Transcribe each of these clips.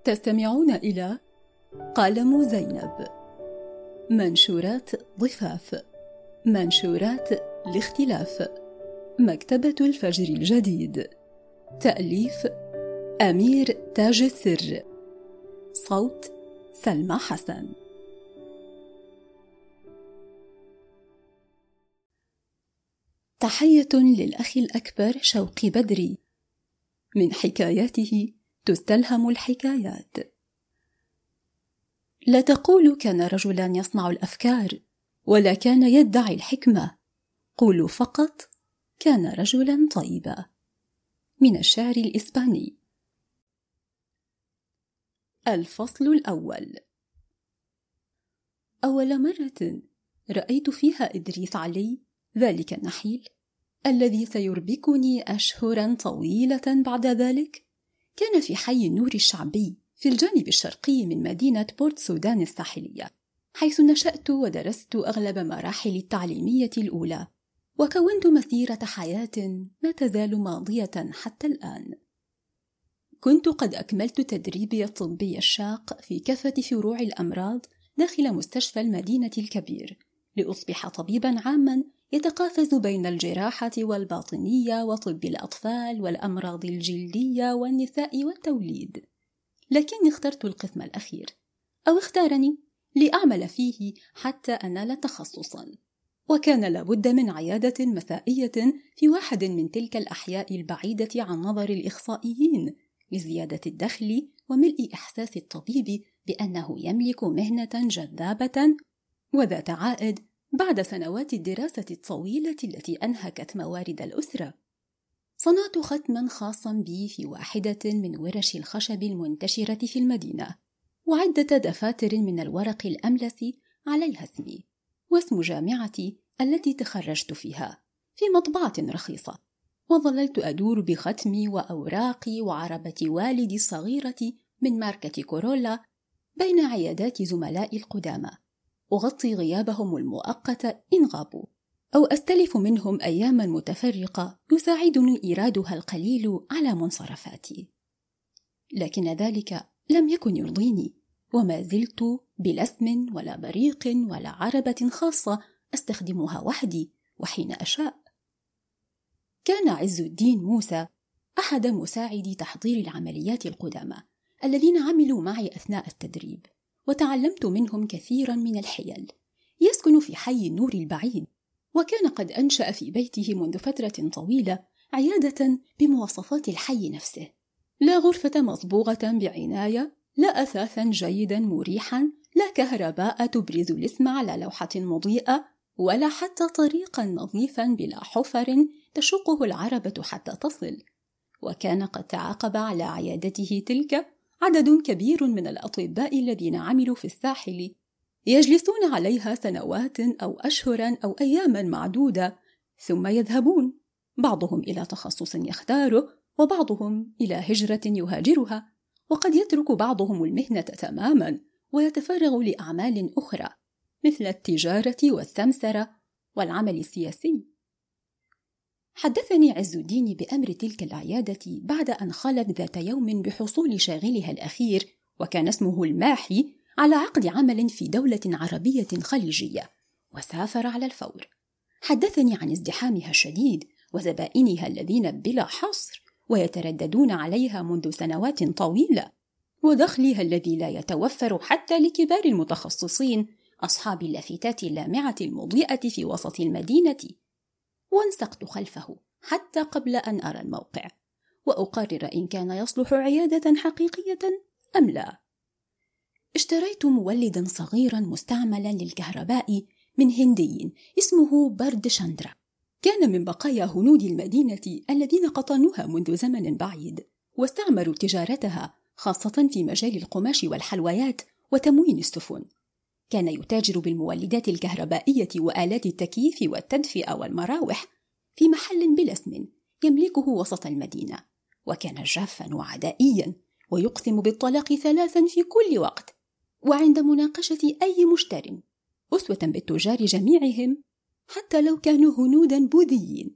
تستمعون إلى قلم زينب، منشورات ضفاف، منشورات الاختلاف، مكتبة الفجر الجديد، تأليف أمير تاج السر، صوت سلمى حسن. تحية للأخ الأكبر شوقي بدري، من حكاياته تستلهم الحكايات. لا تقولوا كان رجلا يصنع الأفكار ولا كان يدعي الحكمة، قولوا فقط كان رجلا طيبا. من الشعر الإسباني. الفصل الأول. أول مرة رأيت فيها إدريس علي، ذلك النحيل الذي سيربكني أشهرا طويلة بعد ذلك، كان في حي النور الشعبي في الجانب الشرقي من مدينة بورت سودان الساحلية، حيث نشأت ودرست أغلب مراحل التعليمية الأولى، وكونت مسيرة حياة ما تزال ماضية حتى الآن. كنت قد أكملت تدريبي الطبي الشاق في كافة فروع الأمراض داخل مستشفى المدينة الكبير، لأصبح طبيبا عاما يتقافز بين الجراحة والباطنية وطب الأطفال والأمراض الجلدية والنساء والتوليد. لكني اخترت القسم الأخير، أو اختارني لأعمل فيه حتى أنال تخصصا، وكان لابد من عيادة مسائية في واحد من تلك الأحياء البعيدة عن نظر الإخصائيين، لزيادة الدخل وملء إحساس الطبيب بأنه يملك مهنة جذابة وذات عائد بعد سنوات الدراسة الطويلة التي أنهكت موارد الأسرة. صنعت ختما خاصا بي في واحدة من ورش الخشب المنتشرة في المدينة، وعدة دفاتر من الورق الأملس عليها اسمي واسم جامعتي التي تخرجت فيها في مطبعة رخيصة، وظللت أدور بختمي وأوراقي وعربة والدي الصغيرة من ماركة كورولا بين عيادات زملائي القدامى، أغطي غيابهم المؤقت إن غابوا، أو أستلف منهم أياما متفرقة يساعدني إيرادها القليل على منصرفاتي. لكن ذلك لم يكن يرضيني، وما زلت بلا اسم ولا بريق ولا عربة خاصة أستخدمها وحدي وحين أشاء. كان عز الدين موسى أحد مساعدي تحضير العمليات القدامى الذين عملوا معي أثناء التدريب، وتعلمت منهم كثيرا من الحيل. يسكن في حي النور البعيد، وكان قد أنشأ في بيته منذ فترة طويلة عيادة بمواصفات الحي نفسه، لا غرفة مصبوغة بعناية، لا أثاثا جيدا مريحا، لا كهرباء تبرز الاسم على لوحة مضيئة، ولا حتى طريقا نظيفا بلا حفر تشقه العربة حتى تصل. وكان قد تعاقب على عيادته تلك عدد كبير من الأطباء الذين عملوا في الساحل، يجلسون عليها سنوات أو أشهرا أو أياما معدودة، ثم يذهبون، بعضهم إلى تخصص يختاره، وبعضهم إلى هجرة يهاجرها، وقد يترك بعضهم المهنة تماما ويتفرغ لأعمال أخرى مثل التجارة والسمسرة والعمل السياسي. حدثني عز الدين بأمر تلك العيادة بعد أن خلت ذات يوم بحصول شاغلها الأخير، وكان اسمه الماحي، على عقد عمل في دولة عربية خليجية، وسافر على الفور. حدثني عن ازدحامها الشديد وزبائنها الذين بلا حصر ويترددون عليها منذ سنوات طويلة، ودخلها الذي لا يتوفر حتى لكبار المتخصصين أصحاب اللافتات اللامعة المضيئة في وسط المدينة. وانسقت خلفه حتى قبل أن أرى الموقع وأقرر إن كان يصلح عيادة حقيقية أم لا. اشتريت مولدا صغيرا مستعملا للكهرباء من هندي اسمه برد شندرا، كان من بقايا هنود المدينة الذين قطنوها منذ زمن بعيد، واستعمروا تجارتها خاصة في مجال القماش والحلويات وتموين السفن. كان يتاجر بالمولدات الكهربائية وآلات التكييف والتدفئة والمراوح في محل بلا اسم يملكه وسط المدينة، وكان جافا وعدائيا ويقسم بالطلاق 3 في كل وقت، وعند مناقشة أي مشتر أسوة بالتجار جميعهم حتى لو كانوا هنودا بوذيين.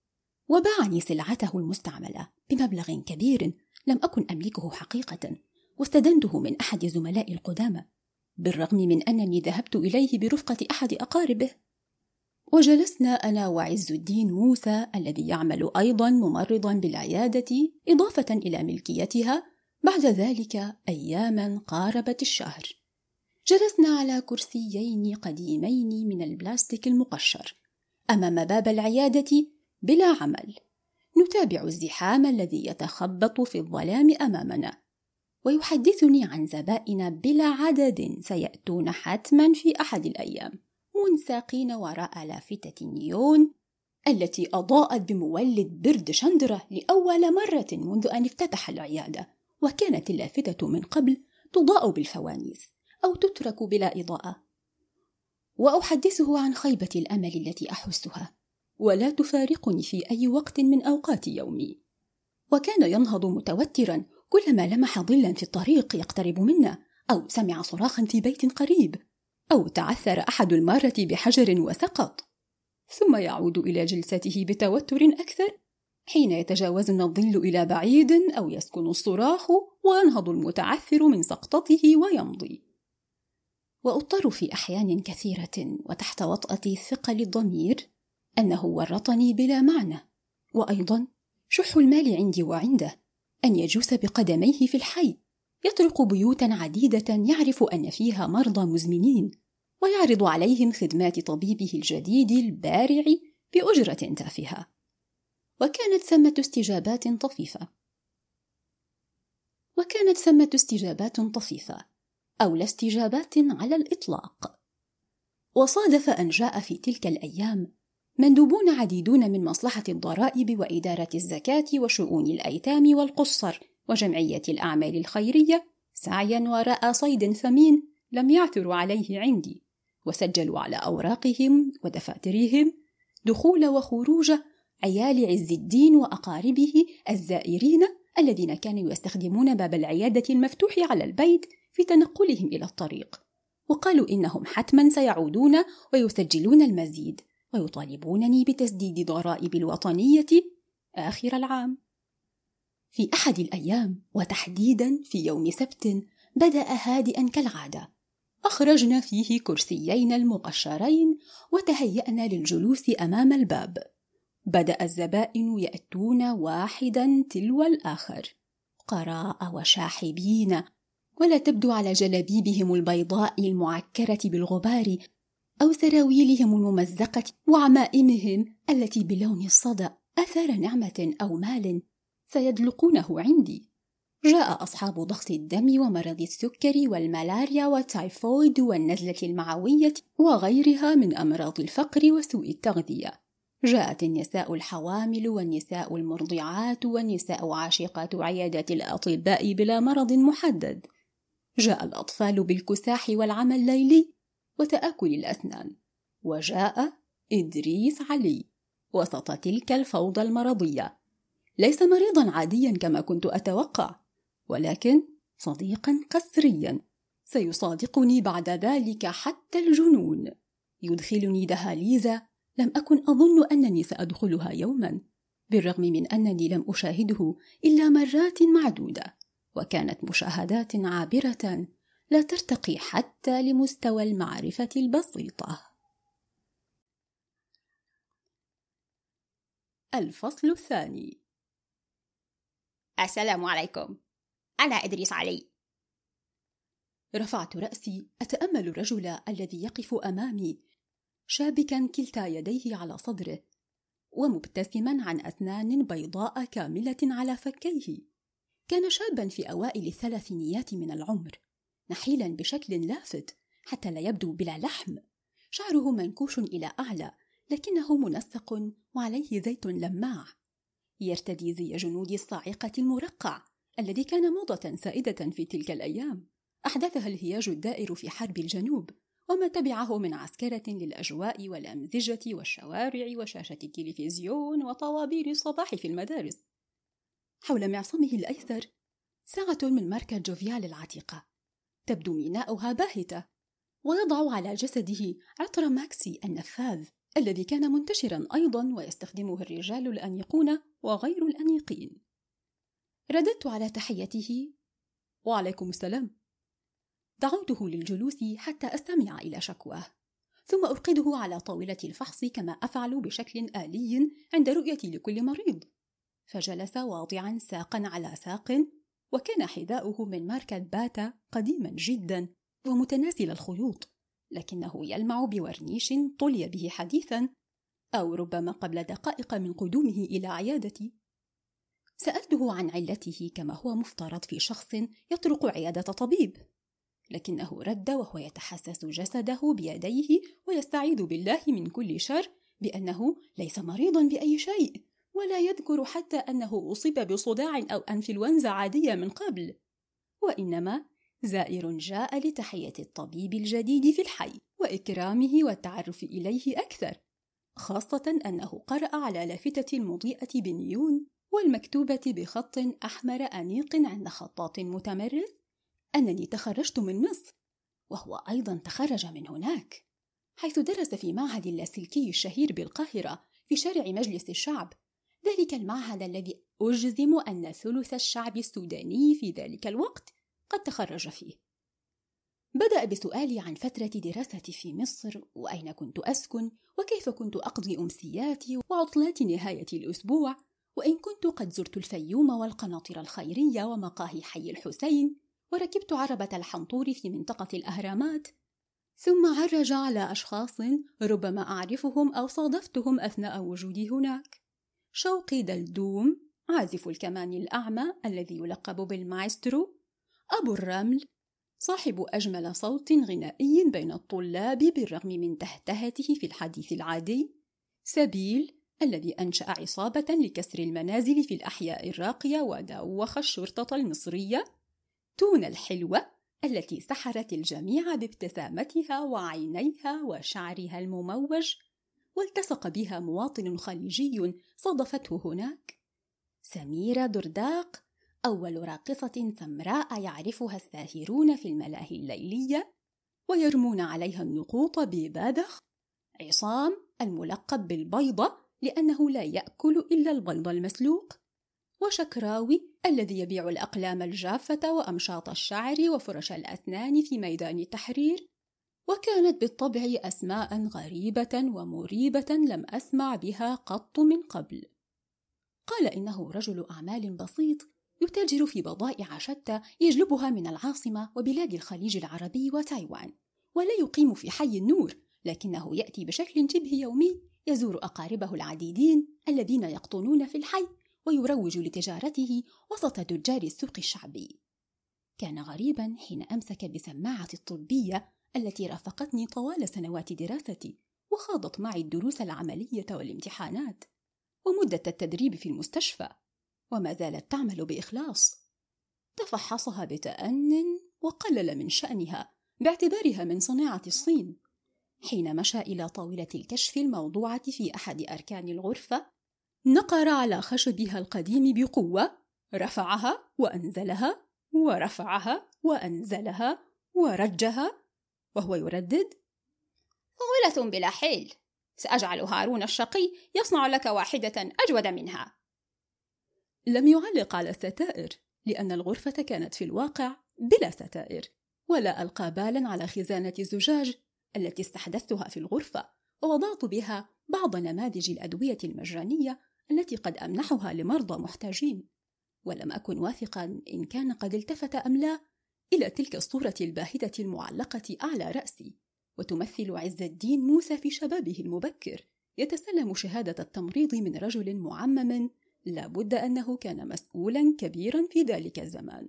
وباعني سلعته المستعملة بمبلغ كبير لم أكن أملكه حقيقة، واستدنته من أحد زملائي القدامى، بالرغم من أنني ذهبت إليه برفقة أحد أقاربه. وجلسنا أنا وعز الدين موسى الذي يعمل أيضا ممرضا بالعيادة إضافة إلى ملكيتها بعد ذلك أياما قاربت الشهر. جلسنا على كرسيين قديمين من البلاستيك المقشر أمام باب العيادة بلا عمل، نتابع الزحام الذي يتخبط في الظلام أمامنا، ويحدثني عن زبائن بلا عدد سيأتون حتما في أحد الأيام، منساقين وراء لافتة نيون التي أضاءت بمولد برد شندرة لأول مرة منذ أن افتتح العيادة، وكانت اللافتة من قبل تضاء بالفوانيس أو تترك بلا إضاءة. وأحدثه عن خيبة الأمل التي أحسها ولا تفارقني في أي وقت من أوقات يومي. وكان ينهض متوترا كلما لمح ظلا في الطريق يقترب منا، أو سمع صراخا في بيت قريب، أو تعثر أحد المارة بحجر وسقط، ثم يعود إلى جلسته بتوتر أكثر حين يتجاوزنا الظل إلى بعيد أو يسكن الصراخ وينهض المتعثر من سقطته ويمضي. وأضطر في أحيان كثيرة وتحت وطأة ثقل الضمير أنه ورطني بلا معنى، وأيضا شح المال عندي وعنده، أن يجوس بقدميه في الحي، يطرق بيوتا عديدة يعرف أن فيها مرضى مزمنين، ويعرض عليهم خدمات طبيبه الجديد البارع بأجرة تافهة. وكانت ثمة استجابات طفيفة أو لا استجابات على الإطلاق. وصادف أن جاء في تلك الأيام مندوبون عديدون من مصلحة الضرائب وإدارة الزكاة وشؤون الأيتام والقصر وجمعية الأعمال الخيرية سعيا وراء صيد ثمين لم يعثروا عليه عندي، وسجلوا على أوراقهم ودفاترهم دخول وخروج عيال عز الدين وأقاربه الزائرين الذين كانوا يستخدمون باب العيادة المفتوح على البيت في تنقلهم إلى الطريق، وقالوا إنهم حتما سيعودون ويسجلون المزيد ويطالبونني بتسديد ضرائب الوطنية آخر العام. في أحد الأيام وتحديدا في يوم سبت بدأ هادئا كالعادة، أخرجنا فيه كرسيين المقشرين وتهيأنا للجلوس أمام الباب. بدأ الزبائن يأتون واحدا تلو الآخر، قراء وشاحبين، ولا تبدو على جلابيبهم البيضاء المعكرة بالغبار أو سراويلهم الممزقة وعمائمهم التي بلون الصدأ أثر نعمة أو مال سيدلقونه عندي. جاء أصحاب ضغط الدم ومرض السكري والملاريا والتايفويد والنزلة المعوية وغيرها من أمراض الفقر وسوء التغذية. جاءت النساء الحوامل والنساء المرضعات والنساء عاشقات عيادات الأطباء بلا مرض محدد. جاء الأطفال بالكساح والعمى الليلي وتآكل الأسنان. وجاء إدريس علي وسط تلك الفوضى المرضية، ليس مريضا عاديا كما كنت أتوقع، ولكن صديقا قسريا سيصادقني بعد ذلك حتى الجنون، يدخلني دهاليز لم أكن أظن أنني سأدخلها يوما، بالرغم من أنني لم أشاهده إلا مرات معدودة، وكانت مشاهدات عابرة لا ترتقي حتى لمستوى المعرفة البسيطة. الفصل الثاني. السلام عليكم، أنا إدريس علي. رفعت رأسي أتأمل الرجل الذي يقف أمامي شابكا كلتا يديه على صدره ومبتسما عن أسنان بيضاء كاملة على فكيه. كان شابا في أوائل الثلاثينيات من العمر، نحيلا بشكل لافت حتى لا يبدو بلا لحم، شعره منكوش إلى أعلى لكنه منسق وعليه زيت لماع، يرتدي زي جنود الصاعقة المرقع الذي كان موضة سائدة في تلك الأيام أحدثها الهياج الدائر في حرب الجنوب وما تبعه من عسكرة للأجواء والأمزجة والشوارع وشاشة التلفزيون وطوابير الصباح في المدارس. حول معصمه الأيسر ساعة من ماركة جوفيال العتيقة تبدو ميناؤها باهتة، ويضع على جسده عطر ماكسي النفاذ الذي كان منتشرا أيضا ويستخدمه الرجال الأنيقون وغير الأنيقين. رددت على تحيته وعليكم السلام. دعوته للجلوس حتى أستمع إلى شكواه، ثم أرقده على طاولة الفحص كما أفعل بشكل آلي عند رؤيتي لكل مريض. فجلس واضعا ساقا على ساق، وكان حذاؤه من ماركة باتا قديما جدا ومتناسل الخيوط، لكنه يلمع بورنيش طلي به حديثا، أو ربما قبل دقائق من قدومه إلى عيادتي. سألته عن علته كما هو مفترض في شخص يطرق عيادة طبيب، لكنه رد وهو يتحسس جسده بيديه ويستعيذ بالله من كل شر بأنه ليس مريضا بأي شيء، ولا يذكر حتى أنه أصيب بصداع أو أنفلونزا عادية من قبل، وإنما زائر جاء لتحية الطبيب الجديد في الحي وإكرامه والتعرف إليه أكثر، خاصة أنه قرأ على لافتة المضيئة بنيون والمكتوبة بخط أحمر أنيق عند خطاط متمرس أنني تخرجت من مصر، وهو أيضا تخرج من هناك، حيث درس في معهد اللاسلكي الشهير بالقاهرة في شارع مجلس الشعب، ذلك المعهد الذي أجزم أن ثلث الشعب السوداني في ذلك الوقت قد تخرج فيه. بدأ بسؤالي عن فترة دراستي في مصر، وأين كنت أسكن، وكيف كنت أقضي أمسياتي وعطلات نهاية الأسبوع، وإن كنت قد زرت الفيوم والقناطر الخيرية ومقاهي حي الحسين، وركبت عربة الحنطور في منطقة الأهرامات. ثم عرج على أشخاص ربما أعرفهم أو صادفتهم أثناء وجودي هناك: شوقي دلدوم عازف الكمان الأعمى الذي يلقب بالمايسترو، أبو الرمل صاحب أجمل صوت غنائي بين الطلاب بالرغم من تهتهته في الحديث العادي، سبيل الذي أنشأ عصابة لكسر المنازل في الأحياء الراقية ودوخ الشرطة المصرية، تونة الحلوة التي سحرت الجميع بابتسامتها وعينيها وشعرها المموج، والتصق بها مواطن خليجي صادفته هناك، سميرة درداق أول راقصة سمراء يعرفها الساهرون في الملاهي الليلية ويرمون عليها النقوط ببادخ، عصام الملقب بالبيضة لأنه لا يأكل إلا البيض المسلوق، وشكراوي الذي يبيع الأقلام الجافة وأمشاط الشعر وفرش الأسنان في ميدان التحرير. وكانت بالطبع أسماء غريبة ومريبة لم أسمع بها قط من قبل. قال إنه رجل أعمال بسيط يتاجر في بضائع شتى يجلبها من العاصمة وبلاد الخليج العربي وتايوان، ولا يقيم في حي النور، لكنه يأتي بشكل شبه يومي يزور أقاربه العديدين الذين يقطنون في الحي ويروج لتجارته وسط تجار السوق الشعبي. كان غريبا حين أمسك بسماعة الطبية التي رافقتني طوال سنوات دراستي وخاضت معي الدروس العملية والامتحانات ومدة التدريب في المستشفى، وما زالت تعمل بإخلاص. تفحصها بتأن وقلل من شأنها باعتبارها من صناعة الصين. حين مشى إلى طاولة الكشف الموضوعة في أحد أركان الغرفة، نقر على خشبها القديم بقوة، رفعها وأنزلها ورفعها وأنزلها ورجها وهو يردد: غلة بلا حيل، سأجعل هارون الشقي يصنع لك واحدة أجود منها. لم يعلق على الستائر، لأن الغرفة كانت في الواقع بلا ستائر، ولا ألقى بالا على خزانة الزجاج التي استحدثتها في الغرفة ووضعت بها بعض نماذج الأدوية المجانية التي قد أمنحها لمرضى محتاجين، ولم أكن واثقا إن كان قد التفت أم لا إلى تلك الصورة الباهتة المعلقة أعلى رأسي، وتمثل عز الدين موسى في شبابه المبكر يتسلم شهادة التمريض من رجل معمم لا بد أنه كان مسؤولا كبيرا في ذلك الزمان.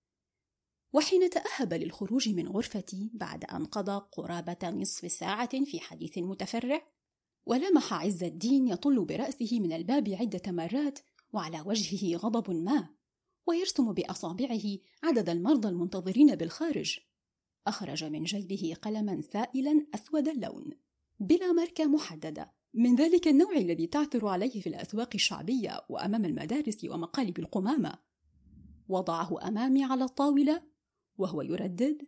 وحين تأهب للخروج من غرفتي بعد أن قضى قرابة نصف ساعة في حديث متفرع، ولمح عز الدين يطل برأسه من الباب عدة مرات وعلى وجهه غضب ما، ويرسم بأصابعه عدد المرضى المنتظرين بالخارج، أخرج من جيبه قلما سائلا أسود اللون بلا ماركة محددة، من ذلك النوع الذي تعثر عليه في الأسواق الشعبية وأمام المدارس ومقالب القمامة. وضعه أمامي على الطاولة وهو يردد: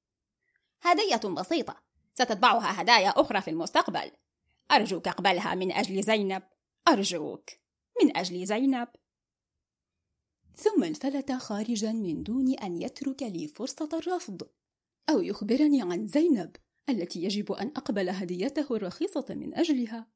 هدية بسيطة ستتبعها هدايا أخرى في المستقبل، أرجوك اقبلها من أجل زينب، أرجوك من أجل زينب. ثم انفلت خارجا من دون أن يترك لي فرصة الرفض أو يخبرني عن زينب التي يجب أن أقبل هديته الرخيصة من أجلها.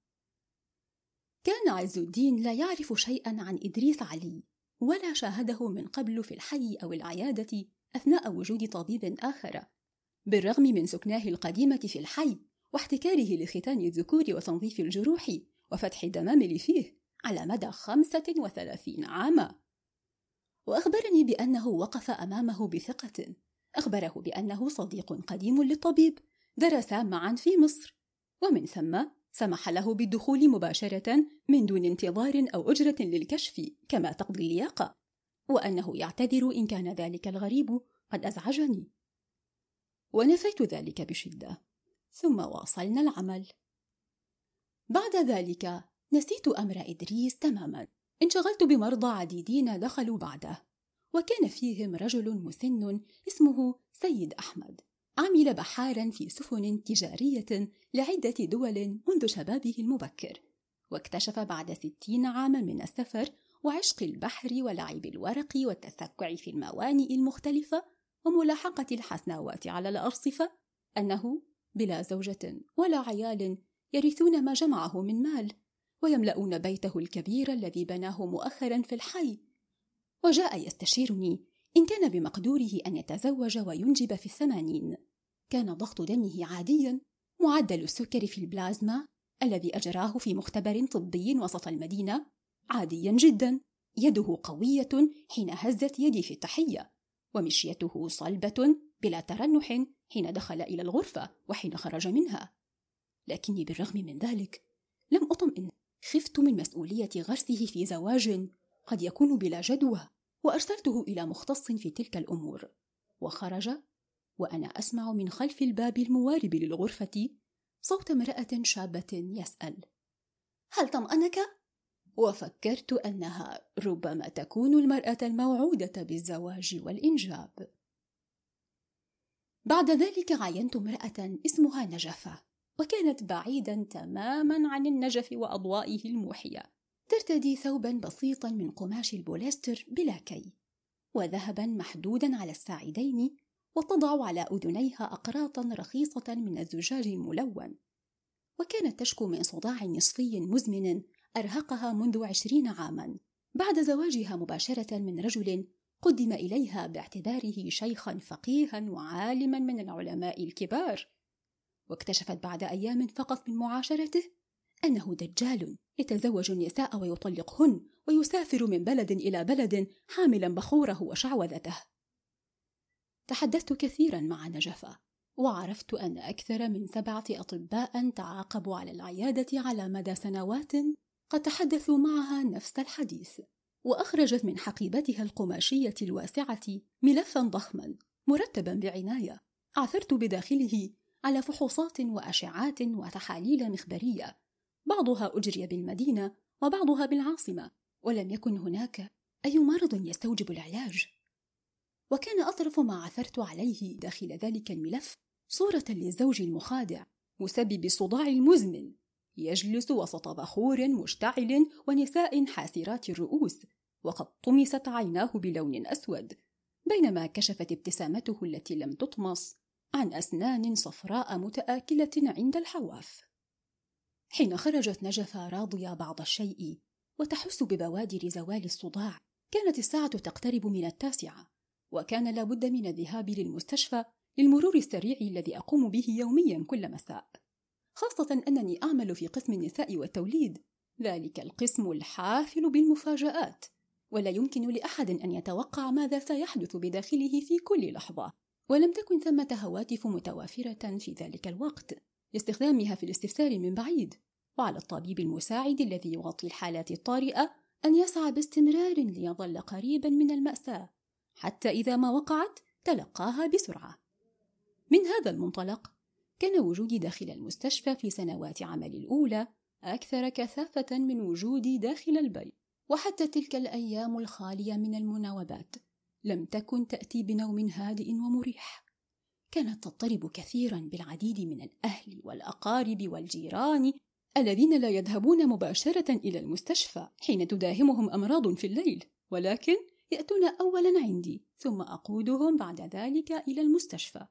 كان عز الدين لا يعرف شيئا عن إدريس علي، ولا شاهده من قبل في الحي أو العيادة أثناء وجود طبيب آخر، بالرغم من سكناه القديمة في الحي واحتكاره لختان الذكور وتنظيف الجروح وفتح الدمامل فيه على مدى 35 عاما. وأخبرني بأنه وقف أمامه بثقة، أخبره بأنه صديق قديم للطبيب، درسا معا في مصر، ومن ثم سمح له بالدخول مباشرة من دون انتظار أو أجرة للكشف كما تقضي اللياقة، وأنه يعتذر إن كان ذلك الغريب قد أزعجني. ونفيت ذلك بشدة، ثم واصلنا العمل. بعد ذلك نسيت أمر إدريس تماما، انشغلت بمرضى عديدين دخلوا بعده، وكان فيهم رجل مسن اسمه سيد أحمد، عمل بحارا في سفن تجارية لعدة دول منذ شبابه المبكر، واكتشف بعد 60 عاما من السفر وعشق البحر ولعب الورق والتسكع في الموانئ المختلفة وملاحقة الحسناوات على الأرصفة أنه بلا زوجة ولا عيال يرثون ما جمعه من مال ويملؤون بيته الكبير الذي بناه مؤخرا في الحي، وجاء يستشيرني إن كان بمقدوره أن يتزوج وينجب في 80. كان ضغط دمه عاديا، معدل السكر في البلازما الذي أجراه في مختبر طبي وسط المدينة عاديا جدا، يده قوية حين هزت يدي في التحية، ومشيته صلبة بلا ترنح حين دخل إلى الغرفة وحين خرج منها. لكني بالرغم من ذلك لم أطمئن، خفت من مسؤولية غرسه في زواج قد يكون بلا جدوى، وأرسلته إلى مختص في تلك الأمور، وخرج وأنا أسمع من خلف الباب الموارب للغرفة صوت امرأة شابة يسأل: هل طمأنك؟ وفكرت أنها ربما تكون المرأة الموعودة بالزواج والإنجاب. بعد ذلك عينت امرأة اسمها نجفة، وكانت بعيدا تماما عن النجف وأضوائه الموحية، ترتدي ثوبا بسيطا من قماش البوليستر بلا كي، وذهبا محدودا على الساعدين، وتضع على أذنيها أقراطا رخيصة من الزجاج الملون، وكانت تشكو من صداع نصفي مزمن أرهقها منذ 20 عاما بعد زواجها مباشرة من رجل قدم إليها باعتباره شيخا فقيها وعالما من العلماء الكبار، واكتشفت بعد أيام فقط من معاشرته أنه دجال يتزوج النساء ويطلقهن ويسافر من بلد إلى بلد حاملا بخوره وشعوذته. تحدثت كثيرا مع نجفة، وعرفت أن أكثر من 7 أطباء تعاقبوا على العيادة على مدى سنوات قد تحدثوا معها نفس الحديث، وأخرجت من حقيبتها القماشية الواسعة ملفا ضخما مرتبا بعناية، عثرت بداخله على فحوصات وأشعات وتحاليل مخبرية، بعضها أجري بالمدينة وبعضها بالعاصمة، ولم يكن هناك أي مرض يستوجب العلاج. وكان أطرف ما عثرت عليه داخل ذلك الملف صورة للزوج المخادع مسبب الصداع المزمن يجلس وسط بخور مشتعل ونساء حاسرات الرؤوس، وقد طمست عيناه بلون أسود، بينما كشفت ابتسامته التي لم تطمس عن أسنان صفراء متآكلة عند الحواف. حين خرجت نجفة راضية بعض الشيء وتحس ببوادر زوال الصداع، كانت الساعة تقترب من 9، وكان لابد من الذهاب للمستشفى للمرور السريع الذي أقوم به يوميا كل مساء، خاصة أنني أعمل في قسم النساء والتوليد، ذلك القسم الحافل بالمفاجآت، ولا يمكن لأحد أن يتوقع ماذا سيحدث بداخله في كل لحظة، ولم تكن ثمة هواتف متوافرة في ذلك الوقت لاستخدامها في الاستفسار من بعيد، وعلى الطبيب المساعد الذي يغطي الحالات الطارئة أن يسعى باستمرار ليظل قريبا من المأساة حتى إذا ما وقعت تلقاها بسرعة. من هذا المنطلق كان وجودي داخل المستشفى في سنوات عملي الأولى أكثر كثافة من وجودي داخل البيت، وحتى تلك الأيام الخالية من المناوبات لم تكن تأتي بنوم هادئ ومريح. كانت تضطرب كثيرا بالعديد من الأهل والأقارب والجيران الذين لا يذهبون مباشرة إلى المستشفى حين تداهمهم أمراض في الليل، ولكن يأتون أولا عندي ثم أقودهم بعد ذلك إلى المستشفى.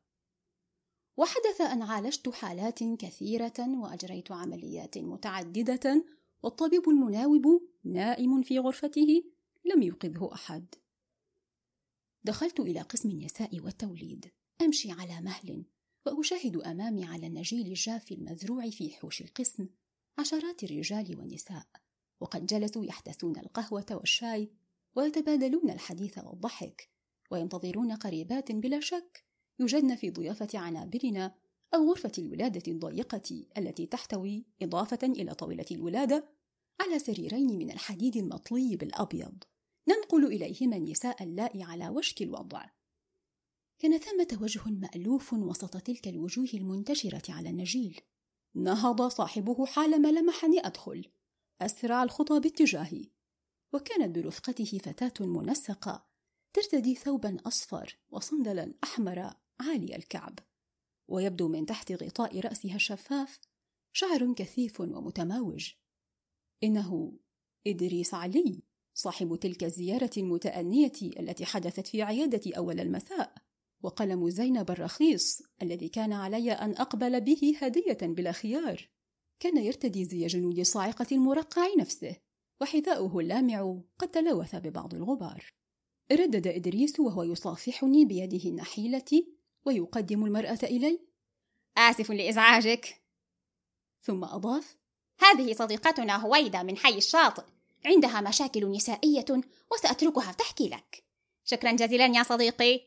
وحدث أن عالجت حالات كثيرة وأجريت عمليات متعددة، والطبيب المناوب نائم في غرفته لم يوقظه أحد. دخلت إلى قسم النساء والتوليد، أمشي على مهل وأشاهد أمامي على النجيل الجاف المزروع في حوش القسم عشرات الرجال والنساء، وقد جلسوا يحتسون القهوة والشاي ويتبادلون الحديث والضحك، وينتظرون قريبات بلا شك يوجدن في ضيافة عنابرنا أو غرفة الولادة الضيقة التي تحتوي إضافة إلى طاولة الولادة على سريرين من الحديد المطلي بالأبيض ننقل إليهما النساء اللائي على وشك الوضع. كان ثمة وجه مألوف وسط تلك الوجوه المنتشرة على النجيل. نهض صاحبه حالما لمحني أدخل، أسرع الخطى باتجاهي، وكانت برفقته فتاة منسقة ترتدي ثوبا أصفر وصندلا أحمر عالي الكعب، ويبدو من تحت غطاء رأسها الشفاف شعر كثيف ومتماوج. إنه إدريس علي، صاحب تلك الزيارة المتأنية التي حدثت في عيادتي أول المساء، وقلم زينب الرخيص الذي كان علي أن أقبل به هدية بلا خيار. كان يرتدي زي جنود الصاعقة المرقع نفسه، وحذاؤه اللامع قد تلوث ببعض الغبار. ردد إدريس وهو يصافحني بيده النحيلة ويقدم المرأة إلي: آسف لإزعاجك. ثم أضاف: هذه صديقتنا هويدا من حي الشاطئ، عندها مشاكل نسائية وسأتركها تحكي لك. شكرا جزيلا يا صديقي.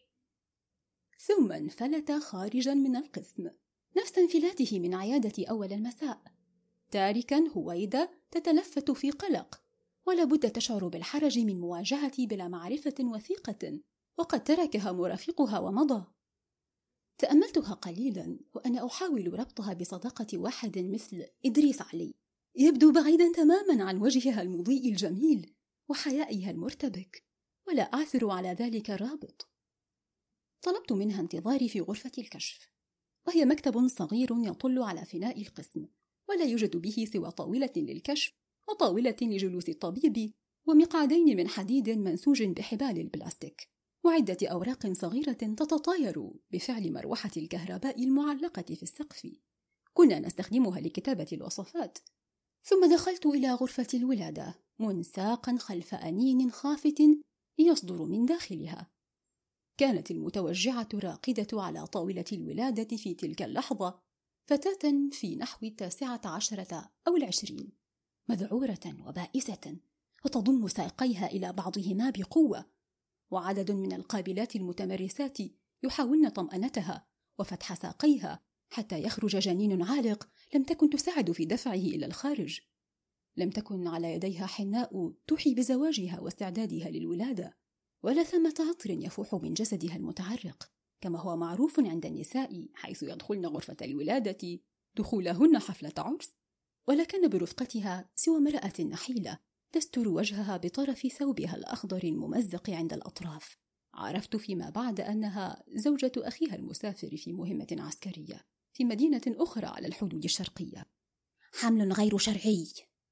ثم انفلت خارجا من القسم نفس انفلاته من عيادة أول المساء، تاركا هويدا تتلفت في قلق، ولا بد تشعر بالحرج من مواجهتي بلا معرفة وثيقة، وقد تركها مرافقها ومضى. تأملتها قليلا وأنا أحاول ربطها بصداقة واحد مثل إدريس علي، يبدو بعيدا تماما عن وجهها المضيء الجميل وحيائها المرتبك، ولا أعثر على ذلك رابط. طلبت منها انتظاري في غرفة الكشف، وهي مكتب صغير يطل على فناء القسم، ولا يوجد به سوى طاولة للكشف وطاولة لجلوس الطبيب ومقعدين من حديد منسوج بحبال البلاستيك، وعدة أوراق صغيرة تتطاير بفعل مروحة الكهرباء المعلقة في السقف كنا نستخدمها لكتابة الوصفات. ثم دخلت إلى غرفة الولادة منساقا خلف أنين خافت يصدر من داخلها. كانت المتوجعة راقدة على طاولة الولادة في تلك اللحظة فتاة في نحو 19 أو 20، مذعورة وبائسة وتضم ساقيها إلى بعضهما بقوة، وعدد من القابلات المتمرسات يحاولن طمأنتها وفتح ساقيها حتى يخرج جنين عالق لم تكن تساعد في دفعه إلى الخارج. لم تكن على يديها حناء توحي بزواجها واستعدادها للولادة، ولا ثمة عطر يفوح من جسدها المتعرق كما هو معروف عند النساء حيث يدخلن غرفة الولادة دخولهن حفلة عرس. ولا كان برفقتها سوى امرأة نحيلة تستر وجهها بطرف ثوبها الأخضر الممزق عند الأطراف. عرفت فيما بعد أنها زوجة أخيها المسافر في مهمة عسكرية في مدينة أخرى على الحدود الشرقية. حمل غير شرعي،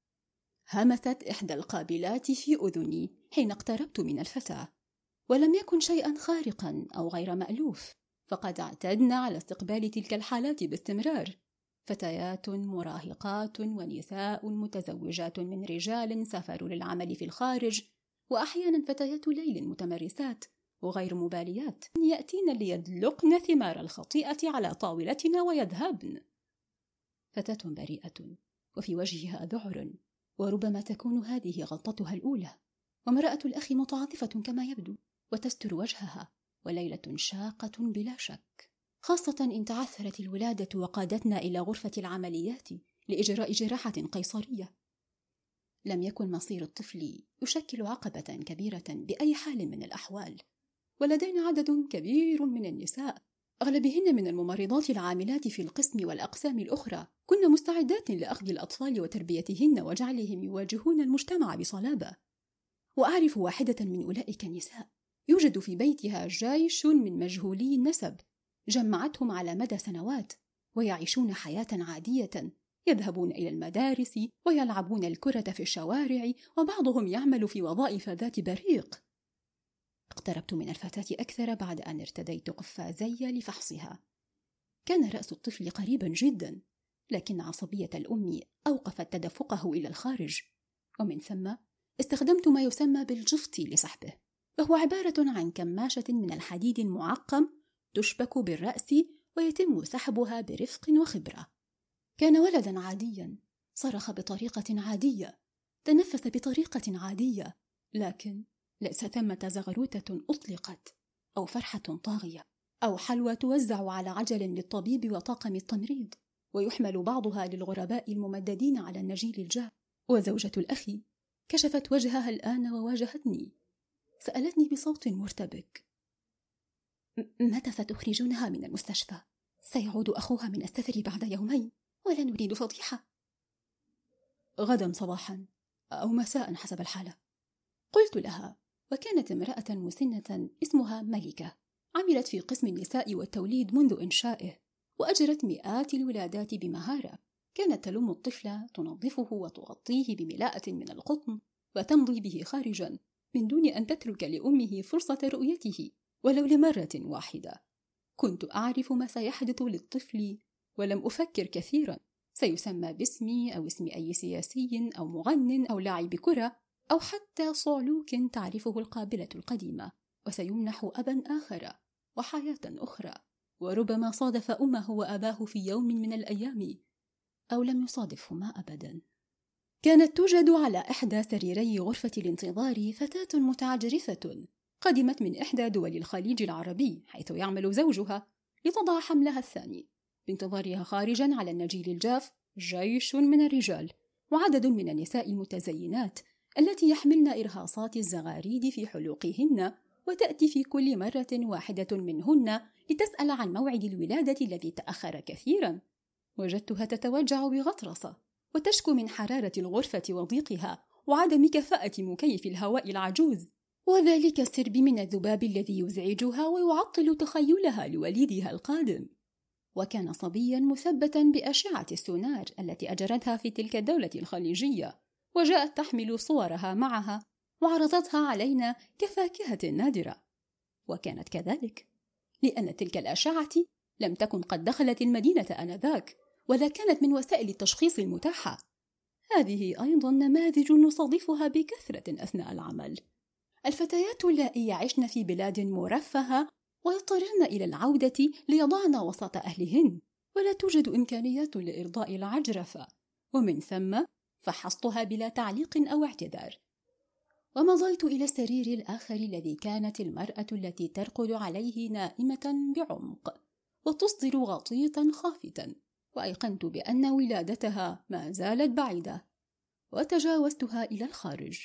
همست إحدى القابلات في أذني حين اقتربت من الفتاة، ولم يكن شيئا خارقا أو غير مألوف، فقد اعتدنا على استقبال تلك الحالات باستمرار، فتيات مراهقات ونساء متزوجات من رجال سافروا للعمل في الخارج، وأحيانا فتيات ليل متمرسات وغير مباليات يأتين ليدلقن ثمار الخطيئة على طاولتنا ويذهبن. فتاة بريئة وفي وجهها ذعر، وربما تكون هذه غلطتها الأولى، وامرأة الأخ متعاطفة كما يبدو وتستر وجهها، وليلة شاقة بلا شك، خاصة إن تعثرت الولادة وقادتنا إلى غرفة العمليات لإجراء جراحة قيصرية. لم يكن مصير الطفل يشكل عقبة كبيرة بأي حال من الأحوال، ولدينا عدد كبير من النساء أغلبهن من الممرضات العاملات في القسم والأقسام الأخرى كنا مستعدات لأخذ الأطفال وتربيتهن وجعلهم يواجهون المجتمع بصلابة. وأعرف واحدة من أولئك النساء يوجد في بيتها جيش من مجهولي النسب جمعتهم على مدى سنوات، ويعيشون حياة عادية، يذهبون إلى المدارس ويلعبون الكرة في الشوارع، وبعضهم يعمل في وظائف ذات بريق. اقتربت من الفتاة أكثر بعد أن ارتديت قفازي لفحصها. كان رأس الطفل قريبا جدا، لكن عصبية الأم أوقفت تدفقه إلى الخارج، ومن ثم استخدمت ما يسمى بالجفط لسحبه، وهو عبارة عن كماشة من الحديد المعقم تشبك بالرأس ويتم سحبها برفق وخبرة. كان ولدا عاديا، صرخ بطريقة عادية، تنفس بطريقة عادية، لكن ليس ثمة زغروتة أطلقت أو فرحة طاغية أو حلوى توزع على عجل للطبيب وطاقم التمريض ويحمل بعضها للغرباء الممددين على النجيل الجاف. وزوجة الأخ كشفت وجهها الآن وواجهتني، سألتني بصوت مرتبك: متى ستخرجونها من المستشفى؟ سيعود أخوها من السفر بعد يومين ولا نريد فضيحة. غدا صباحا أو مساء حسب الحالة، قلت لها، وكانت امرأة مسنة اسمها ملكة، عملت في قسم النساء والتوليد منذ إنشائه، وأجرت مئات الولادات بمهارة. كانت تلم الطفل، تنظفه وتغطيه بملاءة من القطن، وتمضي به خارجا من دون أن تترك لأمه فرصة رؤيته ولو لمرة واحدة. كنت أعرف ما سيحدث للطفل، ولم أفكر كثيرا، سيسمى باسمي أو اسم أي سياسي أو مغن أو لاعب كرة أو حتى صعلوك تعرفه القابلة القديمة، وسيمنح أبا آخر وحياة أخرى، وربما صادف أمه وأباه في يوم من الأيام أو لم يصادفهما أبدا. كانت توجد على إحدى سريري غرفة الانتظار فتاة متعجرفة قدمت من إحدى دول الخليج العربي حيث يعمل زوجها لتضع حملها الثاني. بانتظارها خارجا على النجيل الجاف جيش من الرجال وعدد من النساء المتزينات التي يحملن إرهاصات الزغاريد في حلوقهن، وتأتي في كل مرة واحدة منهن لتسأل عن موعد الولادة الذي تأخر كثيرا. وجدتها تتوجع بغطرسة وتشكو من حرارة الغرفة وضيقها وعدم كفاءة مكيف الهواء العجوز، وذلك السرب من الذباب الذي يزعجها ويعطل تخيلها لوليدها القادم. وكان صبيا مثبتا بأشعة السونار التي أجرتها في تلك الدولة الخليجية، وجاءت تحمل صورها معها وعرضتها علينا كفاكهة نادرة. وكانت كذلك، لأن تلك الأشعة لم تكن قد دخلت المدينة آنذاك، ولا كانت من وسائل التشخيص المتاحة. هذه أيضا نماذج نصادفها بكثرة أثناء العمل. الفتيات اللائي يعشن في بلاد مرفهة ويضطرن إلى العودة ليضعن وسط أهلهن، ولا توجد إمكانيات لإرضاء العجرفة، ومن ثم فحصتها بلا تعليق أو اعتذار. ومضيت إلى السرير الآخر الذي كانت المرأة التي ترقد عليه نائمة بعمق وتصدر غطيطا خافتا، وأيقنت بأن ولادتها ما زالت بعيدة، وتجاوزتها إلى الخارج.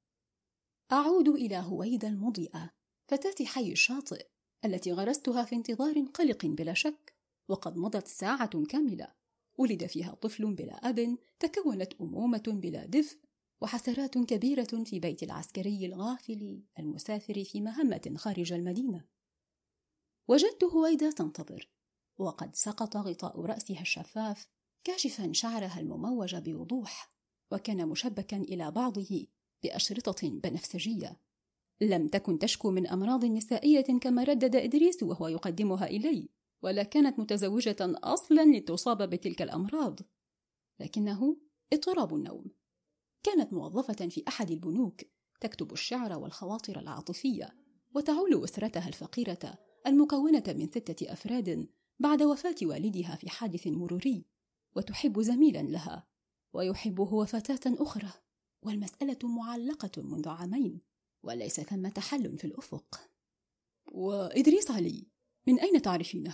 أعود إلى هويدا المضيئة، فتاة حي الشاطئ التي غرستها في انتظار قلق بلا شك، وقد مضت ساعة كاملة ولد فيها طفل بلا أب، تكونت أمومة بلا دفء، وحسرات كبيرة في بيت العسكري الغافل المسافر في مهمة خارج المدينة. وجدت هويدا تنتظر، وقد سقط غطاء رأسها الشفاف كاشفا شعرها المموج بوضوح، وكان مشبكا إلى بعضه بأشرطة بنفسجية. لم تكن تشكو من أمراض نسائية كما ردد إدريس وهو يقدمها إلي، ولا كانت متزوجة أصلا لتصاب بتلك الأمراض، لكنه اضطراب النوم. كانت موظفة في أحد البنوك تكتب الشعر والخواطر العاطفية، وتعول أسرتها الفقيرة المكونة من 6 أفراد بعد وفاة والدها في حادث مروري، وتحب زميلا لها ويحب هو فتاة أخرى، والمسألة معلقة منذ عامين وليس ثمة حل في الأفق. وإدريس علي من أين تعرفينه؟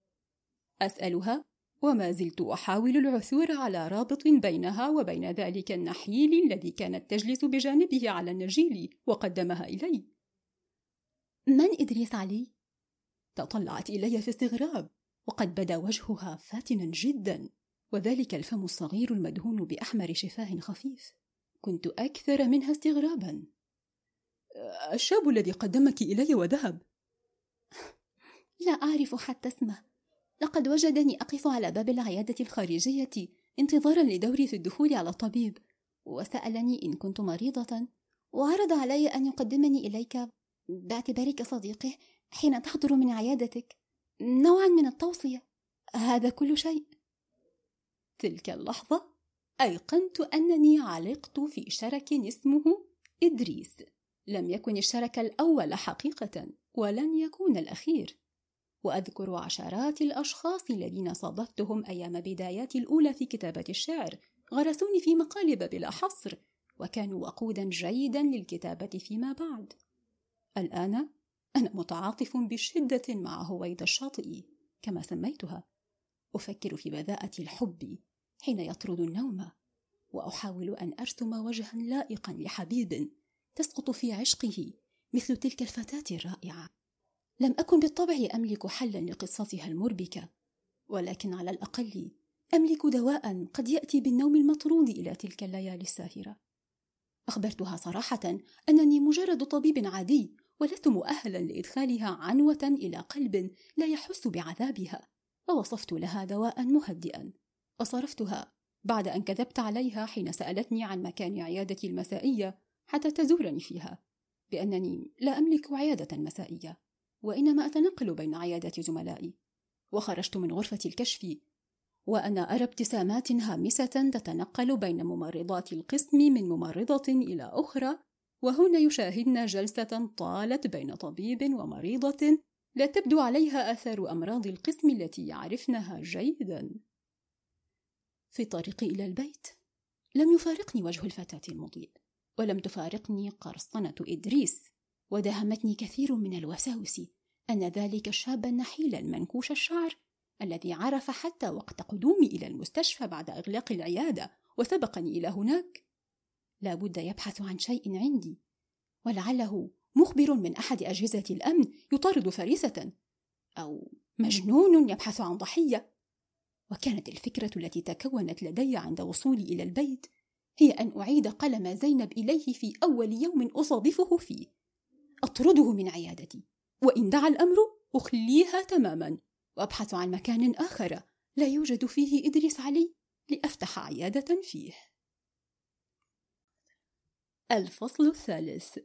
أسألها وما زلت أحاول العثور على رابط بينها وبين ذلك النحيل الذي كانت تجلس بجانبه على النجيل وقدمها إلي. من إدريس علي؟ تطلعت إلي في استغراب، وقد بدا وجهها فاتنا جدا، وذلك الفم الصغير المدهون بأحمر شفاه خفيف. كنت أكثر منها استغرابا. الشاب الذي قدمك إلي وذهب. لا أعرف حتى اسمه، لقد وجدني أقف على باب العيادة الخارجية انتظارا لدوري في الدخول على الطبيب، وسألني إن كنت مريضة، وعرض علي أن يقدمني إليك باعتبارك صديقه حين تحضر من عيادتك، نوعا من التوصية، هذا كل شيء. تلك اللحظة أيقنت أنني علقت في شرك اسمه إدريس. لم يكن الشرك الأول حقيقة، ولن يكون الأخير. وأذكر عشرات الأشخاص الذين صادفتهم أيام بداياتي الأولى في كتابة الشعر، غرسوني في مقالب بلا حصر، وكانوا وقودا جيدا للكتابة فيما بعد. الآن أنا متعاطف بشدة مع هويدا الشاطئ كما سميتها. أفكر في بذاءة الحب حين يطرد النوم، وأحاول أن أرسم وجها لائقا لحبيب تسقط في عشقه مثل تلك الفتاة الرائعة. لم أكن بالطبع أملك حلا لقصتها المربكة، ولكن على الأقل أملك دواء قد يأتي بالنوم المطرود إلى تلك الليالي الساهرة. أخبرتها صراحة أنني مجرد طبيب عادي، ولست مؤهلا لإدخالها عنوة إلى قلب لا يحس بعذابها، ووصفت لها دواء مهدئا. وصرفتها بعد أن كذبت عليها حين سألتني عن مكان عيادتي المسائية حتى تزورني فيها، بأنني لا أملك عيادة مسائية، وإنما أتنقل بين عيادات زملائي. وخرجت من غرفة الكشف وأنا أرى ابتسامات هامسة تتنقل بين ممرضات القسم من ممرضة إلى أخرى، وهن يشاهدن جلسة طالت بين طبيب ومريضة لا تبدو عليها آثار أمراض القسم التي يعرفنها جيدا. في طريقي إلى البيت لم يفارقني وجه الفتاة المضيء، ولم تفارقني قرصنة إدريس، وداهمتني كثير من الوساوس أن ذلك الشاب النحيل المنكوش الشعر الذي عرف حتى وقت قدومي إلى المستشفى بعد إغلاق العيادة وسبقني إلى هناك لا بد يبحث عن شيء عندي، ولعله مخبر من أحد أجهزة الأمن يطارد فريسة، أو مجنون يبحث عن ضحية. وكانت الفكرة التي تكونت لدي عند وصولي إلى البيت هي أن أعيد قلم زينب إليه في أول يوم أصادفه فيه، أطرده من عيادتي، وإن دعا الأمر أخليها تماما، وأبحث عن مكان آخر لا يوجد فيه إدريس علي لأفتح عيادة فيه. الفصل الثالث.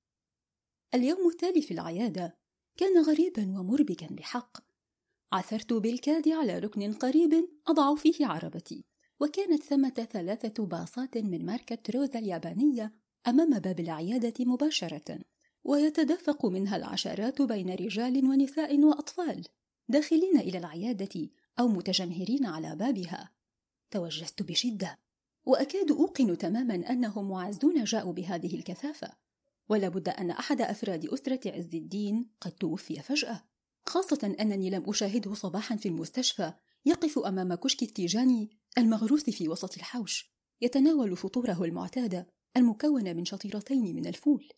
اليوم التالي في العيادة كان غريبا ومربكا بحق. عثرت بالكاد على ركن قريب أضع فيه عربتي، وكانت ثمة 3 باصات من ماركة روزا اليابانية أمام باب العيادة مباشرة، ويتدفق منها العشرات بين رجال ونساء وأطفال داخلين إلى العيادة أو متجمهرين على بابها. توجست بشدة، وأكاد أوقن تماما أنهم معزون جاءوا بهذه الكثافة، ولا بد أن أحد أفراد أسرة عز الدين قد توفي فجأة، خاصة أنني لم أشاهده صباحا في المستشفى يقف أمام كشك التيجاني المغروس في وسط الحوش يتناول فطوره المعتادة المكونة من شطيرتين من الفول.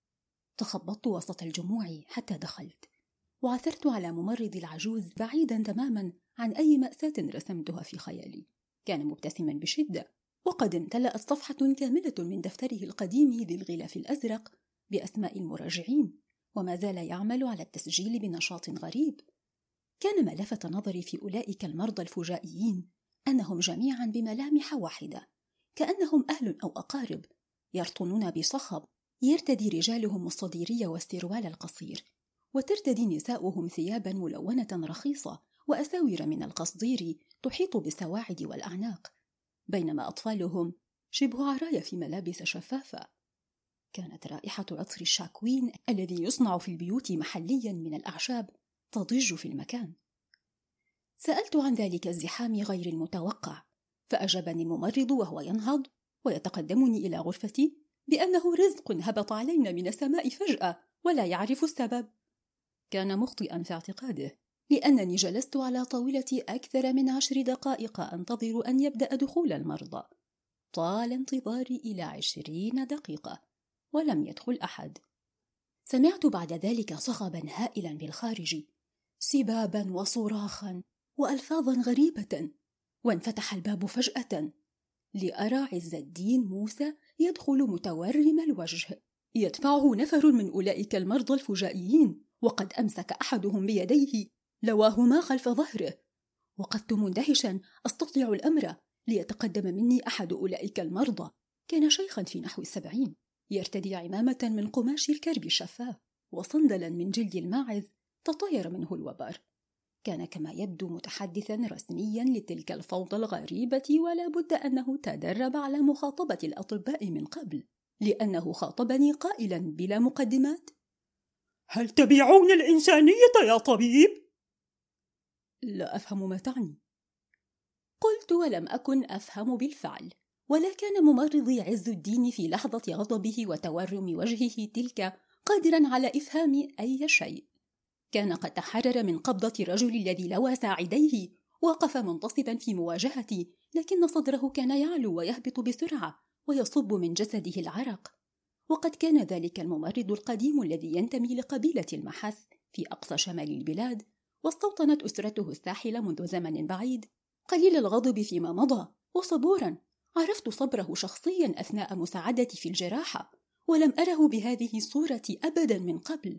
تخبطت وسط الجموع حتى دخلت، وعثرت على ممرض العجوز بعيدا تماما عن أي مأساة رسمتها في خيالي. كان مبتسما بشدة، وقد امتلأت صفحة كاملة من دفتره القديم ذي الغلاف الأزرق بأسماء المراجعين، وما زال يعمل على التسجيل بنشاط غريب. كان ما لفت نظري في أولئك المرضى الفجائيين أنهم جميعا بملامح واحدة، كأنهم أهل أو أقارب يرطنون بصخب يرتدي رجالهم الصديري والسروال القصير، وترتدي نساؤهم ثيابا ملونة رخيصة وأساور من القصدير تحيط بالسواعد والأعناق، بينما أطفالهم شبه عرايا في ملابس شفافة. كانت رائحة عطر الشاكوين الذي يصنع في البيوت محليا من الأعشاب تضج في المكان. سألت عن ذلك الزحام غير المتوقع، فأجابني الممرض وهو ينهض ويتقدمني إلى غرفتي بأنه رزق هبط علينا من السماء فجأة ولا يعرف السبب. كان مخطئا في اعتقاده، لأنني جلست على طاولة أكثر من 10 دقائق أنتظر أن يبدأ دخول المرضى. طال انتظاري إلى 20 دقيقة ولم يدخل أحد. سمعت بعد ذلك صخبا هائلا بالخارج، سبابا وصراخا وألفاظا غريبة، وانفتح الباب فجأة لأرى عز الدين موسى يدخل متورم الوجه، يدفعه نفر من أولئك المرضى الفجائيين، وقد أمسك أحدهم بيديه لواهما خلف ظهره. وقفت مندهشا أستطيع الأمر ليتقدم مني أحد أولئك المرضى. كان شيخا في نحو 70، يرتدي عمامة من قماش الكرب الشفاف، وصندلا من جلد الماعز تطاير منه الوبر. كان كما يبدو متحدثا رسميا لتلك الفوضى الغريبة، ولا بد أنه تدرب على مخاطبة الأطباء من قبل، لأنه خاطبني قائلا بلا مقدمات: هل تبيعون الإنسانية يا طبيب؟ لا أفهم ما تعني. قلت ولم أكن أفهم بالفعل، ولا كان ممرضي عز الدين في لحظة غضبه وتورم وجهه تلك قادرا على إفهام أي شيء. كان قد تحرر من قبضة الرجل الذي لوى ساعديه، وقف منتصبا في مواجهتي، لكن صدره كان يعلو ويهبط بسرعة ويصب من جسده العرق. وقد كان ذلك الممرض القديم الذي ينتمي لقبيلة المحس في أقصى شمال البلاد، واستوطنت أسرته الساحلة منذ زمن بعيد، قليل الغضب فيما مضى وصبورا. عرفت صبره شخصيا أثناء مساعدتي في الجراحة، ولم أره بهذه الصورة أبدا من قبل.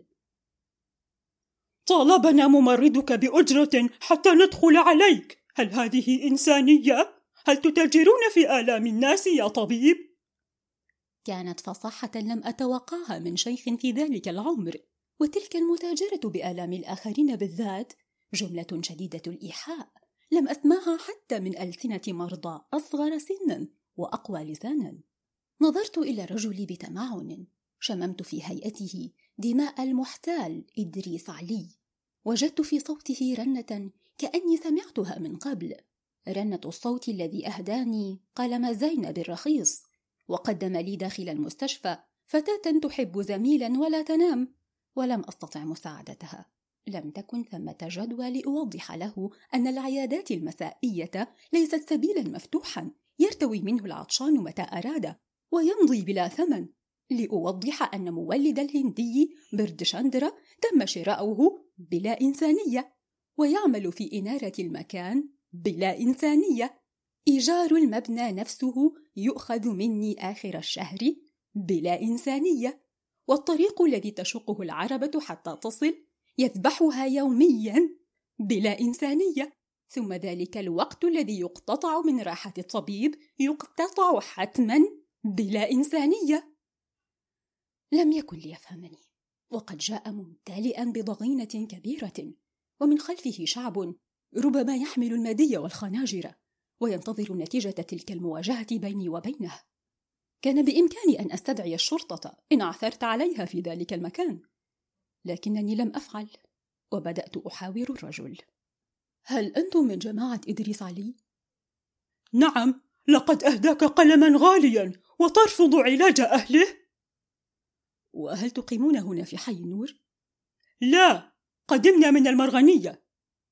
طالبنا ممرضك بأجرة حتى ندخل عليك. هل هذه إنسانية؟ هل تتاجرون في آلام الناس يا طبيب؟ كانت فصاحة لم أتوقعها من شيخ في ذلك العمر، وتلك المتاجرة بآلام الآخرين بالذات جملة شديدة الإيحاء لم أسمعها حتى من ألسنة مرضى أصغر سنا وأقوى لسانا. نظرت إلى الرجل بتمعن، شممت في هيئته دماء المحتال إدريس علي، وجدت في صوته رنة كأني سمعتها من قبل، رنة الصوت الذي أهداني قلم زينب الرخيص، وقدم لي داخل المستشفى فتاة تحب زميلا ولا تنام، ولم أستطع مساعدتها. لم تكن ثمة جدوى لأوضح له أن العيادات المسائية ليست سبيلا مفتوحا يرتوي منه العطشان متى أراد ويمضي بلا ثمن، لأوضح أن مولد الهندي بردشندرة تم شراؤه بلا إنسانية، ويعمل في إنارة المكان بلا إنسانية، إيجار المبنى نفسه يؤخذ مني آخر الشهر بلا إنسانية، والطريق الذي تشقه العربة حتى تصل يذبحها يوميا بلا إنسانية، ثم ذلك الوقت الذي يقتطع من راحة الطبيب يقتطع حتما بلا إنسانية. لم يكن ليفهمني، وقد جاء ممتلئا بضغينة كبيرة، ومن خلفه شعب ربما يحمل المادية والخناجر وينتظر نتيجة تلك المواجهة بيني وبينه. كان بإمكاني أن أستدعي الشرطة إن عثرت عليها في ذلك المكان، لكنني لم أفعل، وبدأت أحاور الرجل: هل أنتم من جماعة إدريس علي؟ نعم، لقد أهداك قلما غاليا وترفض علاج أهله. وهل تقيمون هنا في حي النور؟ لا، قدمنا من المرغنية.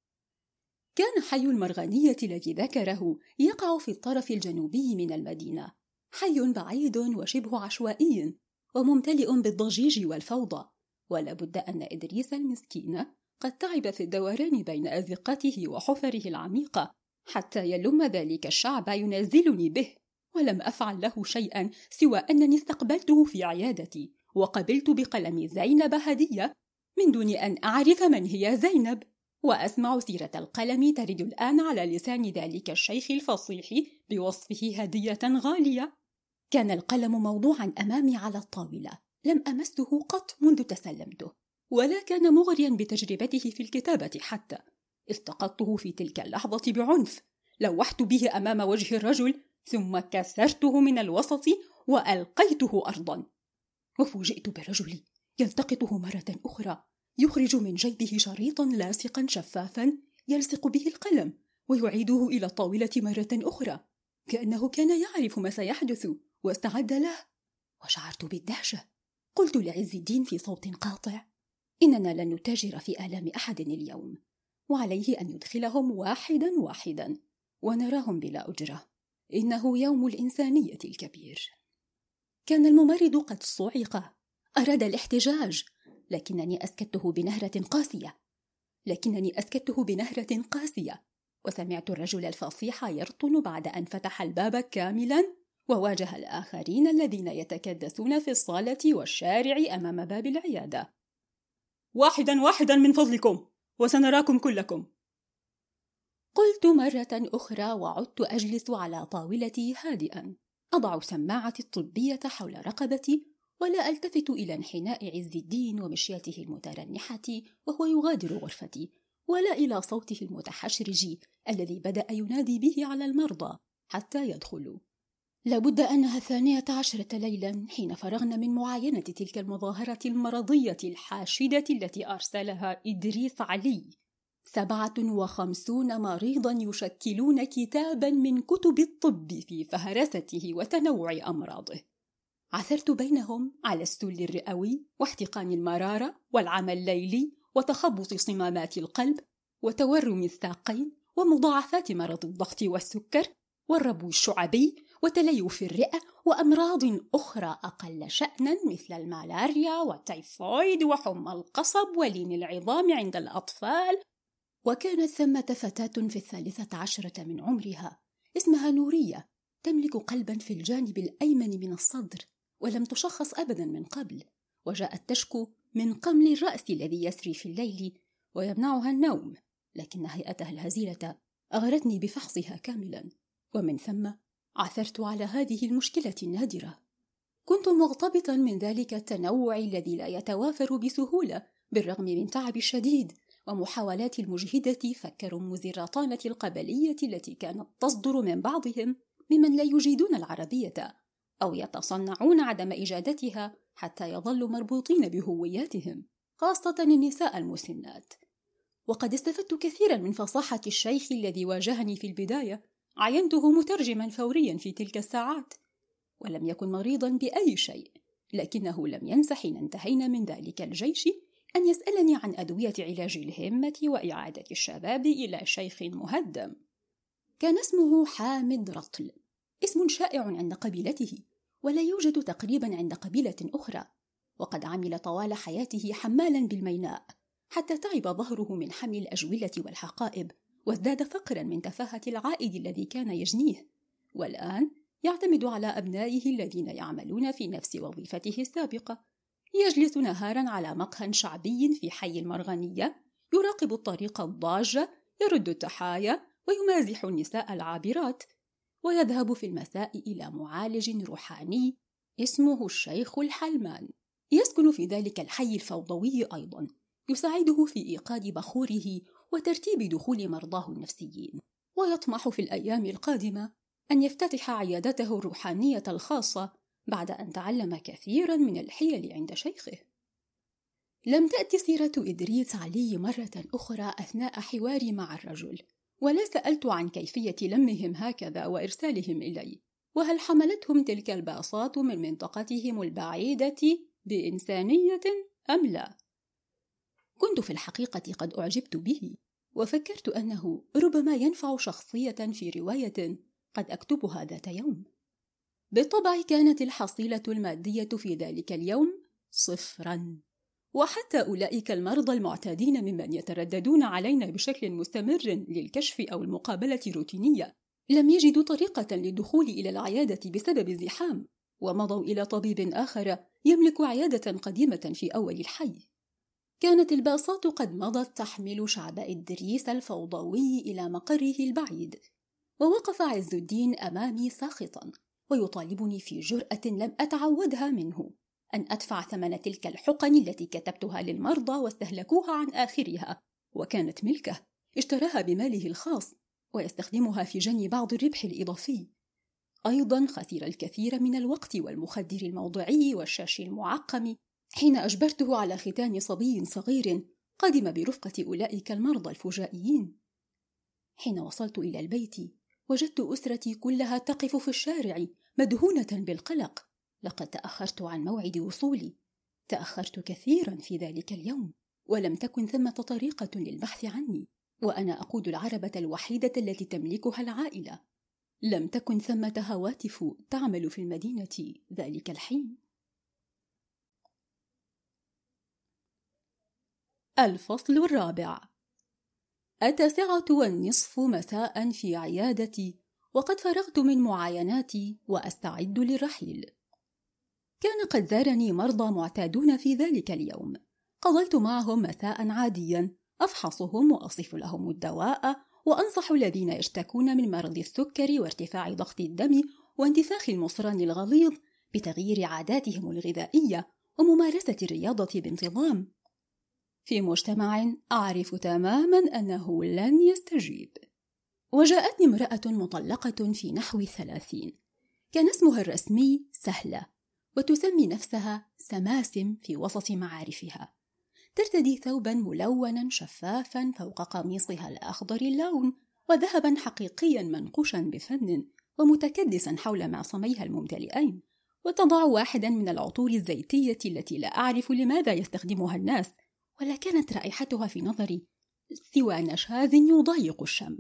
كان حي المرغنية الذي ذكره يقع في الطرف الجنوبي من المدينة، حي بعيد وشبه عشوائي وممتلئ بالضجيج والفوضى، ولا بد أن إدريس المسكين قد تعب في الدوران بين أزقته وحفره العميقة حتى يلم ذلك الشعب ينازلني به، ولم أفعل له شيئا سوى أنني استقبلته في عيادتي وقبلت بقلم زينب هدية من دون أن أعرف من هي زينب، وأسمع سيرة القلم ترد الآن على لسان ذلك الشيخ الفصيح بوصفه هدية غالية. كان القلم موضوعا أمامي على الطاولة، لم أمسه قط منذ تسلمته، ولا كان مغريا بتجربته في الكتابة حتى. التقطته في تلك اللحظة بعنف، لوحت به أمام وجه الرجل، ثم كسرته من الوسط وألقيته أرضا. وفوجئت بالرجل يلتقطه مرة أخرى، يخرج من جيبه شريطا لاصقا شفافا يلصق به القلم ويعيده إلى الطاولة مرة أخرى، كأنه كان يعرف ما سيحدث واستعد له. وشعرت بالدهشة. قلت لعز الدين في صوت قاطع: إننا لن نتاجر في آلام أحد اليوم، وعليه أن يدخلهم واحدا واحدا ونراهم بلا أجرة. إنه يوم الإنسانية الكبير. كان الممرض قد صعق، أراد الاحتجاج، لكنني أسكته بنهرة قاسية، وسمعت الرجل الفصيح يرطن بعد أن فتح الباب كاملا وواجه الآخرين الذين يتكدسون في الصالة والشارع أمام باب العيادة: واحدا واحدا من فضلكم، وسنراكم كلكم. قلت مرة أخرى، وعدت أجلس على طاولتي هادئا، أضع سماعتي الطبية حول رقبتي ولا ألتفت إلى انحناء عز الدين ومشيته المترنحة وهو يغادر غرفتي، ولا إلى صوته المتحشرج الذي بدأ ينادي به على المرضى حتى يدخلوا. لابد أنها 12 ليلا حين فرغنا من معاينة تلك المظاهرة المرضية الحاشدة التي أرسلها إدريس علي. 57 مريضا يشكلون كتابا من كتب الطب في فهرسته وتنوع أمراضه. عثرت بينهم على السل الرئوي واحتقان المرارة والعمى الليلي وتخبط صمامات القلب وتورم الساقين ومضاعفات مرض الضغط والسكر والربو الشعبي وتليف الرئة وأمراض أخرى أقل شأنا مثل الملاريا والتيفويد وحمى القصب ولين العظام عند الأطفال. وكانت ثمة فتاة في 13 من عمرها اسمها نورية، تملك قلبا في الجانب الأيمن من الصدر ولم تشخص أبدا من قبل، وجاءت تشكو من قمل الرأس الذي يسري في الليل ويمنعها النوم، لكن هيئتها الهزيلة أغرتني بفحصها كاملا، ومن ثم عثرت على هذه المشكلة النادرة. كنت مغتبطا من ذلك التنوع الذي لا يتوافر بسهولة بالرغم من تعب الشديد ومحاولات المجهدة فك رموز الرطانة القبلية التي كانت تصدر من بعضهم ممن لا يجيدون العربية أو يتصنعون عدم إجادتها حتى يظلوا مربوطين بهوياتهم، خاصة النساء المسنات. وقد استفدت كثيرا من فصاحة الشيخ الذي واجهني في البداية، عينته مترجما فوريا في تلك الساعات، ولم يكن مريضا بأي شيء، لكنه لم ينس حين انتهينا من ذلك الجيش أن يسألني عن أدوية علاج الهمة وإعادة الشباب إلى شيخ مهدم. كان اسمه حامد رطل، اسم شائع عند قبيلته ولا يوجد تقريبا عند قبيلة أخرى، وقد عمل طوال حياته حمالا بالميناء حتى تعب ظهره من حمل الأجولة والحقائب، وازداد فقرا من تفاهة العائد الذي كان يجنيه، والآن يعتمد على أبنائه الذين يعملون في نفس وظيفته السابقة. يجلس نهارا على مقهى شعبي في حي المرغنية، يراقب الطريق الضاجة، يرد التحايا ويمازح النساء العابرات، ويذهب في المساء إلى معالج روحاني اسمه الشيخ الحلمان، يسكن في ذلك الحي الفوضوي أيضا، يساعده في إيقاد بخوره وترتيب دخول مرضاه النفسيين، ويطمح في الأيام القادمة أن يفتتح عيادته الروحانية الخاصة بعد أن تعلم كثيرا من الحيل عند شيخه. لم تأتي سيرة إدريس علي مرة أخرى أثناء حواري مع الرجل، ولا سألت عن كيفية لمهم هكذا وإرسالهم إلي، وهل حملتهم تلك الباصات من منطقتهم البعيدة بإنسانية أم لا. كنت في الحقيقة قد أعجبت به، وفكرت أنه ربما ينفع شخصية في رواية قد أكتبها ذات يوم. بالطبع كانت الحصيلة المادية في ذلك اليوم 0، وحتى أولئك المرضى المعتادين ممن يترددون علينا بشكل مستمر للكشف أو المقابلة روتينية لم يجدوا طريقة للدخول إلى العيادة بسبب الزحام، ومضوا إلى طبيب آخر يملك عيادة قديمة في أول الحي. كانت الباصات قد مضت تحمل شعب إدريس الفوضوي إلى مقره البعيد، ووقف عز الدين أمامي ساخطا ويطالبني في جرأة لم أتعودها منه أن أدفع ثمن تلك الحقن التي كتبتها للمرضى واستهلكوها عن آخرها، وكانت ملكه اشتراها بماله الخاص ويستخدمها في جني بعض الربح الإضافي. أيضا خسر الكثير من الوقت والمخدر الموضعي والشاش المعقم حين أجبرته على ختان صبي صغير قدم برفقة أولئك المرضى الفجائيين. حين وصلت إلى البيت وجدت أسرتي كلها تقف في الشارع مدهونة بالقلق. لقد تأخرت عن موعد وصولي، تأخرت كثيرا في ذلك اليوم، ولم تكن ثمة طريقة للبحث عني، وأنا أقود العربة الوحيدة التي تملكها العائلة. لم تكن ثمة هواتف تعمل في المدينة ذلك الحين. الفصل الرابع. 9:30 مساء في عيادتي، وقد فرغت من معايناتي وأستعد للرحيل. كان قد زارني مرضى معتادون في ذلك اليوم، قضيت معهم مساء عاديا، أفحصهم وأصف لهم الدواء، وأنصح الذين يشتكون من مرض السكر وارتفاع ضغط الدم وانتفاخ المصران الغليظ بتغيير عاداتهم الغذائية وممارسة الرياضة بانتظام. في مجتمع أعرف تماماً أنه لن يستجيب. وجاءتني امرأة مطلقة في نحو 30، كان اسمها الرسمي سهلة، وتسمي نفسها سماسم في وسط معارفها. ترتدي ثوباً ملوناً شفافاً فوق قميصها الأخضر اللون، وذهباً حقيقياً منقوشاً بفن ومتكدساً حول معصميها الممتلئين، وتضع واحداً من العطور الزيتية التي لا أعرف لماذا يستخدمها الناس، ولا كانت رائحتها في نظري سوى نشاز يضايق الشم.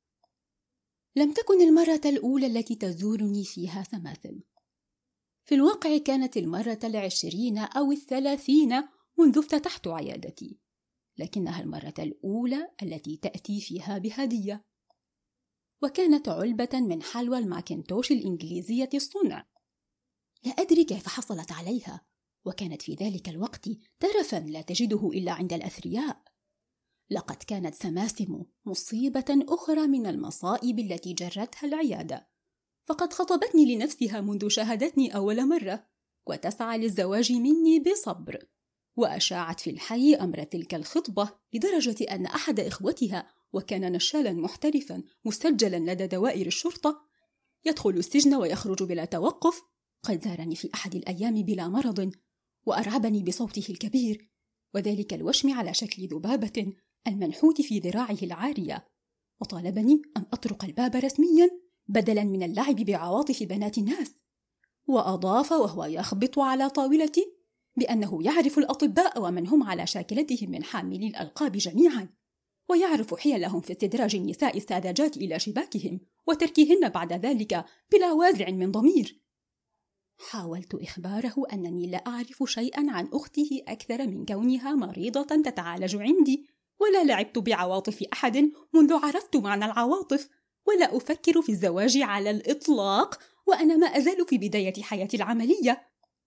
لم تكن المرة الأولى التي تزورني فيها سماسم. في الواقع كانت المرة 20 أو 30 منذ افتتحت عيادتي، لكنها المرة الأولى التي تأتي فيها بهدية، وكانت علبة من حلوى الماكنتوش الإنجليزية الصنع. لا أدري كيف حصلت عليها، وكانت في ذلك الوقت ترفاً لا تجده إلا عند الأثرياء. لقد كانت سماسم مصيبة أخرى من المصائب التي جرتها العيادة، فقد خطبتني لنفسها منذ شاهدتني أول مرة، وتسعى للزواج مني بصبر، وأشاعت في الحي أمر تلك الخطبة لدرجة أن أحد إخوتها، وكان نشالاً محترفاً مسجلاً لدى دوائر الشرطة، يدخل السجن ويخرج بلا توقف، قد زارني في أحد الأيام بلا مرض، وأرعبني بصوته الكبير، وذلك الوشم على شكل ذبابة المنحوت في ذراعه العارية، وطالبني أن أطرق الباب رسمياً بدلاً من اللعب بعواطف بنات الناس. وأضاف وهو يخبط على طاولتي بأنه يعرف الأطباء ومن هم على شاكلتهم من حاملي الألقاب جميعاً، ويعرف حيلهم في استدراج النساء الساذجات إلى شباكهم وتركهن بعد ذلك بلا وازع من ضمير. حاولت إخباره أنني لا أعرف شيئاً عن أخته أكثر من كونها مريضة تتعالج عندي، ولا لعبت بعواطف أحد منذ عرفت معنى العواطف، ولا أفكر في الزواج على الإطلاق وأنا ما أزال في بداية حياتي العملية.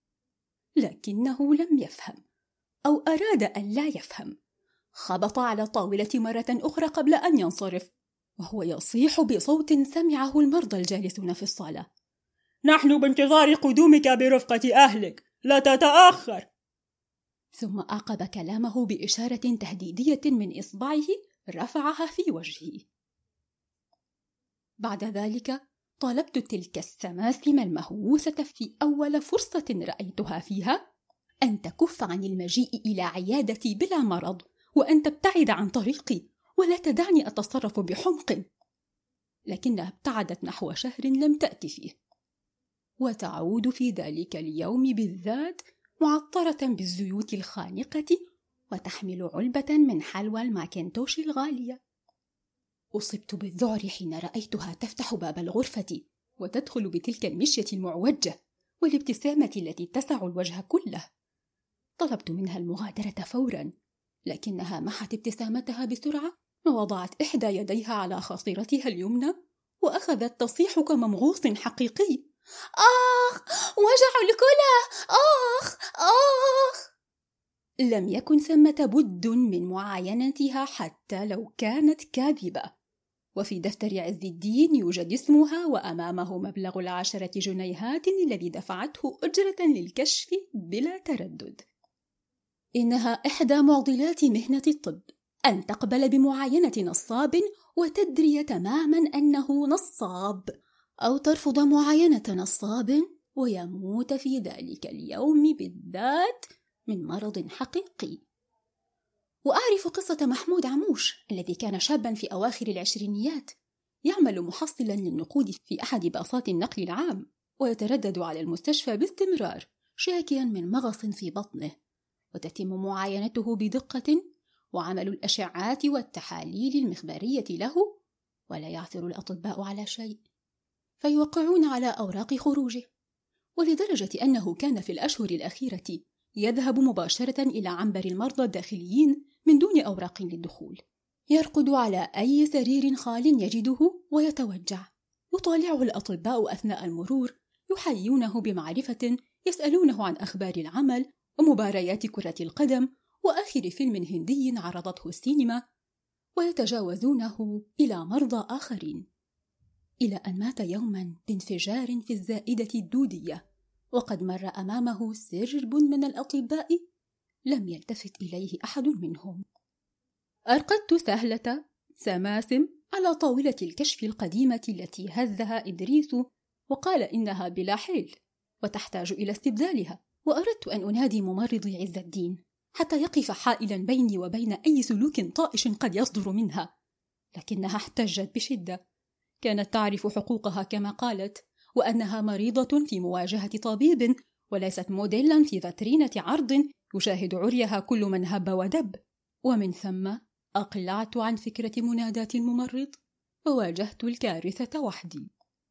لكنه لم يفهم، أو أراد أن لا يفهم. خبط على الطاولة مرة أخرى قبل أن ينصرف، وهو يصيح بصوت سمعه المرضى الجالسون في الصالة: نحن بانتظار قدومك برفقة أهلك، لا تتأخر. ثم أعقب كلامه بإشارة تهديدية من إصبعه رفعها في وجهي. بعد ذلك طالبت تلك السماسم المهووسة في أول فرصة رأيتها فيها أن تكف عن المجيء إلى عيادتي بلا مرض، وأن تبتعد عن طريقي ولا تدعني أتصرف بحمق. لكنها ابتعدت نحو شهر لم تأتي فيه، وتعود في ذلك اليوم بالذات معطرة بالزيوت الخانقة، وتحمل علبة من حلوى الماكنتوش الغالية. أصبت بالذعر حين رأيتها تفتح باب الغرفة وتدخل بتلك المشية المعوجة والابتسامة التي تسع الوجه كله. طلبت منها المغادرة فورا، لكنها محت ابتسامتها بسرعة ووضعت إحدى يديها على خاصرتها اليمنى وأخذت تصيح كممغوص حقيقي: آخ، وجع الكلى، آخ آخ. لم يكن ثمة بد من معاينتها حتى لو كانت كاذبة. وفي دفتر عز الدين يوجد اسمها وأمامه مبلغ 10 جنيهات الذي دفعته أجرة للكشف بلا تردد. إنها إحدى معضلات مهنة الطب، أن تقبل بمعاينة نصاب وتدري تماما أنه نصاب، أو ترفض معاينة نصاب ويموت في ذلك اليوم بالذات من مرض حقيقي. وأعرف قصة محمود عموش الذي كان شابا في أواخر العشرينيات، يعمل محصلا للنقود في أحد باصات النقل العام، ويتردد على المستشفى باستمرار شاكيا من مغص في بطنه، وتتم معاينته بدقة وعمل الأشعات والتحاليل المخبرية له، ولا يعثر الأطباء على شيء، فيوقعون على أوراق خروجه. ولدرجة أنه كان في الأشهر الأخيرة يذهب مباشرة إلى عنبر المرضى الداخليين من دون أوراق للدخول، يرقد على أي سرير خال يجده ويتوجع. يطالعه الأطباء أثناء المرور، يحيونه بمعرفة، يسألونه عن أخبار العمل ومباريات كرة القدم وآخر فيلم هندي عرضته السينما، ويتجاوزونه إلى مرضى آخرين، إلى أن مات يوما بانفجار في الزائدة الدودية، وقد مر أمامه سرب من الأطباء لم يلتفت إليه أحد منهم. أرقدت سهلة سماسم على طاولة الكشف القديمة التي هزها إدريس وقال إنها بلا حيل وتحتاج إلى استبدالها، وأردت أن أنادي ممرضي عز الدين حتى يقف حائلا بيني وبين أي سلوك طائش قد يصدر منها، لكنها احتجت بشدة. كانت تعرف حقوقها كما قالت، وأنها مريضة في مواجهة طبيب وليست موديلا في فاترينة عرض يشاهد عريها كل من هب ودب. ومن ثم أقلعت عن فكرة مناداة الممرض وواجهت الكارثة وحدي.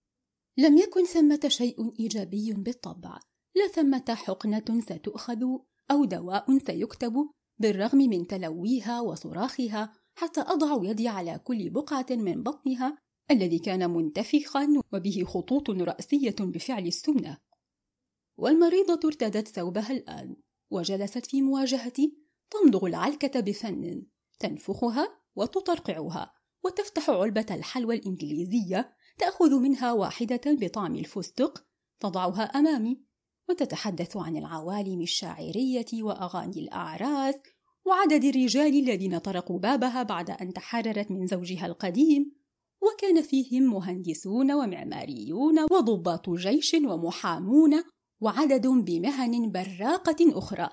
لم يكن ثمة شيء إيجابي بالطبع، لا ثمة حقنة ستؤخذ أو دواء سيكتب بالرغم من تلويها وصراخها حتى أضع يدي على كل بقعة من بطنها الذي كان منتفخا وبه خطوط رأسية بفعل السمنة. والمريضة ارتدت ثوبها الآن وجلست في مواجهتي تمضغ العلكة بفن، تنفخها وتطرقعها وتفتح علبة الحلوى الإنجليزية، تأخذ منها واحدة بطعم الفستق تضعها أمامي وتتحدث عن العوالم الشاعرية وأغاني الأعراس وعدد الرجال الذين طرقوا بابها بعد أن تحررت من زوجها القديم، وكان فيهم مهندسون ومعماريون وضباط جيش ومحامون وعدد بمهن براقة أخرى.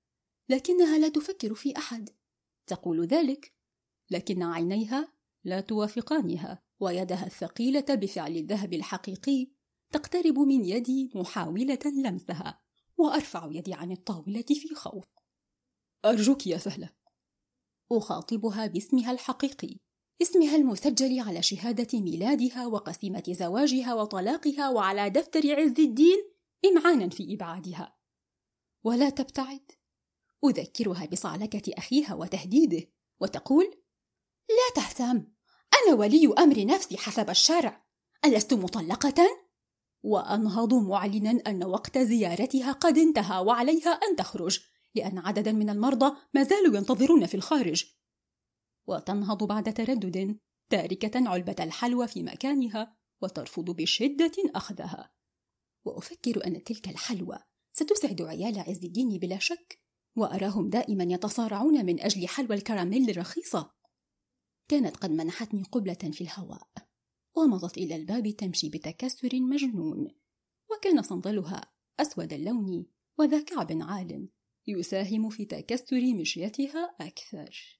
لكنها لا تفكر في أحد، تقول ذلك، لكن عينيها لا توافقانها، ويدها الثقيلة بفعل الذهب الحقيقي تقترب من يدي محاولة لمسها، وأرفع يدي عن الطاولة في خوف. أرجوك يا سهلة. أخاطبها باسمها الحقيقي، اسمها المسجل على شهادة ميلادها وقسيمة زواجها وطلاقها وعلى دفتر عز الدين إمعانا في إبعادها. ولا تبتعد. أذكرها بصعلكة أخيها وتهديده، وتقول: لا تهتم، أنا ولي أمر نفسي حسب الشرع، ألست مطلقة؟ وأنهض معلنا أن وقت زيارتها قد انتهى وعليها أن تخرج، لأن عددا من المرضى ما زالوا ينتظرون في الخارج. وتنهض بعد تردد تاركة علبة الحلوى في مكانها وترفض بشدة أخذها. وأفكر أن تلك الحلوى ستسعد عيال عز الدين بلا شك، وأراهم دائما يتصارعون من أجل حلوى الكراميل الرخيصة. كانت قد منحتني قبلة في الهواء ومضت إلى الباب تمشي بتكسر مجنون، وكان صندلها أسود اللون وذا كعب عال يساهم في تكسر مشيتها أكثر.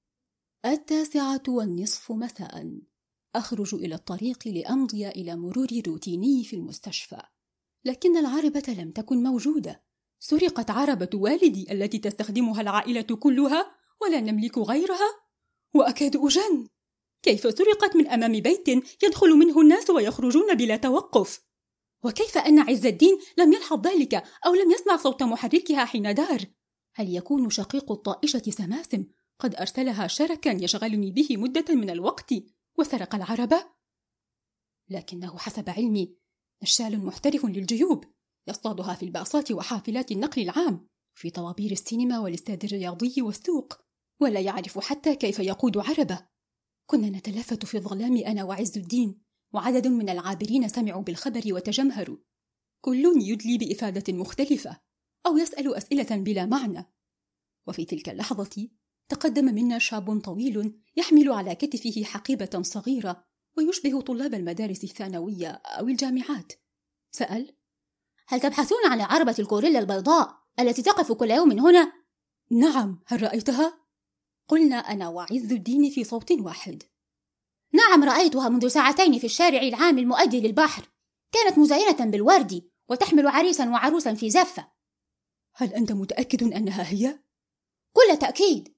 9:15 مساء. أخرج إلى الطريق لأمضي إلى مرور روتيني في المستشفى، لكن العربة لم تكن موجودة. سرقت عربة والدي التي تستخدمها العائلة كلها ولا نملك غيرها، وأكاد أجن. كيف سرقت من أمام بيت يدخل منه الناس ويخرجون بلا توقف؟ وكيف أن عز الدين لم يلحظ ذلك أو لم يسمع صوت محركها حين دار؟ هل يكون شقيق الطائشة سماسم قد أرسلها شركا يشغلني به مدة من الوقت وسرق العربة؟ لكنه حسب علمي نشال محترف للجيوب، يصطادها في الباصات وحافلات النقل العام، في طوابير السينما والاستاد الرياضي والسوق، ولا يعرف حتى كيف يقود عربة. كنا نتلافت في الظلام أنا وعز الدين، وعدد من العابرين سمعوا بالخبر وتجمهروا، كل يدلي بإفادة مختلفة أو يسأل أسئلة بلا معنى. وفي تلك اللحظة تقدم منا شاب طويل يحمل على كتفه حقيبة صغيرة ويشبه طلاب المدارس الثانوية أو الجامعات. سأل: هل تبحثون عن عربة الكوريلا البيضاء التي تقف كل يوم هنا؟ نعم، هل رأيتها؟ قلنا أنا وعز الدين في صوت واحد. نعم، رأيتها منذ ساعتين في الشارع العام المؤدي للبحر، كانت مزينة بالورد وتحمل عريسا وعروسا في زفة. هل أنت متأكد أنها هي؟ كل تأكيد.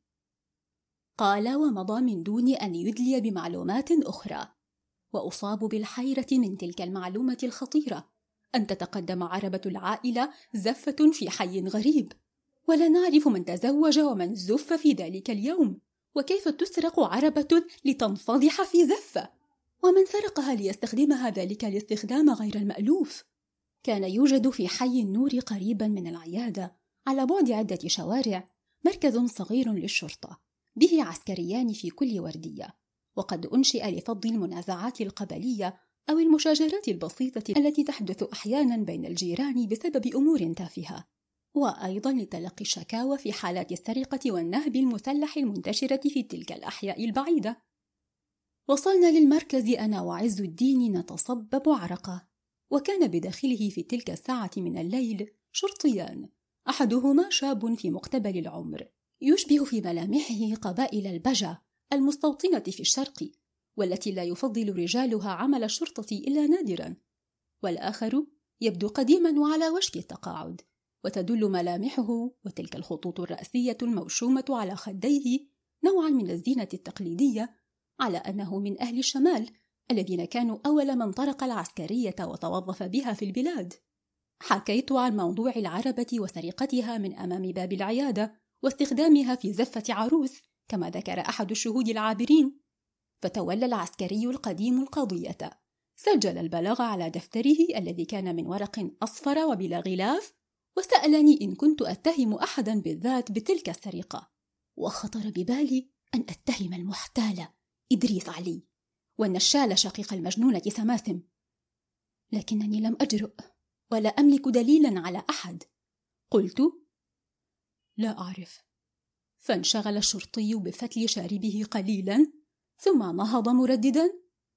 قال ومضى من دون أن يدلي بمعلومات أخرى. وأصاب بالحيرة من تلك المعلومة الخطيرة، أن تتقدم عربة العائلة زفة في حي غريب، ولا نعرف من تزوج ومن زف في ذلك اليوم، وكيف تسرق عربة لتنفضح في زفة، ومن سرقها ليستخدمها ذلك الاستخدام غير المألوف. كان يوجد في حي النور قريبا من العيادة على بعد عدة شوارع مركز صغير للشرطة به عسكريان في كل وردية، وقد أنشئ لفض المنازعات القبلية أو المشاجرات البسيطة التي تحدث أحيانا بين الجيران بسبب أمور تافهة، وأيضا لتلقي الشكاوى في حالات السرقة والنهب المسلح المنتشرة في تلك الأحياء البعيدة. وصلنا للمركز أنا وعز الدين نتصبب عرقا، وكان بداخله في تلك الساعة من الليل شرطيان، أحدهما شاب في مقتبل العمر يشبه في ملامحه قبائل البجا المستوطنة في الشرق، والتي لا يفضل رجالها عمل الشرطة إلا نادرا، والآخر يبدو قديما وعلى وشك التقاعد، وتدل ملامحه وتلك الخطوط الرأسية الموشومة على خديه نوعا من الزينة التقليدية على أنه من أهل الشمال الذين كانوا أول من طرق العسكرية وتوظف بها في البلاد. حكيت عن موضوع العربة وسرقتها من أمام باب العيادة واستخدامها في زفة عروس كما ذكر أحد الشهود العابرين، فتولى العسكري القديم القضية، سجل البلاغ على دفتره الذي كان من ورق أصفر وبلا غلاف، وسألني إن كنت أتهم أحدا بالذات بتلك السرقة، وخطر ببالي أن أتهم المحتال إدريس علي والنشال شقيق المجنونة سماسم، لكنني لم أجرؤ ولا أملك دليلا على أحد. قلت: لا أعرف. فانشغل الشرطي بفتل شاربه قليلا ثم نهض مرددا: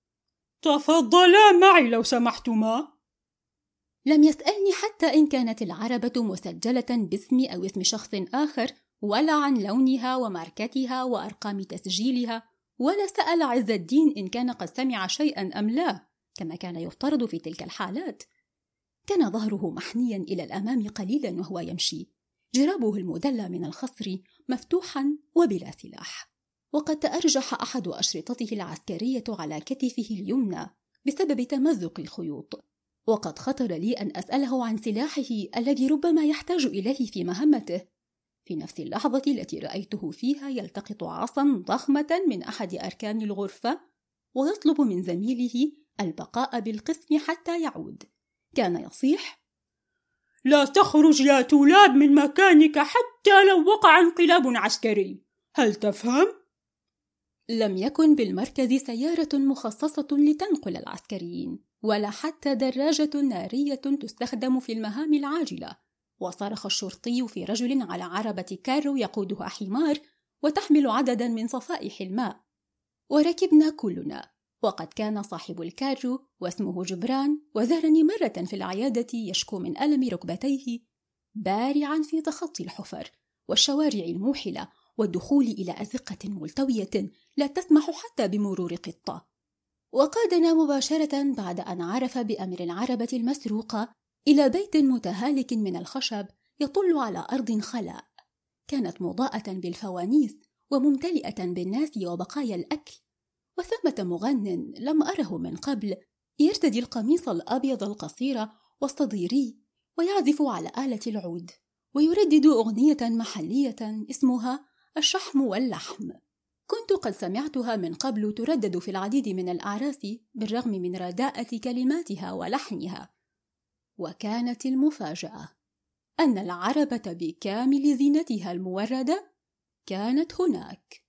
تفضلا معي لو سمحتما. لم يسألني حتى إن كانت العربة مسجلة باسمي أو اسم شخص آخر، ولا عن لونها وماركتها وأرقام تسجيلها، ولا سأل عز الدين إن كان قد سمع شيئا أم لا كما كان يفترض في تلك الحالات. كان ظهره محنيا إلى الأمام قليلا وهو يمشي، جرابه المدلى من الخصر مفتوحا وبلا سلاح، وقد تأرجح أحد أشرطته العسكرية على كتفه اليمنى بسبب تمزق الخيوط. وقد خطر لي أن أسأله عن سلاحه الذي ربما يحتاج إليه في مهمته، في نفس اللحظة التي رأيته فيها يلتقط عصا ضخمة من أحد أركان الغرفة ويطلب من زميله البقاء بالقسم حتى يعود. كان يصيح: لا تخرج يا تولاب من مكانك حتى لو وقع انقلاب عسكري، هل تفهم؟ لم يكن بالمركز سيارة مخصصة لتنقل العسكريين، ولا حتى دراجة نارية تستخدم في المهام العاجلة. وصرخ الشرطي في رجل على عربة كارو يقودها حمار وتحمل عددا من صفائح الماء، وركبنا كلنا. وقد كان صاحب الكارو واسمه جبران وزارني مرة في العيادة يشكو من ألم ركبتيه، بارعا في تخطي الحفر والشوارع الموحلة والدخول إلى أزقة ملتوية لا تسمح حتى بمرور قطة. وقادنا مباشرة بعد أن عرف بأمر العربة المسروقة إلى بيت متهالك من الخشب يطل على أرض خلاء، كانت مضاءة بالفوانيس وممتلئة بالناس وبقايا الأكل، وثمة مغن لم أره من قبل يرتدي القميص الأبيض القصير والصديري ويعزف على آلة العود ويردد أغنية محلية اسمها الشحم واللحم. كنت قد سمعتها من قبل تردد في العديد من الأعراس بالرغم من رداءة كلماتها ولحنها. وكانت المفاجأة أن العربة بكامل زينتها الموردة كانت هناك.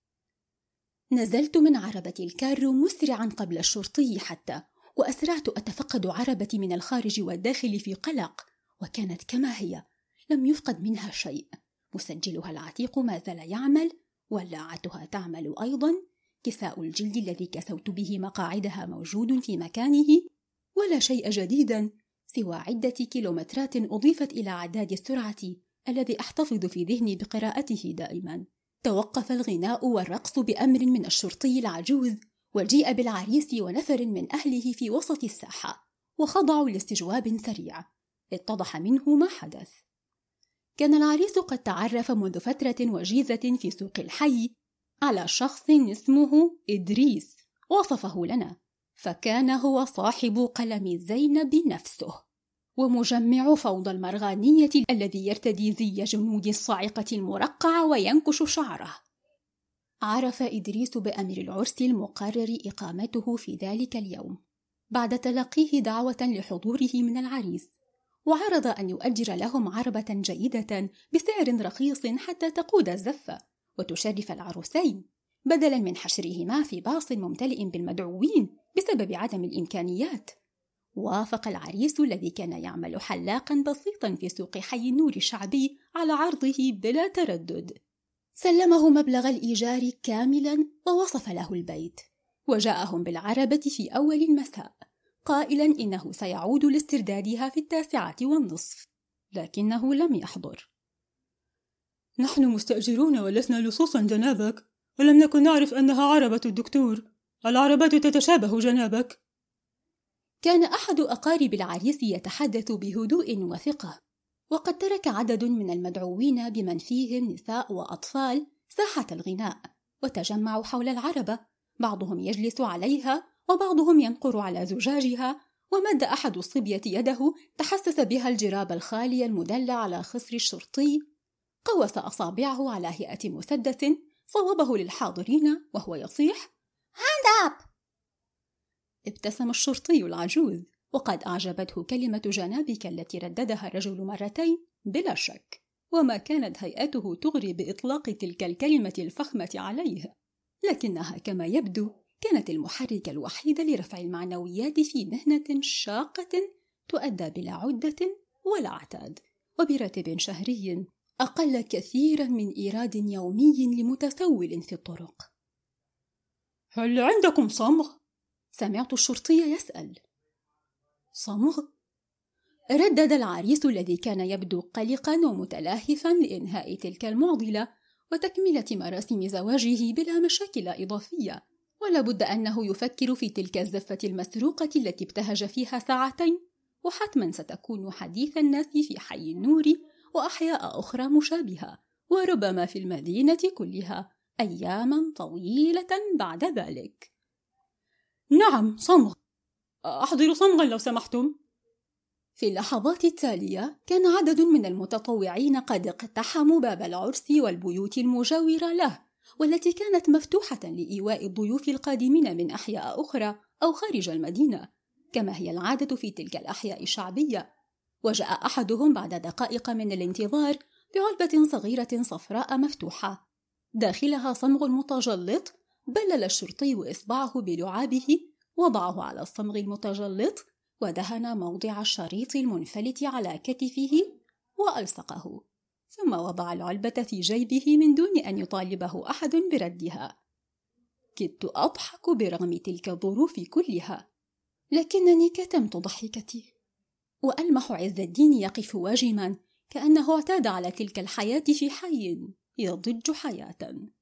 نزلت من عربة الكارو مسرعا قبل الشرطي حتى، وأسرعت أتفقد عربتي من الخارج والداخل في قلق، وكانت كما هي لم يفقد منها شيء. مسجلها العتيق ما زال يعمل، ولاعتها تعمل أيضا، كساء الجلد الذي كسوت به مقاعدها موجود في مكانه، ولا شيء جديدا سوى عدة كيلومترات أضيفت إلى عداد السرعة الذي أحتفظ في ذهني بقراءته دائما. توقف الغناء والرقص بأمر من الشرطي العجوز، وجيء بالعريس ونفر من أهله في وسط الساحة، وخضعوا لاستجواب سريع. اتضح منه ما حدث. كان العريس قد تعرف منذ فترة وجيزة في سوق الحي على شخص اسمه إدريس، وصفه لنا، فكان هو صاحب قلم زينب نفسه، ومجمع فوضى المرغانية الذي يرتدي زي جنود الصاعقة المرقعة وينكش شعره. عرف إدريس بأمر العرس المقرر إقامته في ذلك اليوم بعد تلقيه دعوة لحضوره من العريس، وعرض أن يؤجر لهم عربة جيدة بسعر رخيص حتى تقود الزفة وتشرف العروسين، بدلا من حشرهما في باص ممتلئ بالمدعوين بسبب عدم الإمكانيات. وافق العريس الذي كان يعمل حلاقا بسيطا في سوق حي النور الشعبي على عرضه بلا تردد. سلمه مبلغ الإيجار كاملا ووصف له البيت، وجاءهم بالعربة في أول المساء قائلا إنه سيعود لاستردادها في 9:30، لكنه لم يحضر. نحن مستأجرون ولسنا لصوصا جنابك، ولم نكن نعرف أنها عربة الدكتور. العربات تتشابه جنابك. كان أحد أقارب العريس يتحدث بهدوء وثقة، وقد ترك عدد من المدعوين بمن فيهم نساء وأطفال ساحة الغناء، وتجمعوا حول العربة، بعضهم يجلس عليها وبعضهم ينقر على زجاجها. ومد أحد الصبية يده تحسس بها الجراب الخالي المدلى على خصر الشرطي، قوس أصابعه على هيئة مسدس صوبه للحاضرين وهو يصيح: هاند أب! ابتسم الشرطي العجوز، وقد أعجبته كلمة جنابك التي رددها الرجل مرتين بلا شك، وما كانت هيئته تغري بإطلاق تلك الكلمة الفخمة عليه، لكنها كما يبدو كانت المحرك الوحيد لرفع المعنويات في مهنة شاقة تؤدى بلا عدة ولا عتاد، وبراتب شهري أقل كثيرا من إيراد يومي لمتسول في الطرق. هل عندكم صمغ؟ سمعت الشرطي يسأل. صمغ؟ ردد العريس الذي كان يبدو قلقا ومتلهفا لإنهاء تلك المعضلة وتكملة مراسم زواجه بلا مشاكل إضافية، ولا بد أنه يفكر في تلك الزفة المسروقة التي ابتهج فيها ساعتين، وحتما ستكون حديث الناس في حي النور وأحياء أخرى مشابهة، وربما في المدينة كلها أياما طويلة بعد ذلك. نعم، صمغ. أحضر صمغا لو سمحتم. في اللحظات التالية كان عدد من المتطوعين قد اقتحموا باب العرس والبيوت المجاورة له، والتي كانت مفتوحة لإيواء الضيوف القادمين من أحياء أخرى أو خارج المدينة، كما هي العادة في تلك الأحياء الشعبية. وجاء أحدهم بعد دقائق من الانتظار بعلبة صغيرة صفراء مفتوحة، داخلها صمغ متجلط. بلل الشرطي إصبعه بلعابه، وضعه على الصمغ المتجلط، ودهن موضع الشريط المنفلت على كتفه وألصقه، ثم وضع العلبة في جيبه من دون أن يطالبه أحد بردها. كدت أضحك برغم تلك الظروف كلها، لكنني كتمت ضحكتي، وألمح عز الدين يقف واجما كأنه اعتاد على تلك الحياة في حي يضج حياة.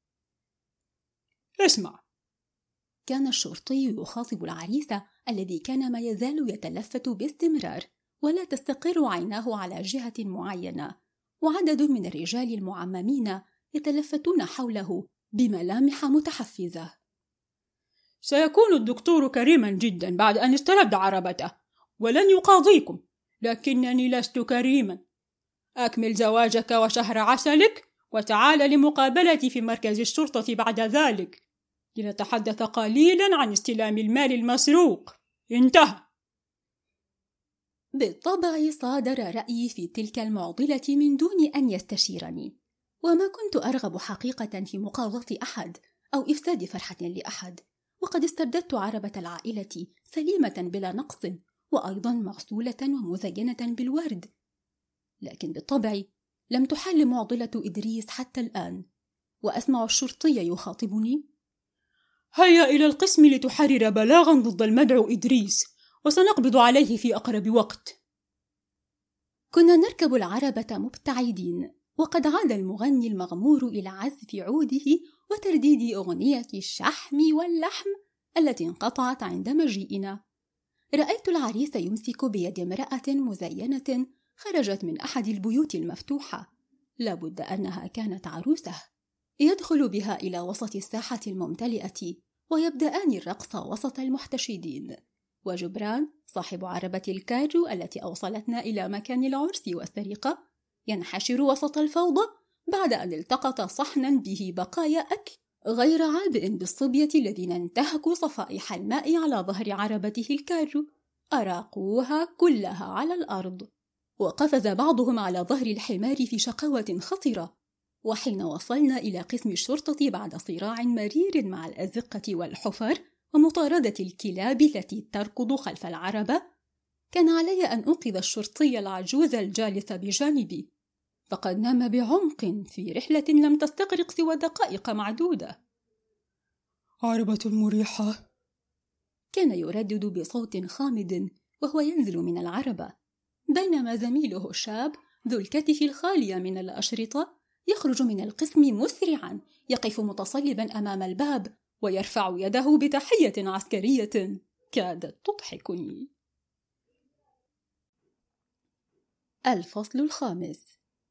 اسمع، كان الشرطي يخاطب العريس الذي كان ما يزال يتلفت باستمرار، ولا تستقر عيناه على جهة معينة، وعدد من الرجال المعممين يتلفتون حوله بملامح متحفزة. سيكون الدكتور كريما جدا بعد أن استرد عربته، ولن يقاضيكم، لكنني لست كريما. أكمل زواجك وشهر عسلك، وتعال لمقابلتي في مركز الشرطة بعد ذلك لنتحدث قليلا عن استلام المال المسروق. انتهى. بالطبع صادر رأيي في تلك المعضلة من دون أن يستشيرني، وما كنت أرغب حقيقة في مقاضاة أحد أو إفساد فرحة لأحد، وقد استرددت عربة العائلة سليمة بلا نقص، وأيضا مغسولة ومزينة بالورد. لكن بالطبع لم تحل معضلة إدريس حتى الآن، وأسمع الشرطي يخاطبني: هيا إلى القسم لتحرر بلاغا ضد المدعو إدريس، وسنقبض عليه في أقرب وقت. كنا نركب العربة مبتعدين، وقد عاد المغني المغمور إلى عزف عوده وترديد أغنية الشحم واللحم التي انقطعت عند مجيئنا. رأيت العريس يمسك بيد امرأة مزينة خرجت من أحد البيوت المفتوحة، لابد أنها كانت عروسه، يدخل بها إلى وسط الساحة الممتلئة، ويبدأان الرقص وسط المحتشدين. وجبران صاحب عربة الكاجو التي أوصلتنا إلى مكان العرس والسرقة ينحشر وسط الفوضى بعد أن التقط صحنا به بقايا أكل غير عابئ بالصبية الذين انتهكوا صفائح الماء على ظهر عربته الكاجو، أراقوها كلها على الأرض، وقفز بعضهم على ظهر الحمار في شقاوة خطرة. وحين وصلنا إلى قسم الشرطة بعد صراع مرير مع الأزقة والحفر ومطاردة الكلاب التي تركض خلف العربة، كان علي أن أنقذ الشرطي العجوز الجالس بجانبي، فقد نام بعمق في رحلة لم تستغرق سوى دقائق معدودة. عربة مريحة، كان يردد بصوت خامد وهو ينزل من العربة، بينما زميله الشاب ذو الكتف الخالية من الأشرطة يخرج من القسم مسرعا، يقف متصلبا أمام الباب ويرفع يده بتحية عسكرية كادت تضحكني. الفصل الخامس.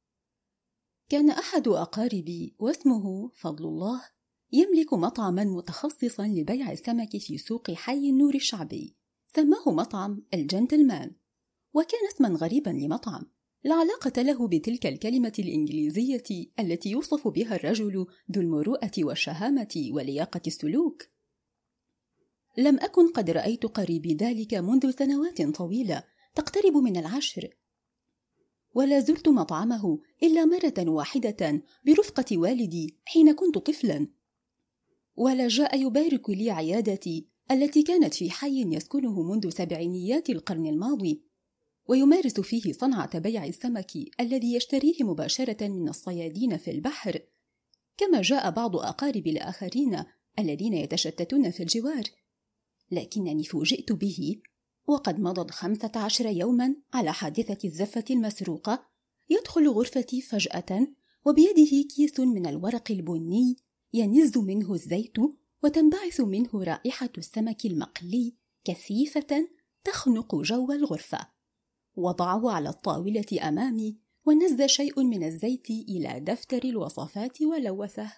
كان أحد أقاربي واسمه فضل الله يملك مطعما متخصصا لبيع السمك في سوق حي النور الشعبي، سماه مطعم الجنتلمان، وكان اسما غريبا لمطعم لا علاقة له بتلك الكلمة الإنجليزية التي يوصف بها الرجل ذو المروءة والشهامة ولياقة السلوك. لم أكن قد رأيت قريبي ذلك منذ سنوات طويلة تقترب من 10، ولا زرت مطعمه إلا مرة واحدة برفقة والدي حين كنت طفلا، ولا جاء يبارك لي عيادتي التي كانت في حي يسكنه منذ سبعينيات القرن الماضي، ويمارس فيه صنعة بيع السمك الذي يشتريه مباشرة من الصيادين في البحر، كما جاء بعض أقارب الآخرين الذين يتشتتون في الجوار. لكنني فوجئت به وقد مضت 15 يوما على حادثة الزفة المسروقة، يدخل غرفتي فجأة وبيده كيس من الورق البني ينز منه الزيت وتنبعث منه رائحة السمك المقلي كثيفة تخنق جو الغرفة. وضعه على الطاولة أمامي ونزل شيء من الزيت إلى دفتر الوصفات ولوثه.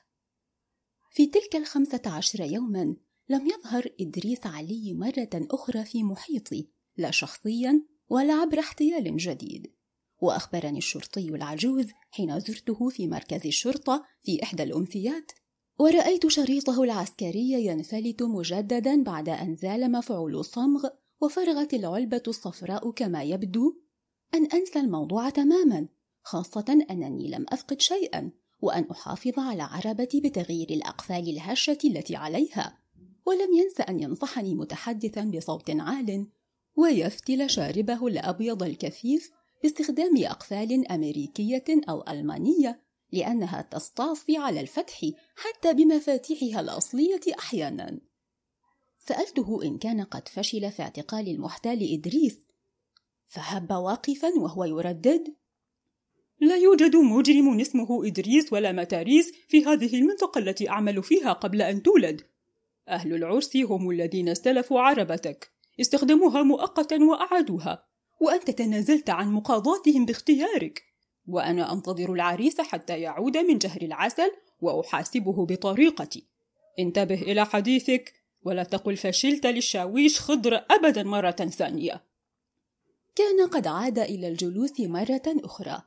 في تلك 15 يوما لم يظهر إدريس علي مرة أخرى في محيطي، لا شخصيا ولا عبر احتيال جديد. وأخبرني الشرطي العجوز حين زرته في مركز الشرطة في إحدى الأمسيات ورأيت شريطه العسكري ينفلت مجددا بعد أن زال مفعول الصمغ وفرغت العلبة الصفراء كما يبدو، أن أنسى الموضوع تماما، خاصة أنني لم أفقد شيئا، وأن أحافظ على عربتي بتغيير الأقفال الهشة التي عليها. ولم ينس أن ينصحني متحدثا بصوت عال ويفتل شاربه الأبيض الكثيف باستخدام أقفال أمريكية أو ألمانية، لأنها تستعصي على الفتح حتى بمفاتيحها الأصلية أحيانا. سألته إن كان قد فشل في اعتقال المحتال إدريس، فهب واقفا وهو يردد: لا يوجد مجرم اسمه إدريس ولا متاريس في هذه المنطقة التي أعمل فيها قبل أن تولد. أهل العرس هم الذين استلفوا عربتك، استخدموها مؤقتا وأعادوها، وأنت تنازلت عن مقاضاتهم باختيارك، وأنا أنتظر العريس حتى يعود من جهر العسل وأحاسبه بطريقتي. انتبه إلى حديثك ولا تقل فشلت للشاويش خضر أبدا مرة ثانية. كان قد عاد إلى الجلوس مرة أخرى،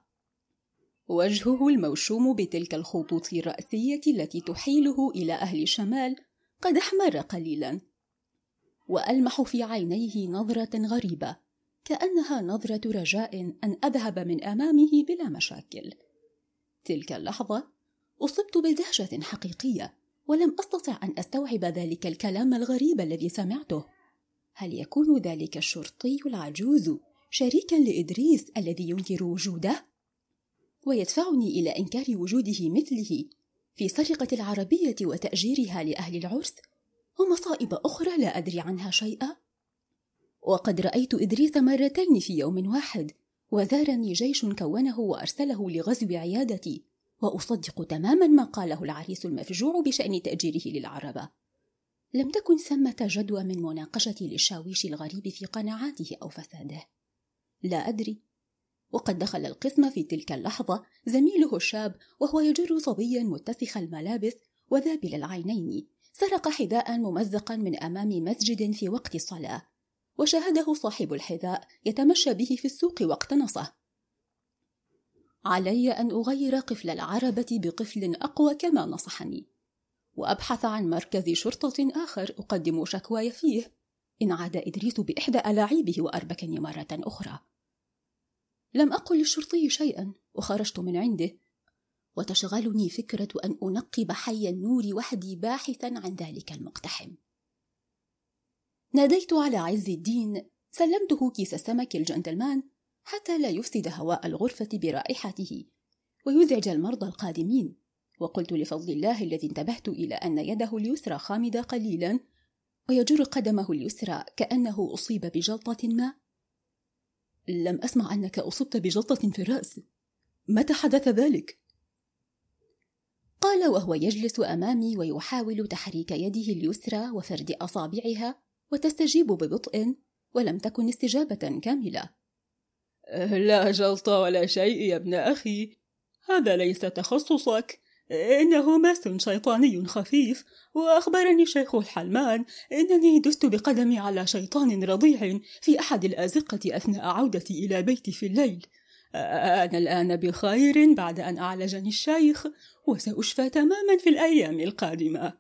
وجهه الموشوم بتلك الخطوط الرأسية التي تحيله إلى أهل الشمال قد احمر قليلا، وألمح في عينيه نظرة غريبة كأنها نظرة رجاء أن أذهب من أمامه بلا مشاكل. تلك اللحظة أصبت بدهشة حقيقية، ولم أستطع أن أستوعب ذلك الكلام الغريب الذي سمعته. هل يكون ذلك الشرطي العجوز شريكا لإدريس الذي ينكر وجوده ويدفعني إلى إنكار وجوده مثله في سرقة العربية وتأجيرها لأهل العرس ومصائب أخرى لا أدري عنها شيئا؟ وقد رأيت إدريس مرتين في يوم واحد، وزارني جيش كونه وأرسله لغزو عيادتي، وأصدق تماما ما قاله العريس المفجوع بشأن تأجيره للعربة. لم تكن ثمة جدوى من مناقشتي للشاويش الغريب في قناعاته أو فساده، لا أدري. وقد دخل القسم في تلك اللحظة زميله الشاب وهو يجر صبيا متسخ الملابس وذابل العينين، سرق حذاء ممزقا من أمام مسجد في وقت الصلاة، وشاهده صاحب الحذاء يتمشى به في السوق واقتنصه. علي أن أغير قفل العربة بقفل أقوى كما نصحني، وأبحث عن مركز شرطة آخر أقدم شكواي فيه إن عاد إدريس بإحدى ألاعيبه وأربكني مرة أخرى. لم أقل للشرطي شيئا وخرجت من عنده، وتشغلني فكرة أن أنقب حي النور وحدي باحثا عن ذلك المقتحم. ناديت على عز الدين، سلمته كيس السمك الجنتلمان حتى لا يفسد هواء الغرفة برائحته ويزعج المرضى القادمين، وقلت لفضل الله الذي انتبهت إلى أن يده اليسرى خامدة قليلا ويجر قدمه اليسرى كأنه أصيب بجلطة ما: لم أسمع أنك أصبت بجلطة في الرأس، متى حدث ذلك؟ قال وهو يجلس أمامي ويحاول تحريك يده اليسرى وفرد أصابعها وتستجيب ببطء، ولم تكن استجابة كاملة. لا جلطة ولا شيء يا ابن أخي، هذا ليس تخصصك، إنه مس شيطاني خفيف، وأخبرني شيخ الحلمان إنني دست بقدمي على شيطان رضيع في أحد الأزقة أثناء عودتي إلى بيتي في الليل. أنا الآن بخير بعد أن أعالجني الشيخ، وسأشفى تماما في الأيام القادمة.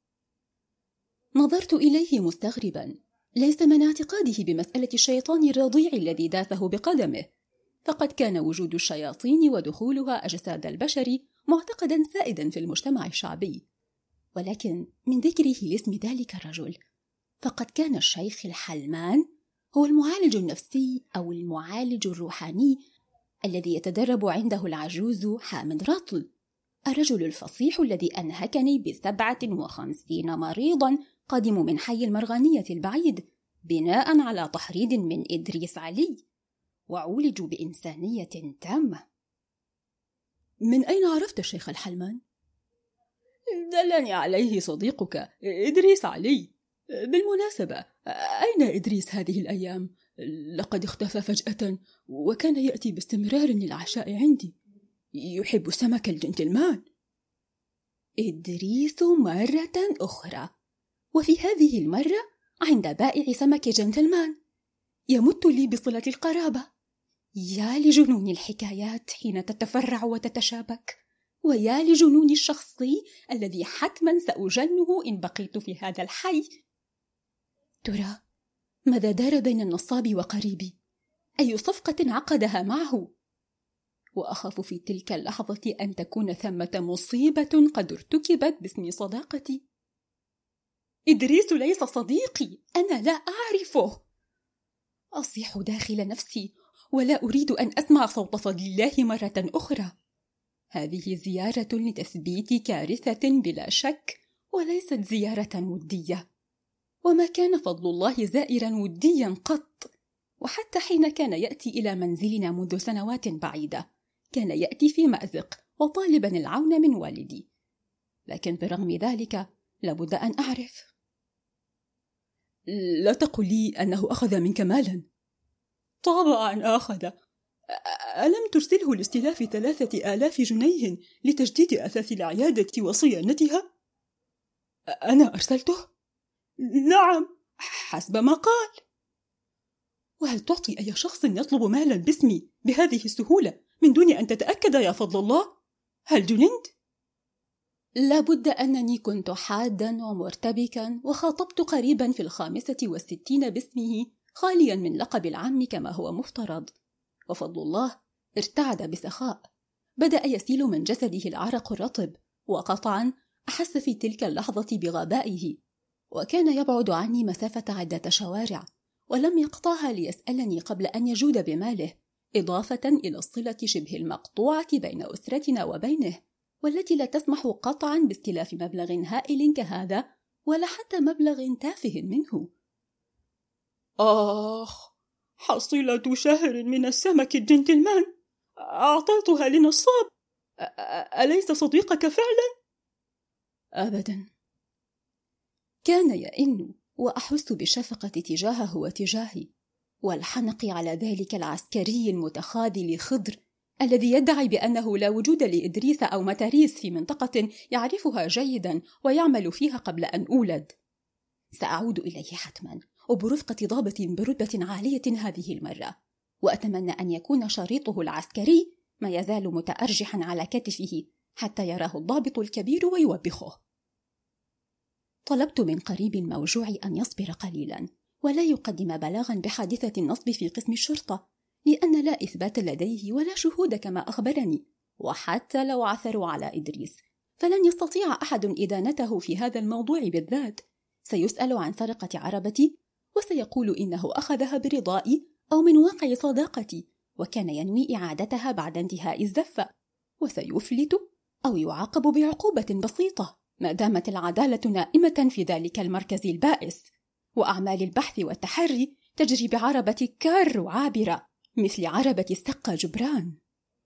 نظرت إليه مستغربا، ليس من اعتقاده بمسألة الشيطان الرضيع الذي داسه بقدمه، فقد كان وجود الشياطين ودخولها أجساد البشر معتقدا سائدا في المجتمع الشعبي، ولكن من ذكره لاسم ذلك الرجل فقد كان الشيخ الحلمان هو المعالج النفسي أو المعالج الروحاني الذي يتدرب عنده العجوز حامد رطل، الرجل الفصيح الذي أنهكني ب57 مريضا قادم من حي المرغنية البعيد بناء على تحريض من إدريس علي، وعولجوا بإنسانية تامة. من أين عرفت الشيخ الحلمان؟ دلني عليه صديقك إدريس علي. بالمناسبة، أين إدريس هذه الأيام؟ لقد اختفى فجأة، وكان يأتي باستمرار للعشاء عندي، يحب سمك الجنتلمان. إدريس مرة أخرى، وفي هذه المرة عند بائع سمك جنتلمان، يمت لي بصلة القرابة. يا لجنون الحكايات حين تتفرع وتتشابك، ويا لجنون الشخصي الذي حتما سأجنه إن بقيت في هذا الحي. ترى ماذا دار بين النصاب وقريبي؟ أي صفقة عقدها معه؟ وأخاف في تلك اللحظة أن تكون ثمة مصيبة قد ارتكبت باسم صداقتي. إدريس ليس صديقي، أنا لا أعرفه. أصيح داخل نفسي ولا أريد أن أسمع صوت فضل الله مرة أخرى. هذه زيارة لتثبيت كارثة بلا شك، وليست زيارة ودية، وما كان فضل الله زائرا وديا قط، وحتى حين كان يأتي إلى منزلنا منذ سنوات بعيدة كان يأتي في مأزق وطالبا العون من والدي، لكن برغم ذلك لابد أن أعرف. لا تقل لي أنه أخذ منك مالا. طبعا أخذ. ألم ترسله لاستلاف 3000 جنيه لتجديد أثاث العيادة وصيانتها؟ أنا أرسلته؟ نعم، حسب ما قال. وهل تعطي أي شخص يطلب مالا باسمي بهذه السهولة من دون أن تتأكد يا فضل الله؟ هل جننت؟ لابد أنني كنت حادا ومرتبكا، وخاطبت قريبا في 65 باسمه خاليا من لقب العم كما هو مفترض. وفضل الله ارتعد بسخاء، بدأ يسيل من جسده العرق الرطب، وقطعا أحس في تلك اللحظة بغبائه، وكان يبعد عني مسافة عدة شوارع، ولم يقطعها ليسألني قبل أن يجود بماله، إضافة إلى الصلة شبه المقطوعة بين أسرتنا وبينه، والتي لا تسمح قطعا باستلاف مبلغ هائل كهذا ولا حتى مبلغ تافه منه. آخ، حصيلة شهر من السمك الجنتلمان أعطيتها لنصاب. أليس صديقك فعلا؟ أبدا. كان يئن، وأحس بالشفقة تجاهه وتجاهي، والحنق على ذلك العسكري المتخاذل خضر الذي يدعي بأنه لا وجود لإدريس أو متاريس في منطقة يعرفها جيدا ويعمل فيها قبل أن أولد. سأعود إليه حتما، وبرفقة ضابط برتبة عالية هذه المرة، وأتمنى أن يكون شريطه العسكري ما يزال متأرجحا على كتفه حتى يراه الضابط الكبير ويوبخه. طلبت من قريب موجوع أن يصبر قليلا ولا يقدم بلاغا بحادثة النصب في قسم الشرطة، لأن لا إثبات لديه ولا شهود كما أخبرني، وحتى لو عثروا على إدريس فلن يستطيع أحد إدانته في هذا الموضوع بالذات. سيسأل عن سرقة عربتي، وسيقول إنه أخذها برضائي أو من واقع صداقتي، وكان ينوي إعادتها بعد انتهاء الزفة، وسيفلت أو يعاقب بعقوبة بسيطة ما دامت العدالة نائمة في ذلك المركز البائس، وأعمال البحث والتحري تجري بعربة كار عابرة مثل عربة السقا جبران.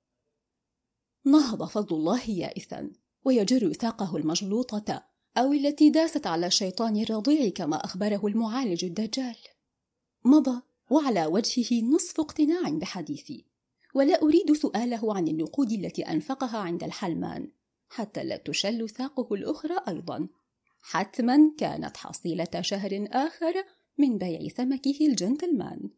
نهض فضل الله يائسا ويجر ساقه المجلوطة أو التي داست على الشيطان الرضيع كما أخبره المعالج الدجال. مضى وعلى وجهه نصف اقتناع بحديثي، ولا أريد سؤاله عن النقود التي أنفقها عند الحلمان حتى لا تشل ساقه الأخرى أيضا. حتما كانت حصيلة شهر آخر من بيع سمكه الجنتلمان.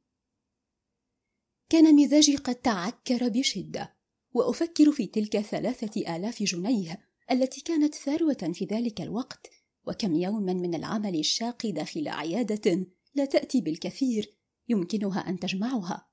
كان مزاجي قد تعكر بشدة، وأفكر في تلك 3000 جنيه التي كانت ثروة في ذلك الوقت، وكم يوما من العمل الشاق داخل عيادة لا تأتي بالكثير يمكنها أن تجمعها.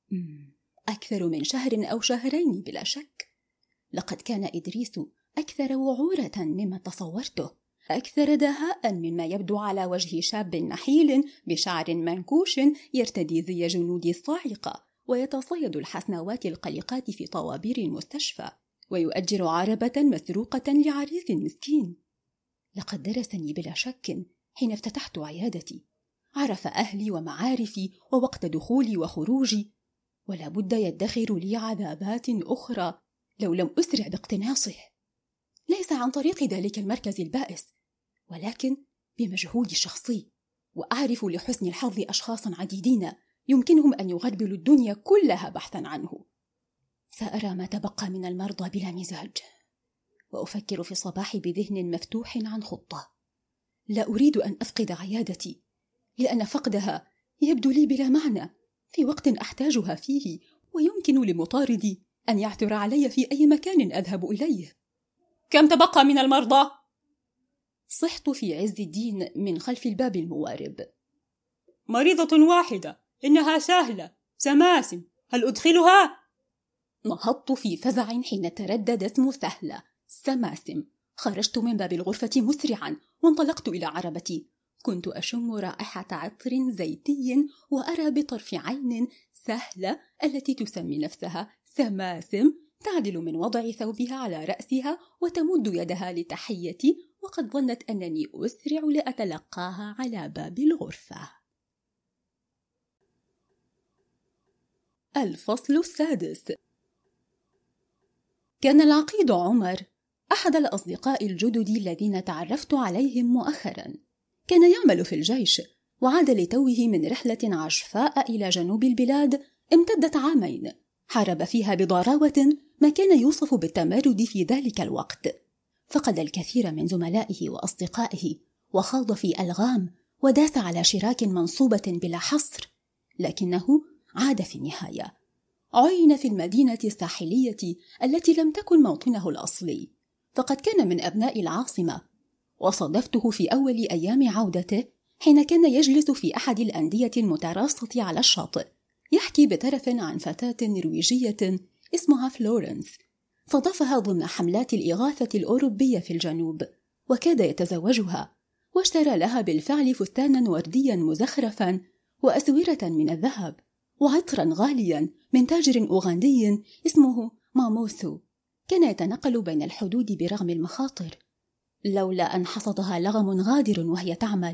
أكثر من شهر أو شهرين بلا شك. لقد كان إدريس أكثر وعورة مما تصورته، أكثر دهاء مما يبدو على وجه شاب نحيل بشعر منكوش يرتدي زي جنود الصاعقة ويتصيد الحسنوات القلقات في طوابير المستشفى، ويؤجر عربة مسروقة لعريس مسكين. لقد درسني بلا شك حين افتتحت عيادتي، عرف أهلي ومعارفي ووقت دخولي وخروجي، ولا بد يدخر لي عذابات أخرى لو لم أسرع باقتناصه، ليس عن طريق ذلك المركز البائس، ولكن بمجهودي الشخصي. وأعرف لحسن الحظ أشخاصا عديدين يمكنهم أن يغربلوا الدنيا كلها بحثا عنه. سأرى ما تبقى من المرضى بلا مزاج، وأفكر في الصباح بذهن مفتوح عن خطة. لا أريد أن أفقد عيادتي، لأن فقدها يبدو لي بلا معنى في وقت أحتاجها فيه، ويمكن لمطاردي أن يعثر علي في أي مكان أذهب إليه. كم تبقى من المرضى؟ صحت في عز الدين من خلف الباب الموارب. مريضة واحدة، إنها سهلة، سماسم، هل أدخلها؟ نهضت في فزع حين تردد اسم سهلة سماسم. خرجت من باب الغرفة مسرعا وانطلقت إلى عربتي. كنت أشم رائحة عطر زيتي وأرى بطرف عين سهلة التي تسمي نفسها سماسم تعدل من وضع ثوبها على رأسها وتمد يدها لتحيتي، وقد ظنت أنني أسرع لأتلقاها على باب الغرفة. الفصل السادس. كان العقيد عمر أحد الأصدقاء الجدد الذين تعرفت عليهم مؤخرا. كان يعمل في الجيش، وعاد لتوه من رحلة عشفاء إلى جنوب البلاد امتدت عامين، حارب فيها بضراوة ما كان يوصف بالتمرد في ذلك الوقت. فقد الكثير من زملائه وأصدقائه، وخاض في ألغام، وداس على شراك منصوبة بلا حصر، لكنه عاد في النهاية. عين في المدينة الساحلية التي لم تكن موطنه الأصلي، فقد كان من أبناء العاصمة. وصادفته في أول أيام عودته حين كان يجلس في أحد الأندية المتراصة على الشاطئ، يحكي بترف عن فتاة نرويجية اسمها فلورنس، صادفها ضمن حملات الإغاثة الأوروبية في الجنوب، وكاد يتزوجها، واشترى لها بالفعل فستانا ورديا مزخرفا وأسورة من الذهب وعطرا غاليا من تاجر أوغندي اسمه ماموثو. كان يتنقل بين الحدود برغم المخاطر، لولا أن حصدها لغم غادر وهي تعمل.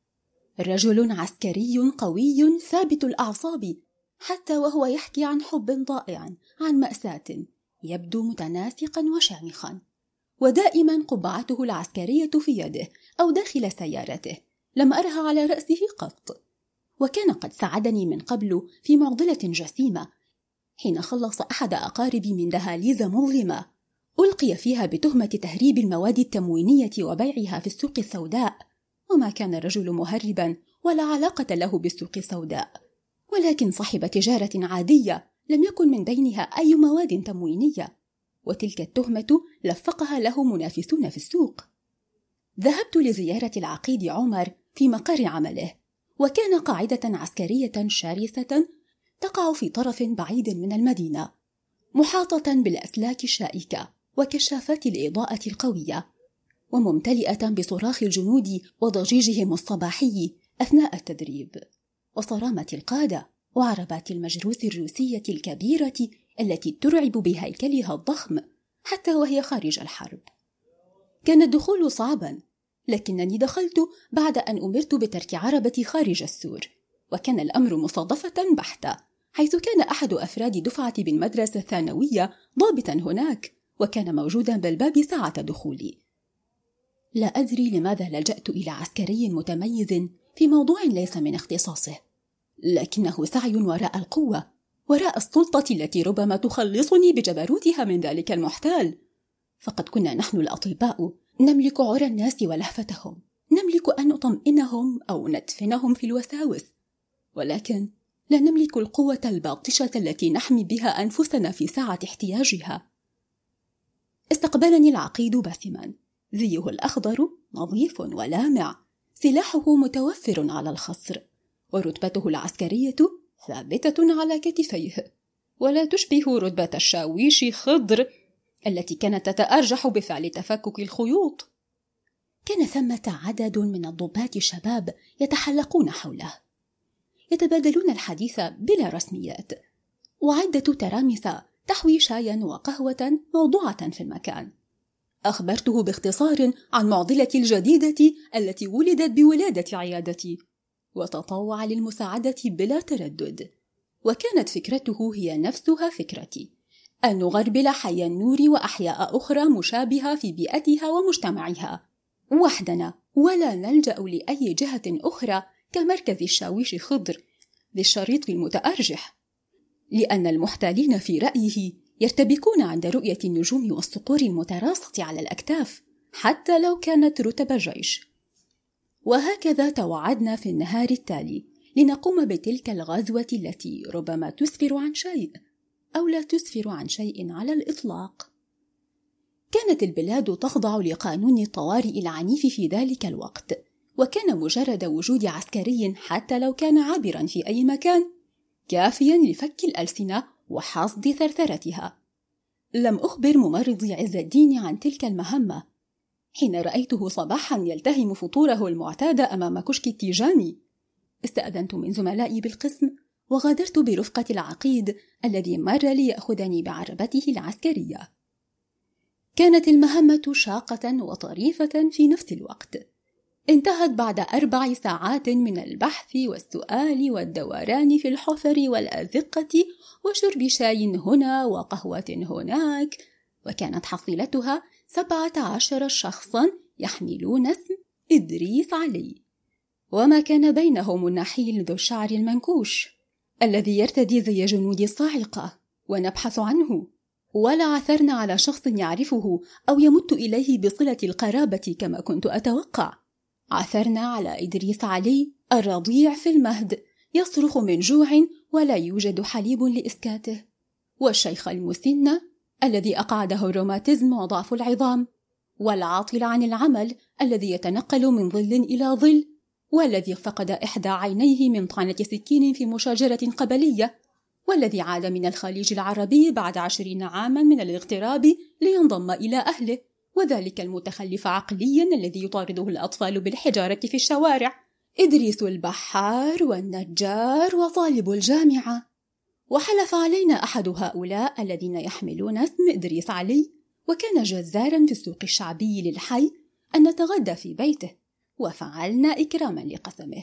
رجل عسكري قوي ثابت الأعصاب، حتى وهو يحكي عن حب ضائع، عن مأساة، يبدو متناسقا وشامخا، ودائما قبعته العسكرية في يده أو داخل سيارته، لم أرها على رأسه قط. وكان قد ساعدني من قبل في معضلة جسيمة حين خلص أحد أقاربي من دهاليز مظلمة ألقي فيها بتهمة تهريب المواد التموينية وبيعها في السوق السوداء، وما كان الرجل مهربا ولا علاقة له بالسوق السوداء، ولكن صاحب تجارة عادية لم يكن من بينها أي مواد تموينية، وتلك التهمة لفقها له منافسون في السوق. ذهبت لزيارة العقيد عمر في مقر عمله، وكان قاعدة عسكرية شرسة تقع في طرف بعيد من المدينة، محاطة بالأسلاك الشائكة وكشافات الإضاءة القوية، وممتلئة بصراخ الجنود وضجيجهم الصباحي أثناء التدريب، وصرامة القادة وعربات المجروس الروسية الكبيرة التي ترعب بهيكلها الضخم حتى وهي خارج الحرب. كان الدخول صعبا، لكنني دخلت بعد أن أمرت بترك عربتي خارج السور، وكان الأمر مصادفة بحتة، حيث كان أحد أفراد دفعتي بالمدرسة الثانوية ضابطا هناك، وكان موجودا بالباب ساعة دخولي. لا أدري لماذا لجأت إلى عسكري متميز في موضوع ليس من اختصاصه، لكنه سعي وراء القوة، وراء السلطة التي ربما تخلصني بجبروتها من ذلك المحتال. فقد كنا نحن الأطباء نملك عرى الناس ولهفتهم، نملك أن نطمئنهم أو ندفنهم في الوساوس، ولكن لا نملك القوة الباطشة التي نحمي بها أنفسنا في ساعة احتياجها. استقبلني العقيد باسما، زيه الأخضر نظيف ولامع، سلاحه متوفر على الخصر، ورتبته العسكرية ثابتة على كتفيه، ولا تشبه رتبة الشاويش خضر التي كانت تتأرجح بفعل تفكك الخيوط. كان ثمة عدد من الضباط الشباب يتحلقون حوله، يتبادلون الحديث بلا رسميات، وعدة ترامس تحوي شايا وقهوة موضوعة في المكان. أخبرته باختصار عن معضلتي الجديدة التي ولدت بولادة عيادتي، وتطوع للمساعدة بلا تردد. وكانت فكرته هي نفسها فكرتي، أن نغربل حي النور وأحياء أخرى مشابهة في بيئتها ومجتمعها وحدنا، ولا نلجأ لأي جهة أخرى كمركز الشاويش خضر للشريط المتأرجح، لأن المحتالين في رأيه يرتبكون عند رؤية النجوم والصقور المتراصة على الأكتاف حتى لو كانت رتب جيش. وهكذا توعدنا في النهار التالي لنقوم بتلك الغزوة التي ربما تسفر عن شيء أو لا تسفر عن شيء على الإطلاق. كانت البلاد تخضع لقانون الطوارئ العنيف في ذلك الوقت، وكان مجرد وجود عسكري حتى لو كان عابرا في أي مكان كافيا لفك الألسنة وحصد ثرثرتها. لم أخبر ممرضي عز الدين عن تلك المهمة حين رأيته صباحا يلتهم فطوره المعتاد أمام كشك التيجاني. استأذنت من زملائي بالقسم وغادرت برفقة العقيد الذي مر ليأخذني بعربته العسكرية. كانت المهمة شاقة وطريفة في نفس الوقت. انتهت بعد 4 ساعات من البحث والسؤال والدوران في الحفر والأزقة وشرب شاي هنا وقهوة هناك، وكانت حصيلتها 17 شخصا يحملون اسم إدريس علي، وما كان بينهم النحيل ذو الشعر المنكوش الذي يرتدي زي جنود الصاعقة، ونبحث عنه، ولا عثرنا على شخص يعرفه أو يمت إليه بصلة القرابة كما كنت أتوقع. عثرنا على إدريس علي الرضيع في المهد يصرخ من جوع ولا يوجد حليب لإسكاته، والشيخ المسن الذي أقعده الروماتيزم وضعف العظام، والعاطل عن العمل الذي يتنقل من ظل إلى ظل، والذي فقد إحدى عينيه من طعنة سكين في مشاجرة قبلية، والذي عاد من الخليج العربي بعد 20 عاما من الاغتراب لينضم إلى أهله، وذلك المتخلف عقليا الذي يطارده الأطفال بالحجارة في الشوارع، إدريس البحار والنجار وطالب الجامعة. وحلف علينا أحد هؤلاء الذين يحملون اسم إدريس علي، وكان جزارا في السوق الشعبي للحي، أن نتغدى في بيته، وفعلنا إكراما لقسمه.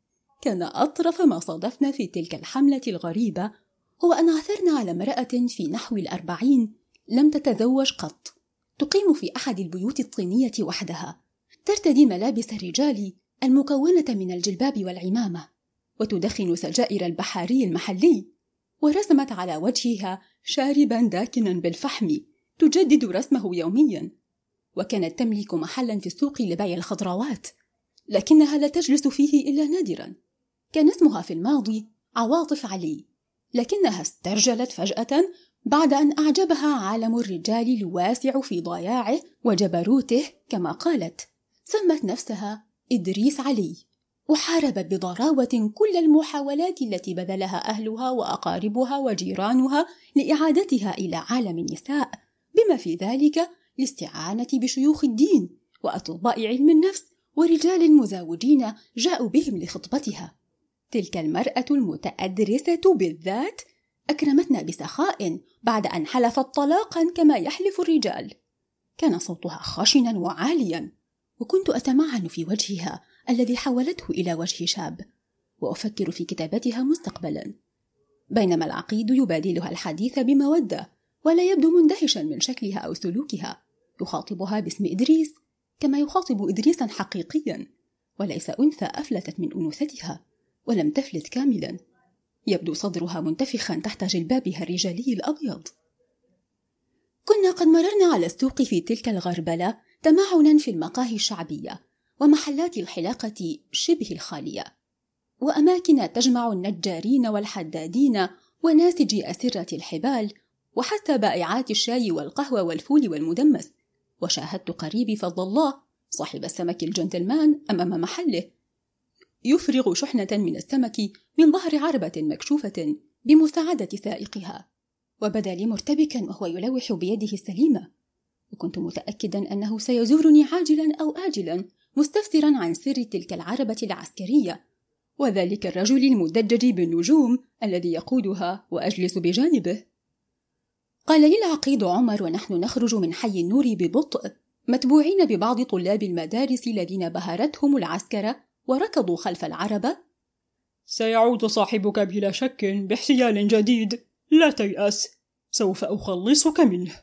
كان أطرف ما صادفنا في تلك الحملة الغريبة هو أن عثرنا على امرأة في نحو 40 لم تتزوج قط، تقيم في أحد البيوت الطينية وحدها، ترتدي ملابس الرجال المكونة من الجلباب والعمامة، وتدخن سجائر البحاري المحلي، ورسمت على وجهها شاربا داكنا بالفحم تجدد رسمه يوميا، وكانت تملك محلا في السوق لبيع الخضروات، لكنها لا تجلس فيه إلا نادرا. كان اسمها في الماضي عواطف علي، لكنها استرجلت فجأة بعد أن أعجبها عالم الرجال الواسع في ضياعه وجبروته كما قالت. سمت نفسها إدريس علي، وحاربت بضراوة كل المحاولات التي بذلها أهلها وأقاربها وجيرانها لإعادتها إلى عالم النساء، بما في ذلك الاستعانة بشيوخ الدين وأطباء علم النفس ورجال مزاوجين جاءوا بهم لخطبتها. تلك المرأة المتأدرسة بالذات أكرمتنا بسخاء بعد أن حلفت طلاقا كما يحلف الرجال. كان صوتها خشنا وعاليا، وكنت أتمعن في وجهها الذي حولته إلى وجه شاب، وأفكر في كتابتها مستقبلا، بينما العقيد يبادلها الحديث بمودة ولا يبدو مندهشا من شكلها أو سلوكها. يخاطبها باسم إدريس كما يخاطب إدريسا حقيقيا، وليس أنثى أفلتت من أنوثتها ولم تفلت كاملا. يبدو صدرها منتفخا تحت جلبابها الرجالي الأبيض. كنا قد مررنا على السوق في تلك الغربلة تمعنا في المقاهي الشعبية ومحلات الحلاقة شبه الخالية، وأماكن تجمع النجارين والحدادين وناسجي أسرة الحبال، وحتى بائعات الشاي والقهوة والفول والمدمس. وشاهدت قريبي فضل الله صاحب السمك الجنتلمان أمام محله يفرغ شحنة من السمك من ظهر عربة مكشوفة بمساعدة سائقها، وبدا لي مرتبكا وهو يلوح بيده السليمة، وكنت متأكدا أنه سيزورني عاجلا أو آجلا مستفسرا عن سر تلك العربة العسكرية وذلك الرجل المدجج بالنجوم الذي يقودها وأجلس بجانبه. قال لي العقيد عمر ونحن نخرج من حي النور ببطء، متبوعين ببعض طلاب المدارس الذين بهرتهم العسكرة وركضوا خلف العربة: سيعود صاحبك بلا شك باحتيال جديد، لا تيأس، سوف أخلصك منه.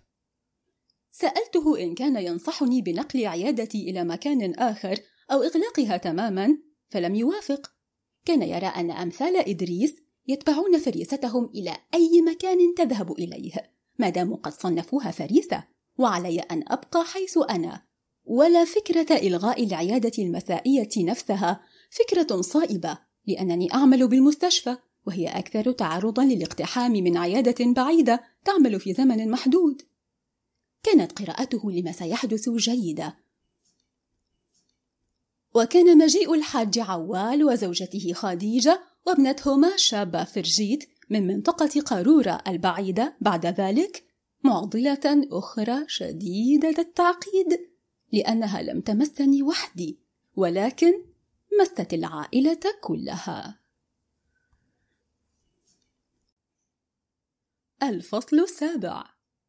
سألته إن كان ينصحني بنقل عيادتي إلى مكان آخر أو إغلاقها تماما، فلم يوافق. كان يرى أن أمثال إدريس يتبعون فريستهم إلى أي مكان تذهب إليه ما داموا قد صنفوها فريسة، وعلي أن أبقى حيث أنا. ولا فكرة إلغاء العيادة المسائية نفسها فكرة صائبة، لأنني أعمل بالمستشفى وهي أكثر تعرضا للاقتحام من عيادة بعيدة تعمل في زمن محدود. كانت قراءته لما سيحدث جيدة، وكان مجيء الحاج عوال وزوجته خديجة وابنتهما شابة فرجيت من منطقة قارورة البعيدة بعد ذلك معضلة أخرى شديدة التعقيد، لأنها لم تمسني وحدي ولكن مست العائلة كلها. الفصل 7.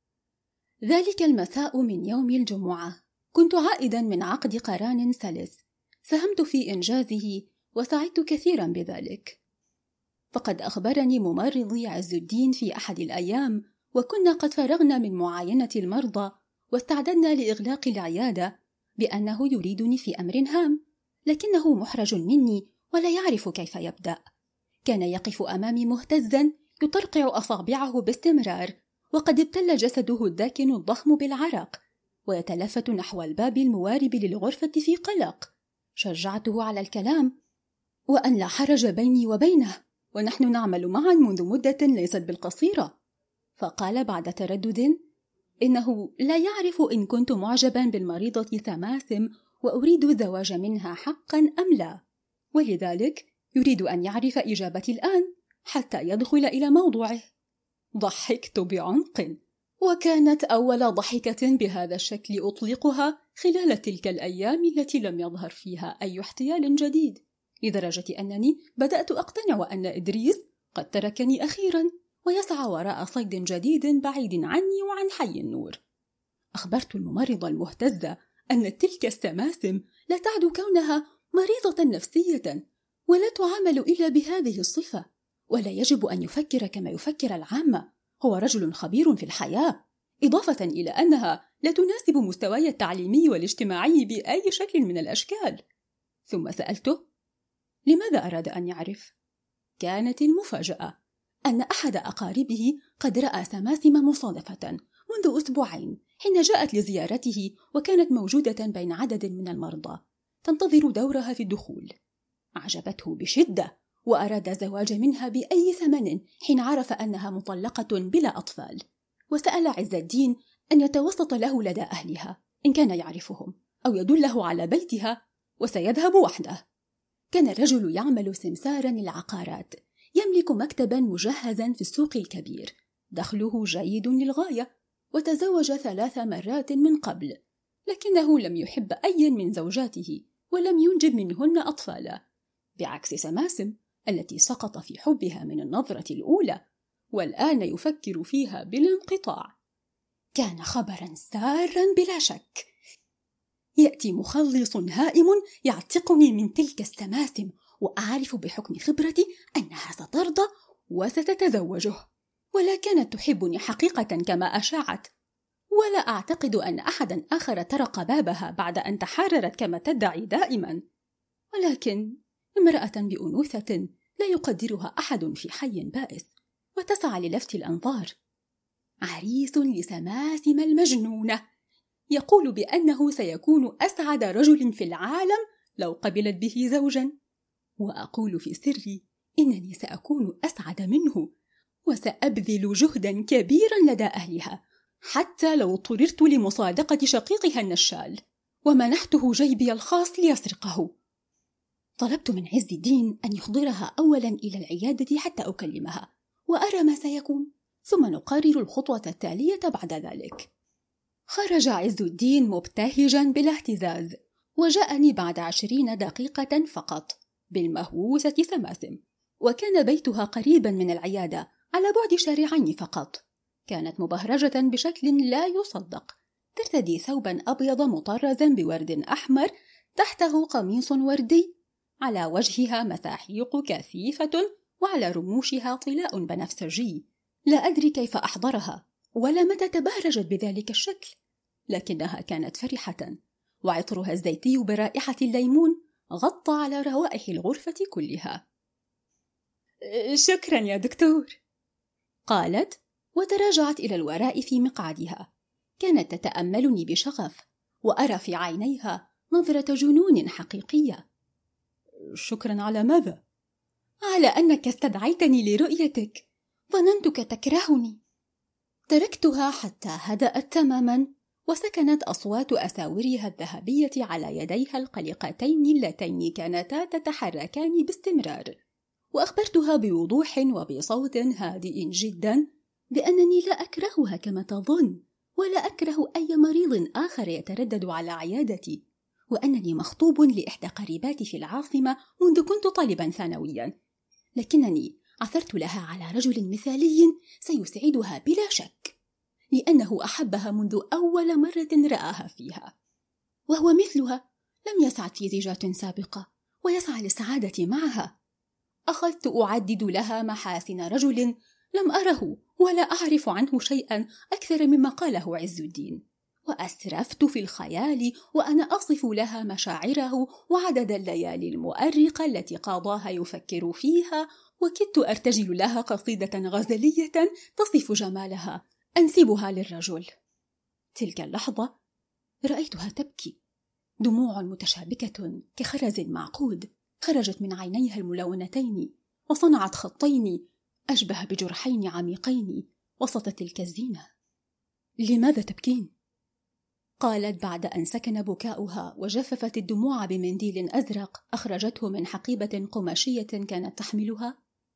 ذلك المساء من يوم الجمعة كنت عائدا من عقد قران سلس ساهمت في إنجازه وسعدت كثيرا بذلك، فقد أخبرني ممرضي عز الدين في أحد الأيام وكنا قد فرغنا من معاينة المرضى واستعددنا لإغلاق العيادة بأنه يريدني في أمر هام، لكنه محرج مني ولا يعرف كيف يبدأ. كان يقف أمامي مهتزا يطرقع أصابعه باستمرار وقد ابتل جسده الداكن الضخم بالعرق، ويتلفت نحو الباب الموارب للغرفة في قلق. شجعته على الكلام وأن لا حرج بيني وبينه، ونحن نعمل معا منذ مدة ليست بالقصيرة. فقال بعد تردد إنه لا يعرف إن كنت معجبا بالمريضة سماسم وأريد الزواج منها حقا أم لا، ولذلك يريد أن يعرف إجابتي الآن حتى يدخل إلى موضوعه. ضحكت بعمق، وكانت أول ضحكة بهذا الشكل أطلقها خلال تلك الأيام التي لم يظهر فيها أي احتيال جديد، لدرجة أنني بدأت أقتنع أن إدريس قد تركني أخيرا ويسعى وراء صيد جديد بعيد عني وعن حي النور. أخبرت الممرضة المهتزة أن تلك السماسم لا تعد كونها مريضة نفسية ولا تعامل إلا بهذه الصفة، ولا يجب أن يفكر كما يفكر العامة. هو رجل خبير في الحياة، إضافة إلى أنها لا تناسب مستواي التعليمي والاجتماعي بأي شكل من الأشكال. ثم سألته لماذا أراد أن يعرف؟ كانت المفاجأة أن أحد أقاربه قد رأى سماسم مصادفة منذ أسبوعين حين جاءت لزيارته، وكانت موجودة بين عدد من المرضى تنتظر دورها في الدخول. أعجبته بشدة وأراد الزواج منها بأي ثمن حين عرف أنها مطلقة بلا أطفال، وسأل عز الدين أن يتوسط له لدى أهلها إن كان يعرفهم أو يدله على بيتها، وسيذهب وحده. كان الرجل يعمل سمسارا للعقارات، يملك مكتبا مجهزا في السوق الكبير، دخله جيد للغاية، وتزوج 3 مرات من قبل، لكنه لم يحب أي من زوجاته ولم ينجب منهن أطفالا، بعكس سماسم التي سقط في حبها من النظرة الأولى والآن يفكر فيها بلا انقطاع. كان خبرا سارا بلا شك. يأتي مخلص هائم يعتقني من تلك السماسم، وأعرف بحكم خبرتي أنها سترضى وستتزوجه، ولا كانت تحبني حقيقة كما أشاعت، ولا أعتقد أن أحدا آخر طرق بابها بعد أن تحررت كما تدعي دائما، ولكن امرأة بأنوثة لا يقدرها أحد في حي بائس وتسعى للفت الأنظار. عريس لسماسم المجنونة يقول بأنه سيكون أسعد رجل في العالم لو قبلت به زوجا، وأقول في سري إنني سأكون أسعد منه، وسأبذل جهدا كبيرا لدى أهلها حتى لو اضطررت لمصادقة شقيقها النشال ومنحته جيبي الخاص ليسرقه. طلبت من عز الدين أن يحضرها أولا إلى العيادة حتى أكلمها وأرى ما سيكون، ثم نقرر الخطوة التالية بعد ذلك. خرج عز الدين مبتهجا بلا اهتزاز، وجاءني بعد 20 دقيقة فقط بالمهووسة سماسم، وكان بيتها قريبا من العيادة على بعد شارعين فقط. كانت مبهرجة بشكل لا يصدق، ترتدي ثوبا أبيض مطرزا بورد أحمر، تحته قميص وردي، على وجهها مساحيق كثيفة، وعلى رموشها طلاء بنفسجي. لا أدري كيف أحضرها ولا متى تبهرجت بذلك الشكل، لكنها كانت فرحة، وعطرها الزيتي برائحة الليمون غطى على روائح الغرفة كلها. شكرا يا دكتور، قالت وتراجعت إلى الوراء في مقعدها. كانت تتأملني بشغف، وأرى في عينيها نظرة جنون حقيقية. شكرا على ماذا؟ على أنك استدعيتني لرؤيتك، ظننتك تكرهني. تركتها حتى هدأت تماما، وسكنت أصوات أساورها الذهبية على يديها القلقتين اللتين كانتا تتحركان باستمرار، وأخبرتها بوضوح وبصوت هادئ جدا بأنني لا أكرهها كما تظن، ولا أكره أي مريض آخر يتردد على عيادتي، وأنني مخطوب لإحدى قريباتي في العاصمة منذ كنت طالبا ثانويا، لكنني عثرت لها على رجل مثالي سيسعدها بلا شك، لأنه أحبها منذ أول مرة رآها فيها، وهو مثلها لم يسعد في زيجات سابقة ويسعى للسعادة معها. أخذت أعدد لها محاسن رجل لم أره ولا أعرف عنه شيئا أكثر مما قاله عز الدين، وأسرفت في الخيال وأنا أصف لها مشاعره وعدد الليالي المؤرقة التي قضاها يفكر فيها، وكدت أرتجل لها قصيدة غزلية تصف جمالها أنسبها للرجل. تلك اللحظة رأيتها تبكي، دموع متشابكة كخرز معقود خرجت من عينيها الملونتين، وصنعت خطين أشبه بجرحين عميقين وسط تلك الزينة. لماذا تبكين؟ قالت بعد أن سكن بكاؤها وجففت الدموع بمنديل أزرق أخرجته من حقيبة قماشية كانت تحملها.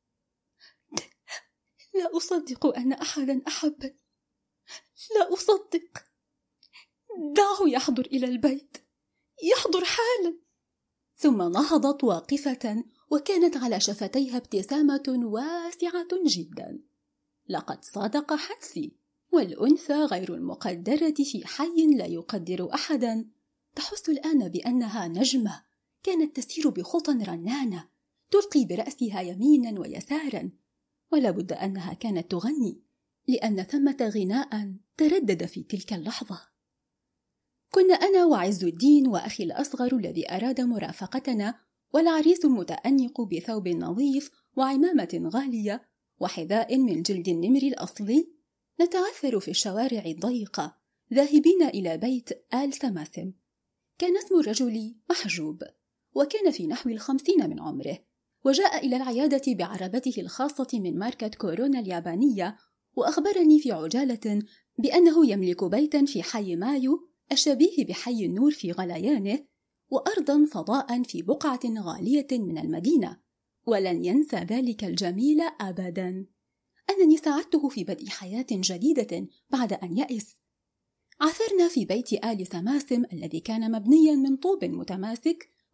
لا أصدق أن أحدا أحبني، لا أصدق. دعه يحضر إلى البيت، يحضر حالا. ثم نهضت واقفة، وكانت على شفتيها ابتسامة واسعة جدا. لقد صادق حدسي، والأنثى غير المقدرة في حي لا يقدر أحدا تحس الآن بأنها نجمة كانت تسير بخطى رنانة تلقي برأسها يمينا ويسارا، ولا بد أنها كانت تغني، لأن ثمة غناء تردد في تلك اللحظة. كنا أنا وعز الدين وأخي الأصغر الذي أراد مرافقتنا، والعريس المتأنق بثوب نظيف وعمامة غالية وحذاء من جلد النمر الأصلي، نتعثر في الشوارع الضيقة ذاهبين إلى بيت آل سماسم. كان اسم الرجل محجوب، وكان في نحو 50 من عمره، وجاء إلى العيادة بعربته الخاصة من ماركة كورونا اليابانية، وأخبرني في عجالة بأنه يملك بيتا في حي مايو الشبيه بحي النور في غليانه، وأرضا فضاء في بقعة غالية من المدينة، ولن ينسى ذلك الجميل أبدا. أنني ساعدته في بدء حياة جديدة بعد أن يأس. عثرنا في بيت آل سماسم الذي كان مبنيا من طوب متماسك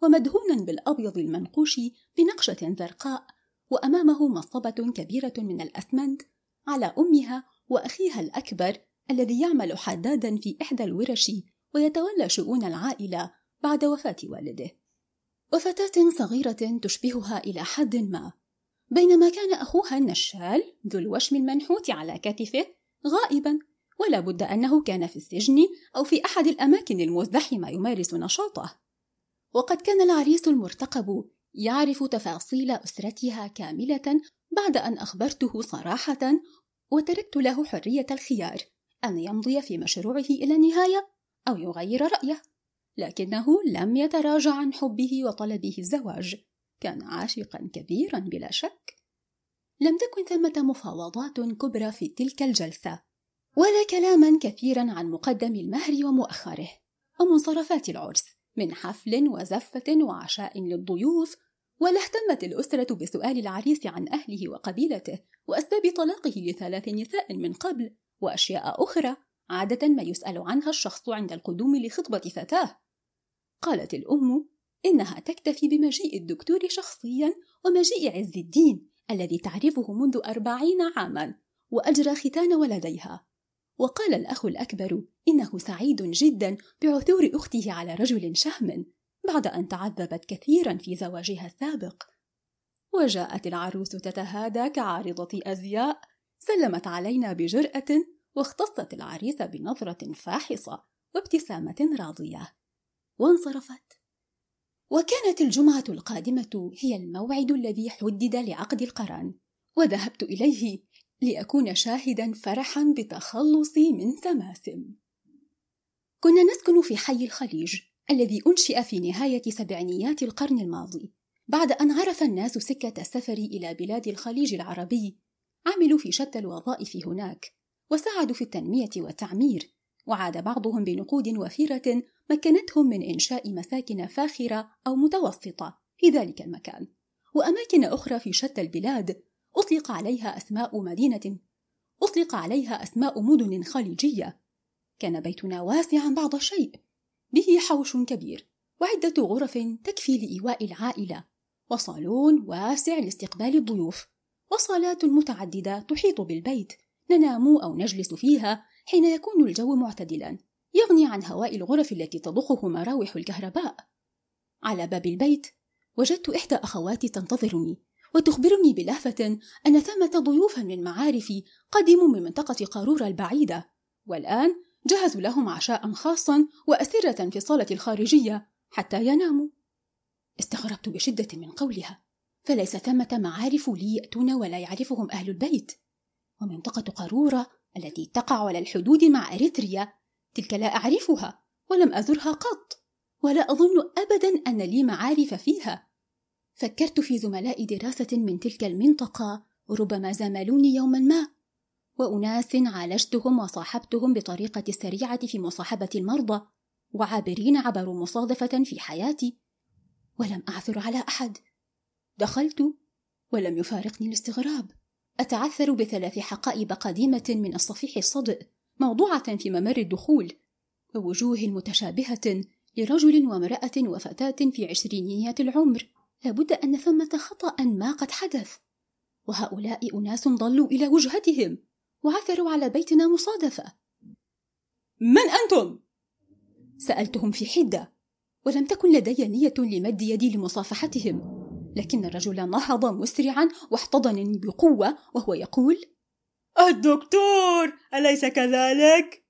ومدهونا بالأبيض المنقوش بنقشة زرقاء، وأمامه مصطبة كبيرة من الأسمنت على أمها وأخيها الأكبر الذي يعمل حدادا في إحدى الورش ويتولى شؤون العائلة بعد وفاة والده، وفتاة صغيرة تشبهها إلى حد ما، بينما كان أخوها النشال ذو الوشم المنحوت على كتفه غائبا، ولا بد أنه كان في السجن أو في أحد الأماكن المزدحمة يمارس نشاطه. وقد كان العريس المرتقب يعرف تفاصيل أسرتها كاملة بعد أن أخبرته صراحة، وتركت له حرية الخيار أن يمضي في مشروعه إلى النهاية أو يغير رأيه، لكنه لم يتراجع عن حبه وطلبه الزواج. كان عاشقا كبيرا بلا شك. لم تكن ثمة مفاوضات كبرى في تلك الجلسة، ولا كلاما كثيرا عن مقدم المهر ومؤخره ومنصرفات العرس من حفل وزفة وعشاء للضيوف، ولا اهتمت الأسرة بسؤال العريس عن أهله وقبيلته وأسباب طلاقه ل3 نساء من قبل، وأشياء أخرى عادة ما يسأل عنها الشخص عند القدوم لخطبة فتاة. قالت الأم إنها تكتفي بمجيء الدكتور شخصيا ومجيء عز الدين الذي تعرفه منذ 40 عاما وأجرى ختان ولديها. وقال الأخ الأكبر إنه سعيد جدا بعثور أخته على رجل شهم بعد أن تعذبت كثيرا في زواجها السابق. وجاءت العروس تتهادى كعارضة أزياء، سلمت علينا بجرأة واختصت العريس بنظرة فاحصة وابتسامة راضية، وانصرفت. وكانت الجمعة القادمة هي الموعد الذي حدد لعقد القران، وذهبت إليه لأكون شاهدا فرحا بتخلصي من سماسم. كنا نسكن في حي الخليج الذي أنشئ في نهاية سبعينيات القرن الماضي، بعد أن عرف الناس سكة السفر إلى بلاد الخليج العربي. عملوا في شتى الوظائف هناك وساعدوا في التنمية والتعمير، وعاد بعضهم بنقود وفيرة مكنتهم من إنشاء مساكن فاخرة أو متوسطة في ذلك المكان، وأماكن أخرى في شتى البلاد أطلق عليها أسماء مدن خليجية. كان بيتنا واسعا بعض الشيء، به حوش كبير وعدة غرف تكفي لإيواء العائلة، وصالون واسع لاستقبال الضيوف، وصالات متعددة تحيط بالبيت ننام أو نجلس فيها حين يكون الجو معتدلا يغني عن هواء الغرف التي تضخه مراوح الكهرباء. على باب البيت وجدت إحدى أخواتي تنتظرني وتخبرني بلهفة أن ثمة ضيوفا من معارفي قدموا من منطقة قارورة البعيدة، والآن جهزوا لهم عشاء خاصا وأسرة في الصالة الخارجية حتى يناموا. استغربت بشدة من قولها، فليس ثمة معارف لي يأتون ولا يعرفهم أهل البيت، ومنطقة قارورة التي تقع على الحدود مع إريتريا تلك لا أعرفها ولم أزرها قط، ولا أظن أبدا أن لي معارف فيها. فكرت في زملاء دراسة من تلك المنطقة وربما زاملوني يوما ما، وأناس عالجتهم وصاحبتهم بطريقة سريعة في مصاحبة المرضى، وعابرين عبروا مصادفة في حياتي، ولم أعثر على أحد. دخلت ولم يفارقني الاستغراب، أتعثر ب3 حقائب قديمة من الصفيح الصدئ موضوعة في ممر الدخول، ووجوه متشابهة لرجل وامرأة وفتاة في 20 العمر. لابد أن ثمة خطأ ما قد حدث، وهؤلاء أناس ضلوا إلى وجهتهم وعثروا على بيتنا مصادفة. من أنتم؟ سألتهم في حدة، ولم تكن لدي نية لمد يدي لمصافحتهم، لكن الرجل نهض مسرعا واحتضنني بقوة وهو يقول: الدكتور، أليس كذلك؟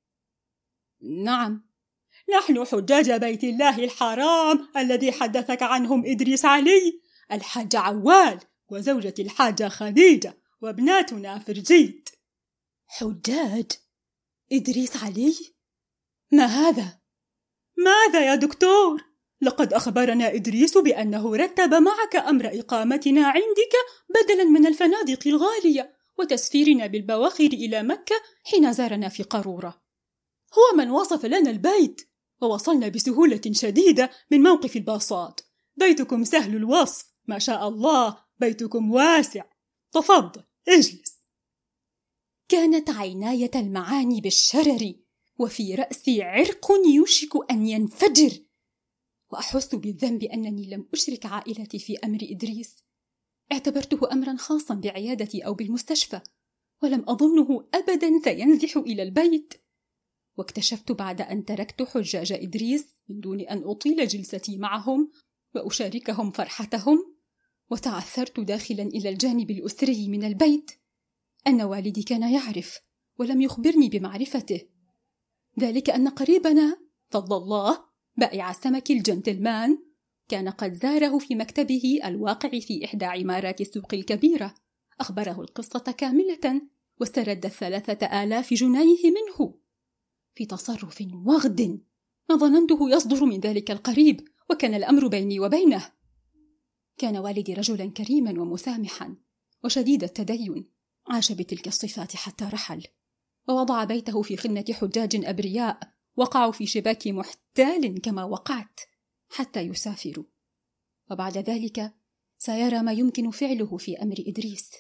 نعم، نحن حجاج بيت الله الحرام الذي حدثك عنهم إدريس علي، الحاج عوال وزوجة الحاجة خديجة وابناتنا فرجيت. حجاج إدريس علي؟ ما هذا؟ ماذا يا دكتور؟ لقد أخبرنا إدريس بأنه رتب معك أمر إقامتنا عندك بدلا من الفنادق الغالية وتسفيرنا بالبواخر إلى مكة حين زارنا في قارورة. هو من وصف لنا البيت، ووصلنا بسهولة شديدة من موقف الباصات. بيتكم سهل الوصف، ما شاء الله، بيتكم واسع. تفضل اجلس. كانت عيناي تلمعان بالشرر، وفي رأسي عرق يوشك أن ينفجر. وأحس بالذنب أنني لم أشرك عائلتي في أمر إدريس. اعتبرته أمرا خاصا بعيادتي أو بالمستشفى، ولم أظنه أبدا سينزح إلى البيت. واكتشفت بعد أن تركت حجاج إدريس من دون أن أطيل جلستي معهم وأشاركهم فرحتهم، وتعثرت داخلا إلى الجانب الأسري من البيت، أن والدي كان يعرف ولم يخبرني بمعرفته. ذلك أن قريبنا فضل الله بائع السمك الجنتلمان كان قد زاره في مكتبه الواقع في إحدى عمارات السوق الكبيرة، أخبره القصة كاملة واسترد 3000 جنيه منه في تصرف وغد ما ظننته يصدر من ذلك القريب، وكان الأمر بيني وبينه. كان والدي رجلا كريما ومسامحا وشديد التدين، عاش بتلك الصفات حتى رحل، ووضع بيته في خدمة حجاج أبرياء وقعوا في شباك محتال كما وقعت حتى يسافروا، وبعد ذلك سيرى ما يمكن فعله في أمر إدريس.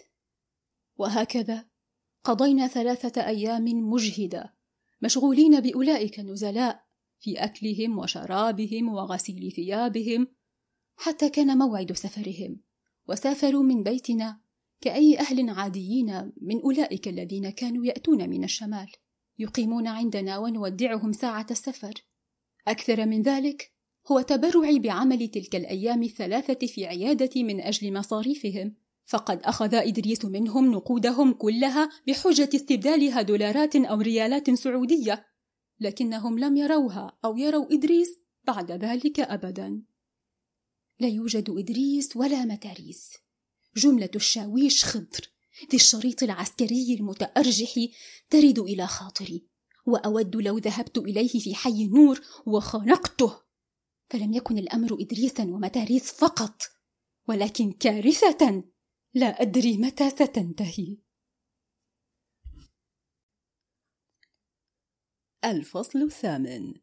وهكذا قضينا 3 أيام مجهدة مشغولين بأولئك النزلاء في أكلهم وشرابهم وغسيل ثيابهم، حتى كان موعد سفرهم، وسافروا من بيتنا كأي أهل عاديين من أولئك الذين كانوا يأتون من الشمال يقيمون عندنا ونودعهم ساعة السفر. أكثر من ذلك هو تبرعي بعمل تلك الأيام 3 في عيادتي من أجل مصاريفهم، فقد أخذ إدريس منهم نقودهم كلها بحجة استبدالها دولارات أو ريالات سعودية، لكنهم لم يروها أو يروا إدريس بعد ذلك أبدا. لا يوجد إدريس ولا متاريس. جملة الشاويش خضر ذي الشريط العسكري المتأرجح ترد إلى خاطري، وأود لو ذهبت إليه في حي النور وخنقته، فلم يكن الأمر إدريسا ومتاريس فقط، ولكن كارثة لا أدري متى ستنتهي. الفصل 8.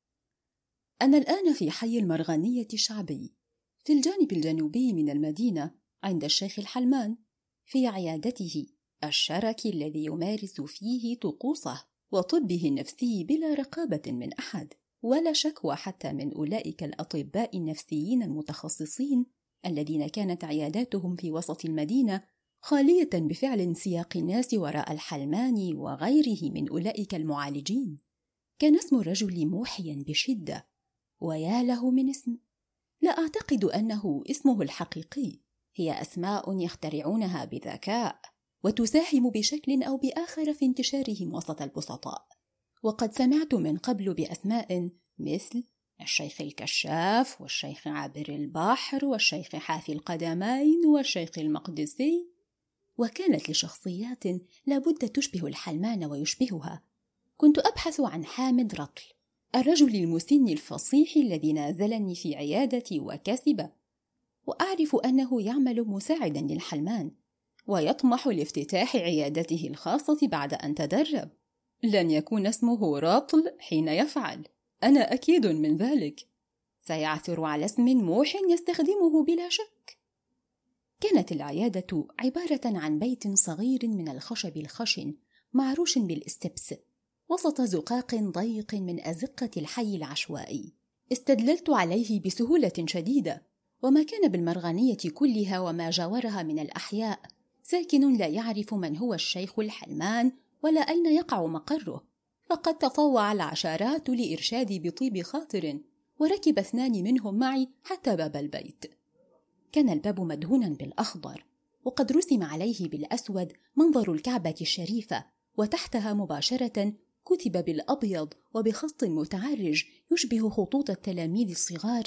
أنا الآن في حي المرغنية الشعبي في الجانب الجنوبي من المدينة عند الشيخ الحلمان في عيادته الشركي الذي يمارس فيه طقوسه وطبه النفسي بلا رقابة من أحد ولا شكوى حتى من أولئك الأطباء النفسيين المتخصصين الذين كانت عياداتهم في وسط المدينة خالية بفعل سياق الناس وراء الحلمان وغيره من أولئك المعالجين. كان اسم الرجل موحيا بشدة، ويا له من اسم، لا أعتقد أنه اسمه الحقيقي، هي أسماء يخترعونها بذكاء وتساهم بشكل أو بآخر في انتشارهم وسط البسطاء. وقد سمعت من قبل بأسماء مثل الشيخ الكشاف والشيخ عابر البحر والشيخ حافي القدمين والشيخ المقدسي، وكانت لشخصيات لابد تشبه الحلمان ويشبهها. كنت أبحث عن حامد رطل، الرجل المسن الفصيح الذي نازلني في عيادتي وكسب، وأعرف أنه يعمل مساعدا للحلمان ويطمح لافتتاح عيادته الخاصة بعد أن تدرب. لن يكون اسمه رطل حين يفعل، أنا أكيد من ذلك. سيعثر على اسم موح يستخدمه بلا شك. كانت العيادة عبارة عن بيت صغير من الخشب الخشن معروش بالاستبس وسط زقاق ضيق من أزقة الحي العشوائي. استدللت عليه بسهولة شديدة، وما كان بالمرغنية كلها وما جاورها من الأحياء ساكن لا يعرف من هو الشيخ الحلمان ولا أين يقع مقره، فقد تطوع العشرات لإرشادي بطيب خاطر، وركب 2 منهم معي حتى باب البيت. كان الباب مدهونا بالأخضر، وقد رسم عليه بالأسود منظر الكعبة الشريفة، وتحتها مباشرة كتب بالأبيض وبخط متعرج يشبه خطوط التلاميذ الصغار: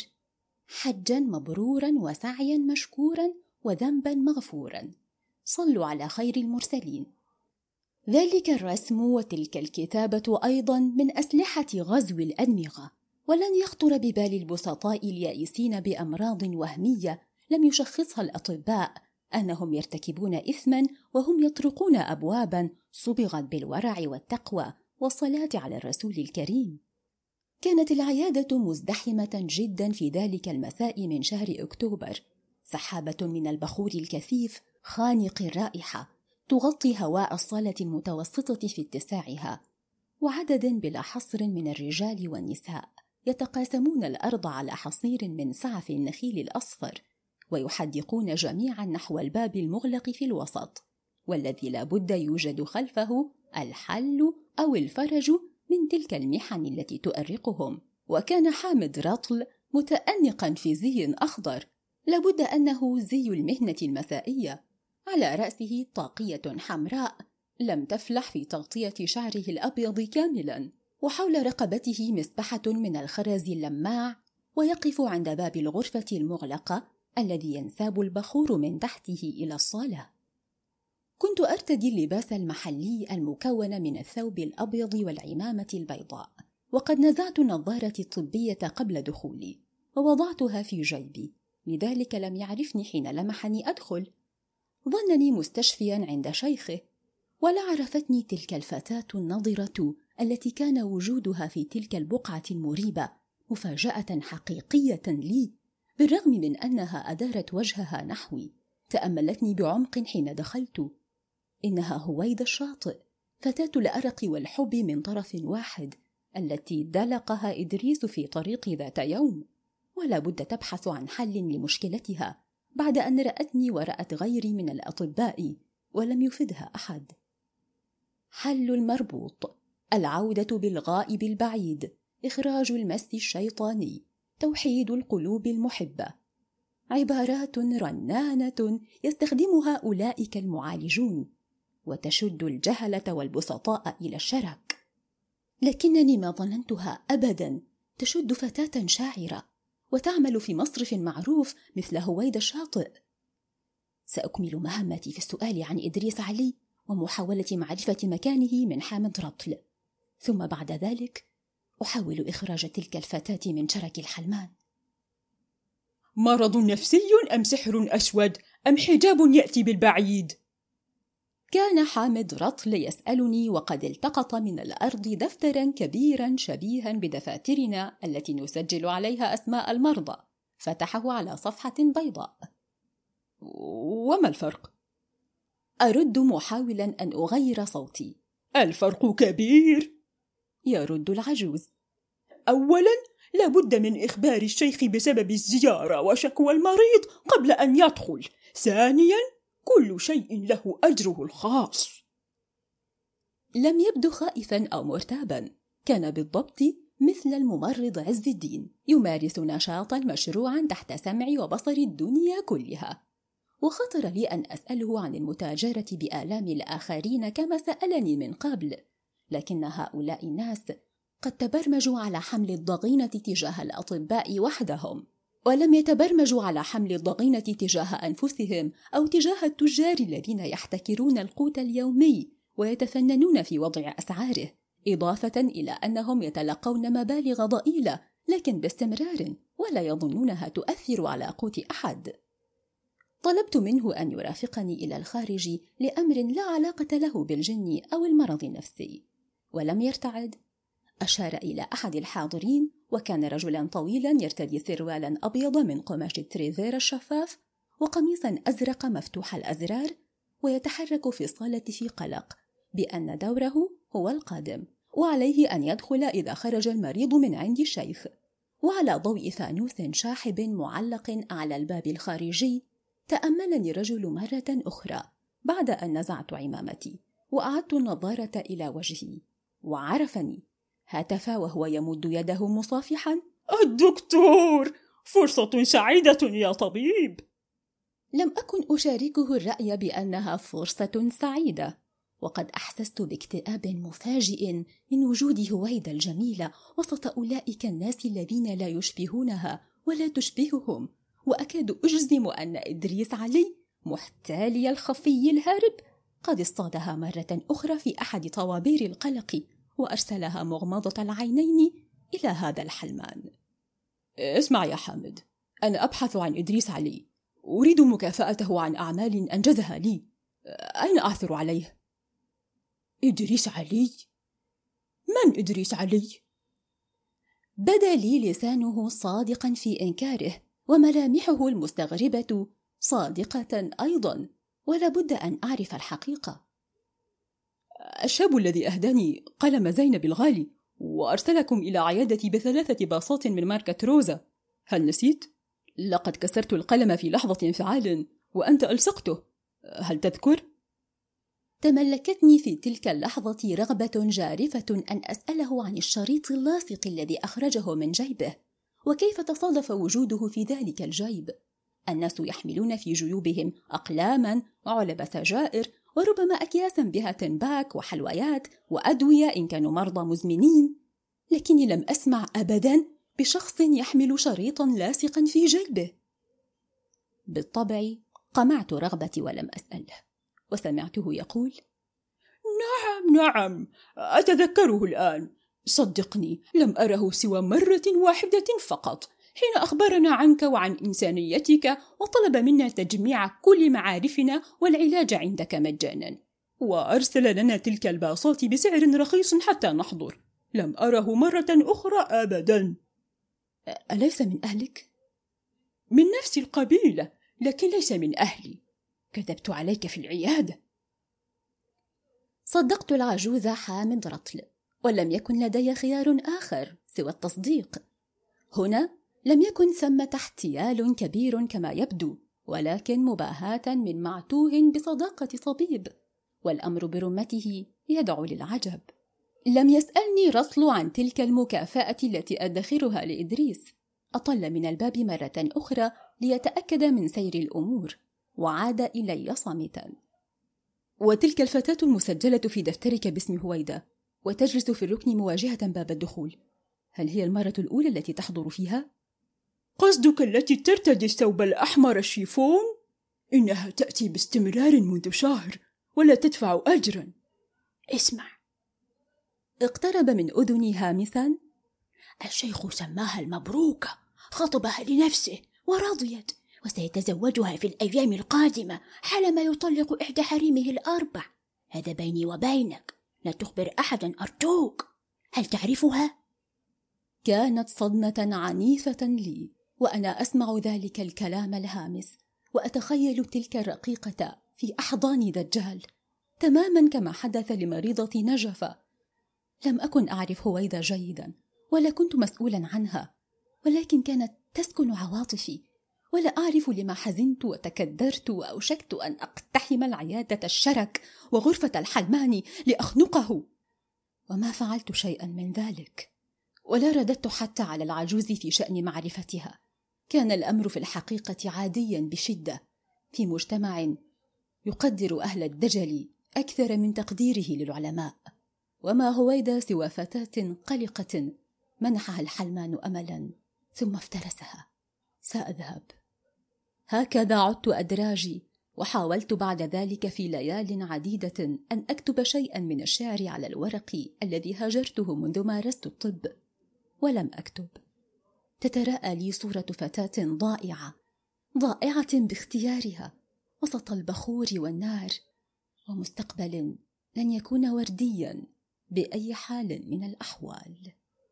حجا مبرورا وسعيا مشكورا وذنبا مغفورا، صلوا على خير المرسلين. ذلك الرسم وتلك الكتابة أيضا من أسلحة غزو الأدمغة، ولن يخطر ببال البسطاء اليائسين بأمراض وهمية لم يشخصها الأطباء أنهم يرتكبون إثما وهم يطرقون أبوابا صبغت بالورع والتقوى والصلاة على الرسول الكريم. كانت العيادة مزدحمة جدا في ذلك المساء من شهر أكتوبر، سحابة من البخور الكثيف خانق الرائحة تغطي هواء الصالة المتوسطة في اتساعها، وعدد بلا حصر من الرجال والنساء يتقاسمون الأرض على حصير من سعف النخيل الأصفر، ويحدقون جميعا نحو الباب المغلق في الوسط، والذي لا بد يوجد خلفه الحل أو الفرج من تلك المحن التي تؤرقهم. وكان حامد رطل متأنقا في زي أخضر، لابد أنه زي المهنة المسائية، على رأسه طاقية حمراء لم تفلح في تغطية شعره الأبيض كاملا، وحول رقبته مسبحة من الخرز اللماع، ويقف عند باب الغرفة المغلقة الذي ينساب البخور من تحته إلى الصالة. كنت أرتدي اللباس المحلي المكون من الثوب الأبيض والعمامة البيضاء، وقد نزعت نظارتي الطبية قبل دخولي ووضعتها في جيبي، لذلك لم يعرفني حين لمحني أدخل. ظنني مستشفيا عند شيخه، ولا عرفتني تلك الفتاة النضرة التي كان وجودها في تلك البقعة المريبة مفاجأة حقيقية لي، بالرغم من أنها أدارت وجهها نحوي. تأملتني بعمق حين دخلت. إنها هويدا الشاطئ، فتاة الأرق والحب من طرف واحد، التي دلقها إدريس في طريق ذات يوم، ولا بد تبحث عن حل لمشكلتها بعد أن رأتني ورأت غيري من الأطباء ولم يفدها أحد. حل المربوط، العودة بالغائب البعيد، إخراج المس الشيطاني، توحيد القلوب المحبة، عبارات رنانة يستخدمها أولئك المعالجون وتشد الجهلة والبسطاء إلى الشرك، لكنني ما ظننتها أبدا تشد فتاة شاعرة وتعمل في مصرف معروف مثل هويدا الشاطئ. سأكمل مهمتي في السؤال عن إدريس علي ومحاولة معرفة مكانه من حامد رطل، ثم بعد ذلك أحاول إخراج تلك الفتاة من شرك الحلمان. مرض نفسي أم سحر أسود أم حجاب يأتي بالبعيد؟ كان حامد رطل يسألني، وقد التقط من الأرض دفترا كبيرا شبيها بدفاترنا التي نسجل عليها أسماء المرضى، فتحه على صفحة بيضاء. وما الفرق؟ أرد محاولا أن أغير صوتي. الفرق كبير، يرد العجوز. أولا لابد من إخبار الشيخ بسبب الزيارة وشكوى المريض قبل أن يدخل. ثانيا كل شيء له أجره الخاص. لم يبدو خائفا أو مرتابا، كان بالضبط مثل الممرض عز الدين يمارس نشاطا مشروعا تحت سمع وبصر الدنيا كلها. وخطر لي أن أسأله عن المتاجرة بآلام الآخرين كما سألني من قبل، لكن هؤلاء الناس قد تبرمجوا على حمل الضغينة تجاه الأطباء وحدهم، ولم يتبرمجوا على حمل الضغينة تجاه أنفسهم أو تجاه التجار الذين يحتكرون القوت اليومي ويتفننون في وضع أسعاره، إضافة إلى أنهم يتلقون مبالغ ضئيلة لكن باستمرار ولا يظنونها تؤثر على قوت أحد. طلبت منه أن يرافقني إلى الخارج لأمر لا علاقة له بالجن أو المرض النفسي، ولم يرتعد. أشار إلى أحد الحاضرين، وكان رجلا طويلا يرتدي سروالا أبيض من قماش التريفير الشفاف وقميصا أزرق مفتوح الأزرار، ويتحرك في الصالة في قلق بأن دوره هو القادم وعليه أن يدخل إذا خرج المريض من عند الشيخ. وعلى ضوء فانوس شاحب معلق على الباب الخارجي تأملني الرجل مرة أخرى بعد أن نزعت عمامتي وأعدت النظارة إلى وجهي، وعرفني. هتف وهو يمد يده مصافحا: الدكتور، فرصة سعيدة يا طبيب. لم أكن أشاركه الرأي بأنها فرصة سعيدة، وقد أحسست باكتئاب مفاجئ من وجود هويدا الجميلة وسط أولئك الناس الذين لا يشبهونها ولا تشبههم، وأكاد أجزم أن إدريس علي محتالي الخفي الهارب قد اصطادها مرة أخرى في أحد طوابير القلق وأرسلها مغمضة العينين إلى هذا الحلمان. اسمع يا حامد، أنا أبحث عن إدريس علي، أريد مكافأته عن أعمال أنجزها لي. أين أعثر عليه؟ إدريس علي؟ من إدريس علي؟ بدا لي لسانه صادقا في إنكاره، وملامحه المستغربة صادقة أيضا، ولا بد أن أعرف الحقيقة. الشاب الذي أهداني قلم زينب الغالي وأرسلكم إلى عيادتي ب3 باصات من ماركة روزا. هل نسيت؟ لقد كسرت القلم في لحظة انفعال وأنت ألصقته، هل تذكر؟ تملكتني في تلك اللحظة رغبة جارفة أن أسأله عن الشريط اللاصق الذي أخرجه من جيبه، وكيف تصادف وجوده في ذلك الجيب. الناس يحملون في جيوبهم أقلاما وعلب سجائر وربما أكياسا بها تنباك وحلويات وأدوية إن كانوا مرضى مزمنين، لكني لم أسمع أبدا بشخص يحمل شريطا لاصقا في جيبه. بالطبع قمعت رغبتي ولم أسأله، وسمعته يقول: نعم، أتذكره الآن. صدقني لم أره سوى مرة واحدة فقط، حين أخبرنا عنك وعن إنسانيتك وطلب منا تجميع كل معارفنا والعلاج عندك مجانا، وأرسل لنا تلك الباصات بسعر رخيص حتى نحضر. لم أره مرة أخرى أبدا. أليس من أهلك؟ من نفس القبيلة، لكن ليس من أهلي. كذبت عليك في العيادة. صدقت العجوز حامد رطل، ولم يكن لدي خيار آخر سوى التصديق. هنا لم يكن ثمة احتيال كبير كما يبدو، ولكن مباهاة من معتوه بصداقة طبيب، والأمر برمته يدعو للعجب. لم يسألني رطل عن تلك المكافأة التي أدخرها لإدريس. أطل من الباب مرة أخرى ليتأكد من سير الأمور، وعاد إلي صامتا. وتلك الفتاة المسجلة في دفترك باسم هويدا وتجلس في الركن مواجهة باب الدخول، هل هي المرة الأولى التي تحضر فيها؟ قصدك التي ترتدي الثوب الأحمر الشيفون؟ إنها تأتي باستمرار منذ شهر ولا تدفع أجرا. اسمع. اقترب من أذني هامسا: الشيخ سماها المبروكة، خطبها لنفسه ورضيت، وسيتزوجها في الأيام القادمة حالما يطلق إحدى حريمه ال4. هذا بيني وبينك، لا تخبر أحدا أرجوك. هل تعرفها؟ كانت صدمة عنيفة لي وأنا أسمع ذلك الكلام الهامس، وأتخيل تلك الرقيقة في أحضان دجال تماما كما حدث لمريضة نجفة. لم أكن أعرف هويدا جيدا ولا كنت مسؤولا عنها، ولكن كانت تسكن عواطفي، ولا أعرف لما حزنت وتكدرت وأوشكت أن أقتحم العيادة الشرك وغرفة الحلمان لأخنقه، وما فعلت شيئا من ذلك، ولا رددت حتى على العجوز في شأن معرفتها. كان الأمر في الحقيقة عاديا بشدة في مجتمع يقدر أهل الدجل أكثر من تقديره للعلماء. وما هويدا سوى فتاة قلقة منحها الحلمان أملا ثم افترسها. سأذهب. هكذا عدت أدراجي، وحاولت بعد ذلك في ليال عديدة أن أكتب شيئا من الشعر على الورق الذي هاجرته منذ مارست الطب، ولم أكتب. تتراءى لي صورة فتاة ضائعة باختيارها وسط البخور والنار، ومستقبل لن يكون ورديا بأي حال من الأحوال.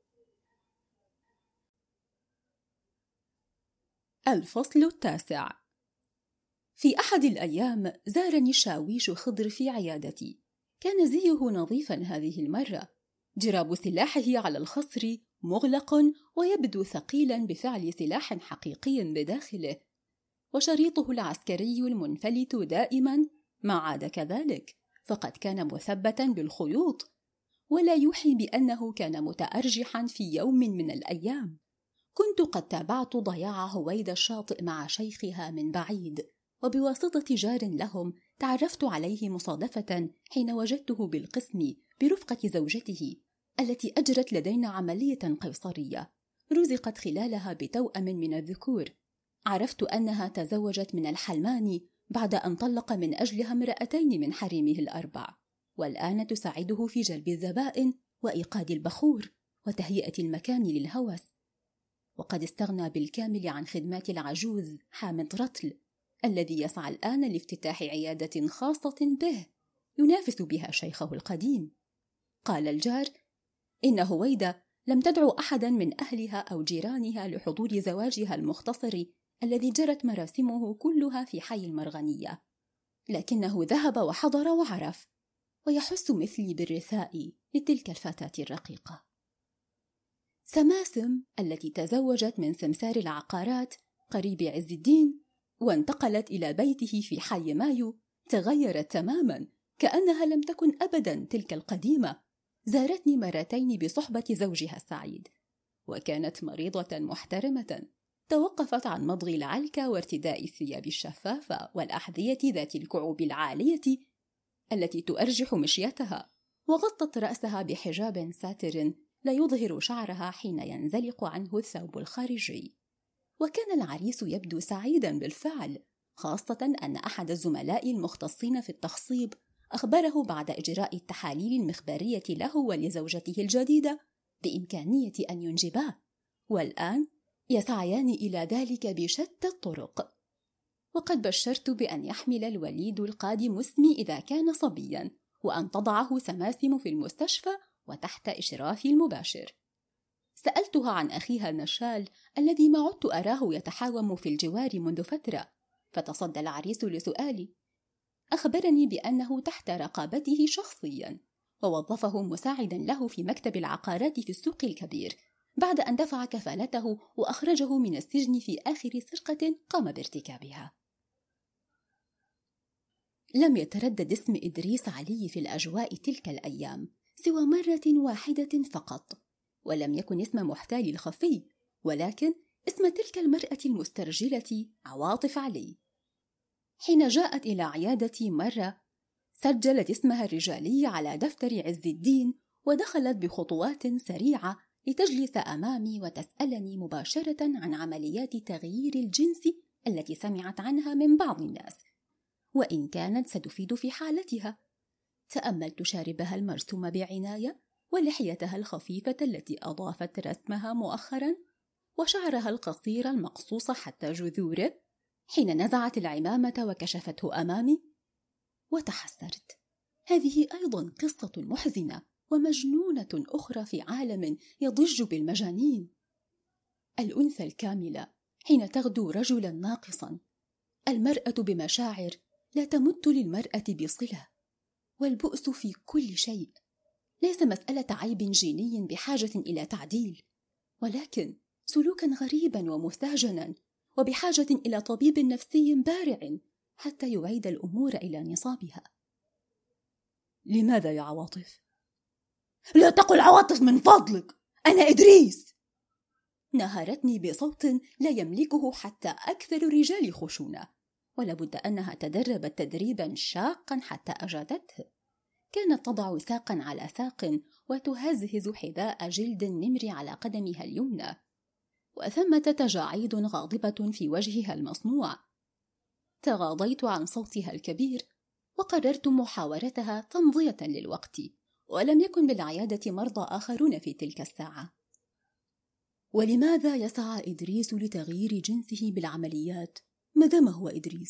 الفصل 9. في أحد الأيام زارني الشاويش خضر في عيادتي. كان زيه نظيفا هذه المرة، جراب سلاحه على الخصر مغلق ويبدو ثقيلا بفعل سلاح حقيقي بداخله، وشريطه العسكري المنفلت دائما ما عاد كذلك، فقد كان مثبتا بالخيوط، ولا يوحي بأنه كان متأرجحا في يوم من الأيام. كنت قد تابعت ضياع هويدا الشاطئ مع شيخها من بعيد، وبواسطة جار لهم تعرفت عليه مصادفة حين وجدته بالقسم برفقة زوجته التي أجرت لدينا عملية قيصرية رزقت خلالها بتوأم من الذكور. عرفت أنها تزوجت من الحلمان بعد أن طلق من أجلها امرأتين من حريمه ال4، والآن تساعده في جلب الزبائن وإيقاد البخور وتهيئة المكان للهوس، وقد استغنى بالكامل عن خدمات العجوز حامد رطل الذي يسعى الآن لافتتاح عيادة خاصة به ينافس بها شيخه القديم. قال الجار إن هويدا لم تدعو أحدا من أهلها أو جيرانها لحضور زواجها المختصر الذي جرت مراسمه كلها في حي المرغنية، لكنه ذهب وحضر وعرف، ويحس مثلي بالرثاء لتلك الفتاة الرقيقة. سماسم التي تزوجت من سمسار العقارات قريب عز الدين وانتقلت إلى بيته في حي مايو تغيرت تماما كأنها لم تكن أبدا تلك القديمة. زارتني مرتين بصحبة زوجها السعيد، وكانت مريضة محترمة توقفت عن مضغ العلكة وارتداء الثياب الشفافة والأحذية ذات الكعوب العالية التي تؤرجح مشيتها، وغطت رأسها بحجاب ساتر لا يظهر شعرها حين ينزلق عنه الثوب الخارجي. وكان العريس يبدو سعيدا بالفعل، خاصة أن أحد الزملاء المختصين في التخصيب أخبره بعد إجراء التحاليل المخبرية له ولزوجته الجديدة بإمكانية أن ينجباه، والآن يسعيان إلى ذلك بشتى الطرق. وقد بشرت بأن يحمل الوليد القادم اسمي إذا كان صبيا، وأن تضعه سماسم في المستشفى وتحت إشرافي المباشر. سألتها عن أخيها النشال الذي ما عدت أراه يتحاوم في الجوار منذ فترة، فتصدى العريس لسؤالي. أخبرني بأنه تحت رقابته شخصيا، ووظفه مساعدا له في مكتب العقارات في السوق الكبير بعد أن دفع كفالته وأخرجه من السجن في آخر سرقة قام بارتكابها. لم يتردد اسم إدريس علي في الأجواء تلك الأيام سوى مرة واحدة فقط، ولم يكن اسم محتال الخفي، ولكن اسم تلك المرأة المسترجلة عواطف علي. حين جاءت إلى عيادتي مرة سجلت اسمها الرجالي على دفتر عز الدين، ودخلت بخطوات سريعة لتجلس أمامي وتسألني مباشرة عن عمليات تغيير الجنس التي سمعت عنها من بعض الناس، وإن كانت ستفيد في حالتها. تأملت شاربها المرسوم بعناية، ولحيتها الخفيفة التي أضافت رسمها مؤخرا، وشعرها القصير المقصوص حتى جذوره حين نزعت العمامة وكشفته أمامي، وتحسرت. هذه أيضا قصة محزنة ومجنونة أخرى في عالم يضج بالمجانين. الأنثى الكاملة حين تغدو رجلا ناقصا، المرأة بمشاعر لا تمت للمرأة بصلة، والبؤس في كل شيء. ليس مسألة عيب جيني بحاجة إلى تعديل، ولكن سلوكا غريبا ومستهجنا، وبحاجة إلى طبيب نفسي بارع حتى يعيد الأمور إلى نصابها. لماذا يا عواطف؟ لا تقل عواطف من فضلك، أنا إدريس. نهرتني بصوت لا يملكه حتى أكثر الرجال خشونة، ولابد أنها تدربت تدريبا شاقا حتى أجادته. كانت تضع ساقا على ساق وتهزهز حذاء جلد النمر على قدمها اليمنى، وثمة تجاعيد غاضبة في وجهها المصنوع. تغاضيت عن صوتها الكبير وقررت محاورتها تمضية للوقت، ولم يكن بالعيادة مرضى آخرون في تلك الساعة. ولماذا يسعى إدريس لتغيير جنسه بالعمليات مادام هو إدريس؟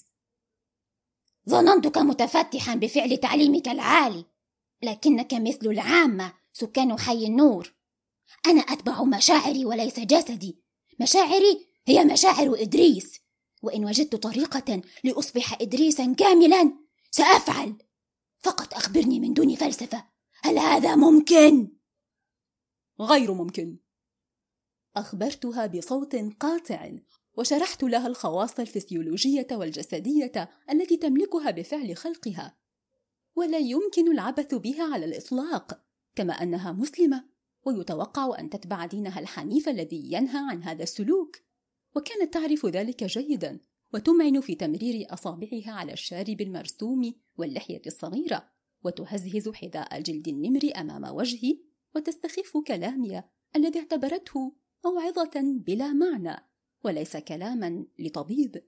ظننتك متفتحا بفعل تعليمك العالي، لكنك مثل العامة سكان حي النور. أنا أتبع مشاعري وليس جسدي. مشاعري هي مشاعر إدريس، وإن وجدت طريقة لأصبح إدريسا كاملا سأفعل. فقط أخبرني من دون فلسفة، هل هذا ممكن؟ غير ممكن. أخبرتها بصوت قاطع، وشرحت لها الخواص الفسيولوجية والجسدية التي تملكها بفعل خلقها، ولا يمكن العبث بها على الإطلاق، كما أنها مسلمة ويتوقع أن تتبع دينها الحنيف الذي ينهى عن هذا السلوك. وكانت تعرف ذلك جيدا، وتمعن في تمرير أصابعها على الشارب المرسوم واللحية الصغيرة، وتهزهز حذاء جلد النمر أمام وجهي، وتستخف كلامي الذي اعتبرته موعظة بلا معنى وليس كلاما لطبيب.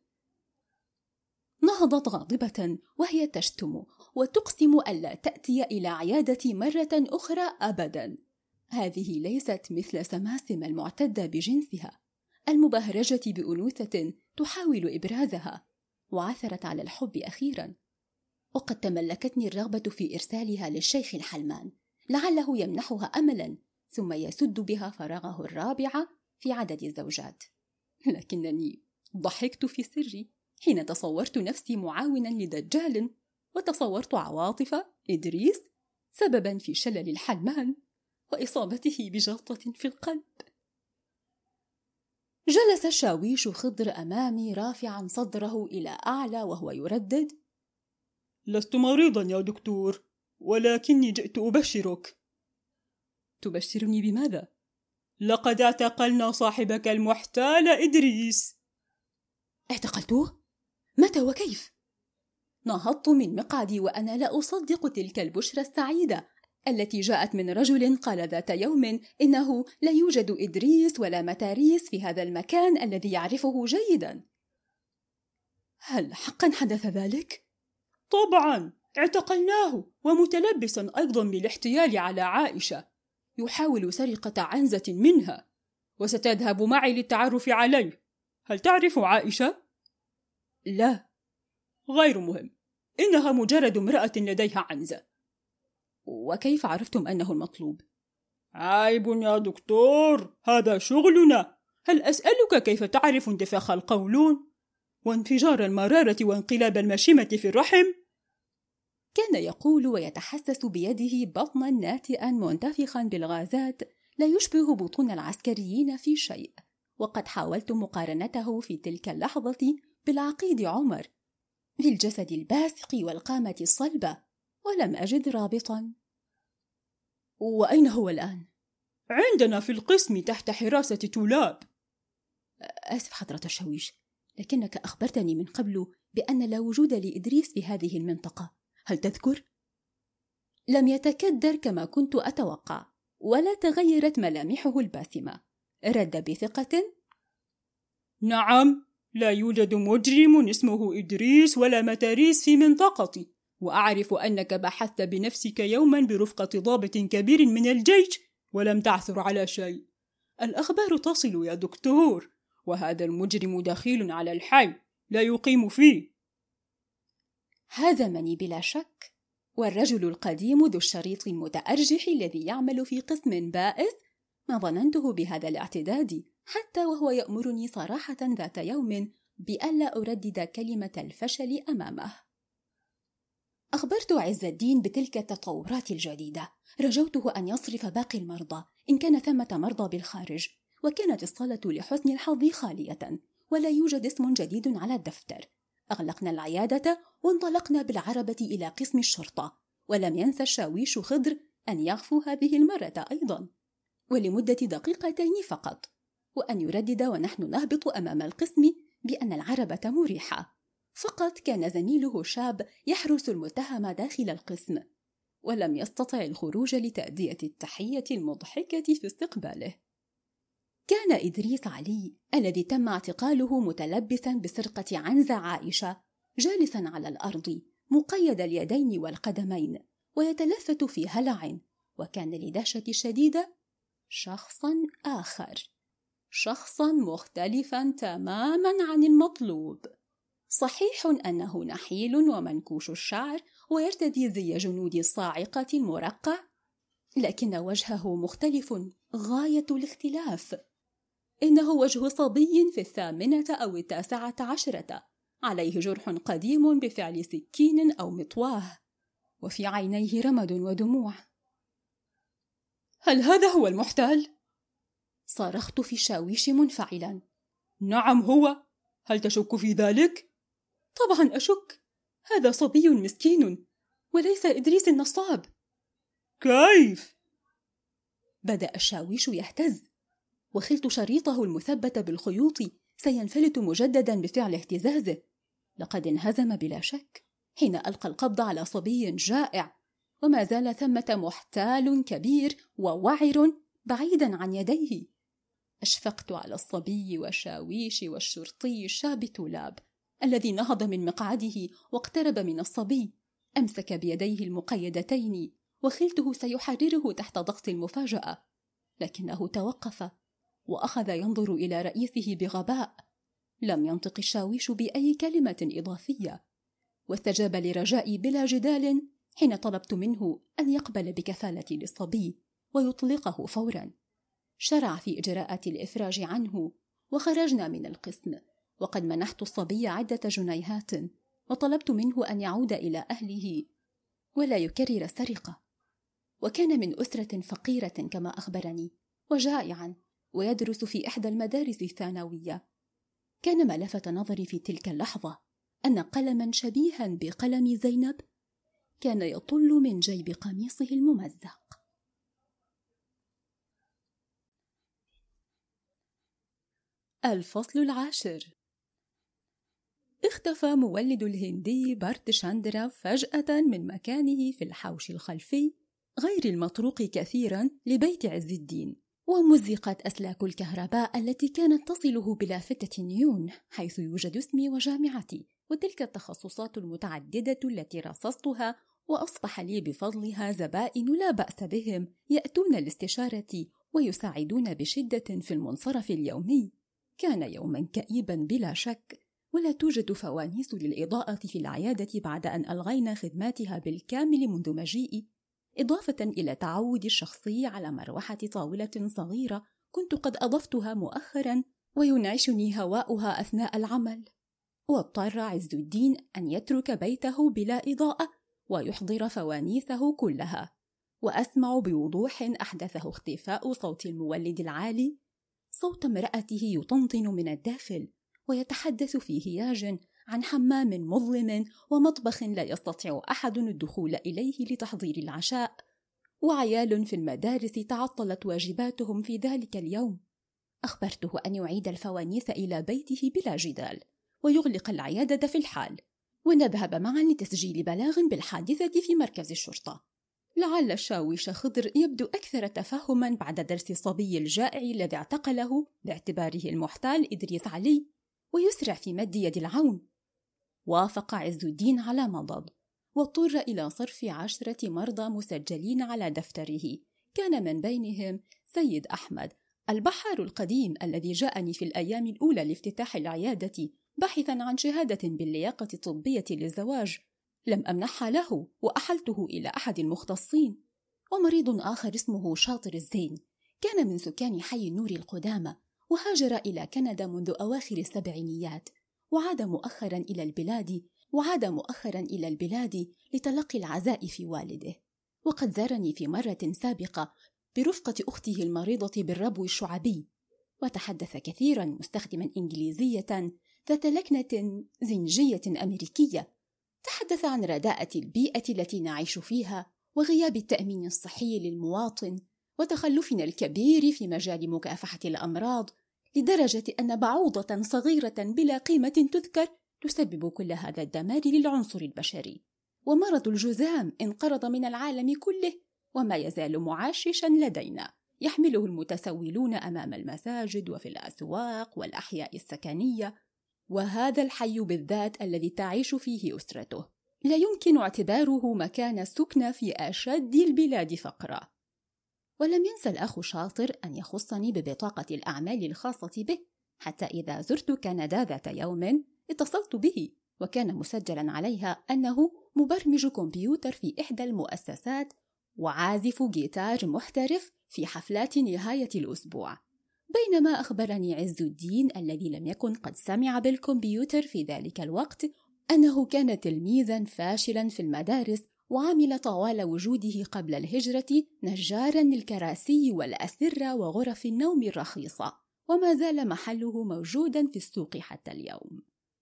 نهضت غاضبة وهي تشتم وتقسم ألا تأتي إلى عيادتي مرة أخرى أبدا. هذه ليست مثل سماسم المعتدة بجنسها المبهرجة بأنوثة تحاول إبرازها، وعثرت على الحب أخيرا. وقد تملكتني الرغبة في إرسالها للشيخ الحلمان لعله يمنحها أملا، ثم يسد بها فراغه الرابع في عدد الزوجات. لكنني ضحكت في سري حين تصورت نفسي معاونا لدجال، وتصورت عواطف إدريس سببا في شلل الحلمان وإصابته بجلطة في القلب. جلس الشاويش خضر أمامي رافعا صدره إلى أعلى وهو يردد: لست مريضا يا دكتور، ولكني جئت أبشرك. تبشرني بماذا؟ لقد اعتقلنا صاحبك المحتال إدريس. اعتقلتوه؟ متى وكيف؟ نهضت من مقعدي وأنا لا أصدق تلك البشرى السعيدة التي جاءت من رجل قال ذات يوم إنه لا يوجد إدريس ولا متاريس في هذا المكان الذي يعرفه جيدا. هل حقا حدث ذلك؟ طبعا، اعتقلناه ومتلبسا أيضا بالاحتيال على عائشة، يحاول سرقة عنزة منها، وستذهب معي للتعرف عليه. هل تعرف عائشة؟ لا. غير مهم، إنها مجرد امرأة لديها عنزة. وكيف عرفتم أنه المطلوب؟ عيب يا دكتور، هذا شغلنا. هل أسألك كيف تعرف انتفاخ القولون وانفجار المرارة وانقلاب المشيمة في الرحم؟ كان يقول ويتحسس بيده بطنا ناتئا منتفخا بالغازات لا يشبه بطون العسكريين في شيء، وقد حاولت مقارنته في تلك اللحظة بالعقيد عمر في الجسد الباسق والقامة الصلبة، ولم أجد رابطا. وأين هو الآن؟ عندنا في القسم تحت حراسة تولاب. آسف حضرة الشاويش، لكنك أخبرتني من قبل بأن لا وجود لإدريس في هذه المنطقة، هل تذكر؟ لم يتكدر كما كنت أتوقع، ولا تغيرت ملامحه الباسمة. رد بثقة: نعم، لا يوجد مجرم اسمه إدريس ولا متاريس في منطقتي، وأعرف أنك بحثت بنفسك يوما برفقة ضابط كبير من الجيش ولم تعثر على شيء. الأخبار تصل يا دكتور، وهذا المجرم دخيل على الحي لا يقيم فيه. هزمني بلا شك، والرجل القديم ذو الشريط المتأرجح الذي يعمل في قسم بائس ما ظننته بهذا الاعتداد، حتى وهو يأمرني صراحة ذات يوم بألا أردد كلمة الفشل أمامه. أخبرت عز الدين بتلك التطورات الجديدة، رجوته أن يصرف باقي المرضى إن كان ثمة مرضى بالخارج، وكانت الصالة لحسن الحظ خالية ولا يوجد اسم جديد على الدفتر. أغلقنا العيادة وانطلقنا بالعربة إلى قسم الشرطة، ولم ينسى الشاويش خضر أن يغفو هذه المرة أيضا ولمدة دقيقتين فقط، وأن يردد ونحن نهبط أمام القسم بأن العربة مريحة. فقط كان زميله شاب يحرس المتهم داخل القسم، ولم يستطع الخروج لتأدية التحية المضحكة في استقباله. كان إدريس علي الذي تم اعتقاله متلبسا بسرقة عنز عائشة جالسا على الأرض مقيد اليدين والقدمين ويتلفت في هلع، وكان لدهشة شديدة شخصا آخر، شخصا مختلفا تماما عن المطلوب. صحيح أنه نحيل ومنكوش الشعر ويرتدي زي جنود الصاعقة المرقع، لكن وجهه مختلف غاية الاختلاف. إنه وجه صبي في 18 أو 19، عليه جرح قديم بفعل سكين أو مطواه، وفي عينيه رمد ودموع. هل هذا هو المحتال؟ صرخت في الشاويش منفعلا. نعم هو، هل تشك في ذلك؟ طبعا أشك، هذا صبي مسكين وليس إدريس النصاب. كيف؟ بدأ الشاويش يهتز، وخلت شريطه المثبت بالخيوط سينفلت مجددا بفعل اهتزازه. لقد انهزم بلا شك حين ألقى القبض على صبي جائع، وما زال ثمة محتال كبير ووعر بعيدا عن يديه. أشفقت على الصبي والشاويش والشرطي الشاب تولاب الذي نهض من مقعده واقترب من الصبي، أمسك بيديه المقيدتين، وخلته سيحرره تحت ضغط المفاجأة، لكنه توقف وأخذ ينظر إلى رئيسه بغباء. لم ينطق الشاويش بأي كلمة إضافية، واستجاب لرجائي بلا جدال حين طلبت منه أن يقبل بكفالتي للصبي ويطلقه فورا. شرع في إجراءات الإفراج عنه، وخرجنا من القسم، وقد منحت الصبي عدة جنيهات، وطلبت منه أن يعود إلى أهله ولا يكرر السرقة. وكان من أسرة فقيرة كما أخبرني، وجائعا، ويدرس في إحدى المدارس الثانوية. كان ما لفت نظري في تلك اللحظة أن قلما شبيها بقلم زينب كان يطل من جيب قميصه الممزق. الفصل 10. اختفى مولد الهندي بارت شاندرا فجأة من مكانه في الحوش الخلفي غير المطروق كثيرا لبيت عز الدين، ومزقت أسلاك الكهرباء التي كانت تصله بلافتة نيون حيث يوجد اسمي وجامعتي وتلك التخصصات المتعددة التي رصصتها، وأصبح لي بفضلها زبائن لا بأس بهم يأتون الاستشارة ويساعدون بشدة في المنصرف اليومي. كان يوما كئيبا بلا شك، ولا توجد فوانيس للإضاءة في العيادة بعد أن ألغينا خدماتها بالكامل منذ مجيئي، إضافة إلى تعودي الشخصي على مروحة طاولة صغيرة كنت قد أضفتها مؤخرا وينعشني هواؤها أثناء العمل. واضطر عز الدين أن يترك بيته بلا إضاءة ويحضر فوانيسه كلها، وأسمع بوضوح أحدثه اختفاء صوت المولد العالي، صوت امرأته يطنطن من الداخل ويتحدث في هياج عن حمام مظلم ومطبخ لا يستطيع أحد الدخول إليه لتحضير العشاء، وعيال في المدارس تعطلت واجباتهم في ذلك اليوم. أخبرته أن يعيد الفوانيس إلى بيته بلا جدال ويغلق العيادة في الحال، ونذهب معا لتسجيل بلاغ بالحادثة في مركز الشرطة. لعل الشاويش خضر يبدو أكثر تفهما بعد درس الصبي الجائع الذي اعتقله باعتباره المحتال إدريس علي، ويسرع في مد يد العون. وافق عز الدين على مضض، واضطر إلى صرف 10 مرضى مسجلين على دفتره، كان من بينهم سيد أحمد البحار القديم الذي جاءني في الأيام الأولى لافتتاح العيادة باحثا عن شهادة باللياقة الطبية للزواج، لم أمنحها له وأحلته إلى أحد المختصين. ومريض آخر اسمه شاطر الزين، كان من سكان حي النور القدامى، وهاجر إلى كندا منذ أواخر السبعينيات، وعاد مؤخرا إلى البلاد لتلقي العزاء في والده. وقد زارني في مرة سابقة برفقة أخته المريضة بالربو الشعبي، وتحدث كثيرا مستخدما إنجليزية ذات لكنة زنجية أمريكية. تحدث عن رداءة البيئة التي نعيش فيها وغياب التأمين الصحي للمواطن وتخلفنا الكبير في مجال مكافحة الأمراض، لدرجة أن بعوضة صغيرة بلا قيمة تذكر تسبب كل هذا الدمار للعنصر البشري. ومرض الجذام انقرض من العالم كله وما يزال معاششا لدينا، يحمله المتسولون أمام المساجد وفي الأسواق والأحياء السكنية، وهذا الحي بالذات الذي تعيش فيه أسرته لا يمكن اعتباره مكان السكنى في أشد البلاد فقرا. ولم ينسى الأخ شاطر أن يخصني ببطاقة الأعمال الخاصة به، حتى إذا زرت كندا ذات يوم اتصلت به وكان مسجلا عليها أنه مبرمج كمبيوتر في إحدى المؤسسات وعازف جيتار محترف في حفلات نهاية الأسبوع. بينما أخبرني عز الدين الذي لم يكن قد سمع بالكمبيوتر في ذلك الوقت أنه كان تلميذا فاشلا في المدارس وعمل طوال وجوده قبل الهجرة نجارا للكراسي والأسرة وغرف النوم الرخيصة، وما زال محله موجودا في السوق حتى اليوم.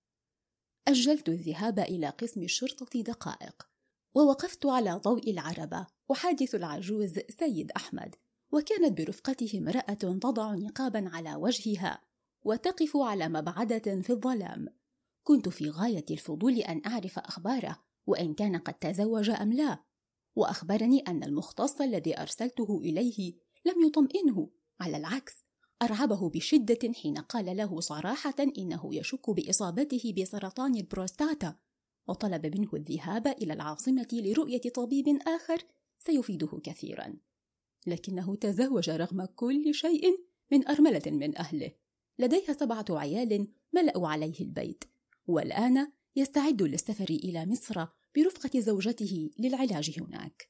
أجلت الذهاب إلى قسم الشرطة دقائق، ووقفت على ضوء العربة أحادث العجوز سيد أحمد، وكانت برفقته امرأة تضع نقابا على وجهها وتقف على مبعدة في الظلام. كنت في غاية الفضول أن أعرف أخباره وإن كان قد تزوج أم لا، وأخبرني أن المختص الذي أرسلته إليه لم يطمئنه، على العكس أرعبه بشدة حين قال له صراحة إنه يشك بإصابته بسرطان البروستاتا، وطلب منه الذهاب إلى العاصمة لرؤية طبيب آخر سيفيده كثيرا. لكنه تزوج رغم كل شيء من أرملة من أهله، لديها 7 عيال ملأوا عليه البيت، والآن يستعد للسفر إلى مصر برفقة زوجته للعلاج هناك.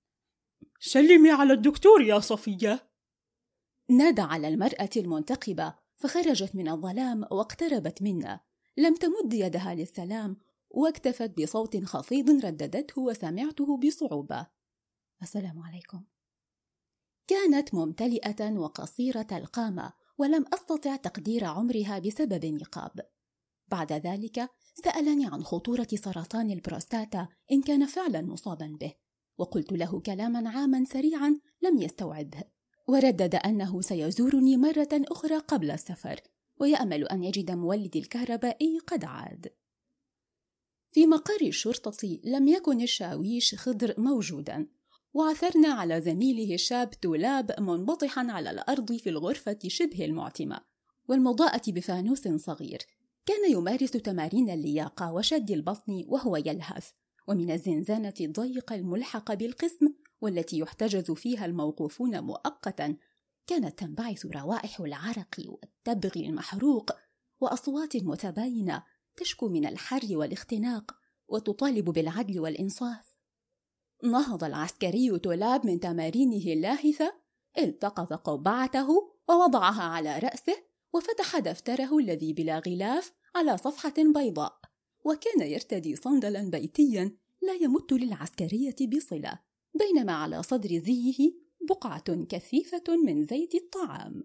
سلمي على الدكتور يا صفية، نادى على المرأة المنتقبة، فخرجت من الظلام واقتربت منا. لم تمد يدها للسلام واكتفت بصوت خفيض رددته وسمعته بصعوبة: السلام عليكم. كانت ممتلئة وقصيرة القامة، ولم أستطع تقدير عمرها بسبب النقاب. بعد ذلك سألني عن خطورة سرطان البروستاتا إن كان فعلا مصابا به، وقلت له كلاما عاما سريعا لم يستوعبه، وردد أنه سيزورني مرة أخرى قبل السفر، ويأمل أن يجد مولدي الكهربائي قد عاد. في مقر الشرطة لم يكن الشاويش خضر موجودا، وعثرنا على زميله الشاب تولاب منبطحا على الأرض في الغرفة شبه المعتمة والمضاءة بفانوس صغير. كان يمارس تمارين اللياقة وشد البطن وهو يلهث، ومن الزنزانة الضيقة الملحقة بالقسم والتي يحتجز فيها الموقوفون مؤقتا كانت تنبعث روائح العرق والتبغ المحروق وأصوات متباينة تشكو من الحر والاختناق وتطالب بالعدل والإنصاف. نهض العسكري تولاب من تمارينه اللاهثة، التقط قبعته ووضعها على رأسه، وفتح دفتره الذي بلا غلاف على صفحة بيضاء، وكان يرتدي صندلا بيتيا لا يمت للعسكرية بصلة، بينما على صدر زيه بقعة كثيفة من زيت الطعام.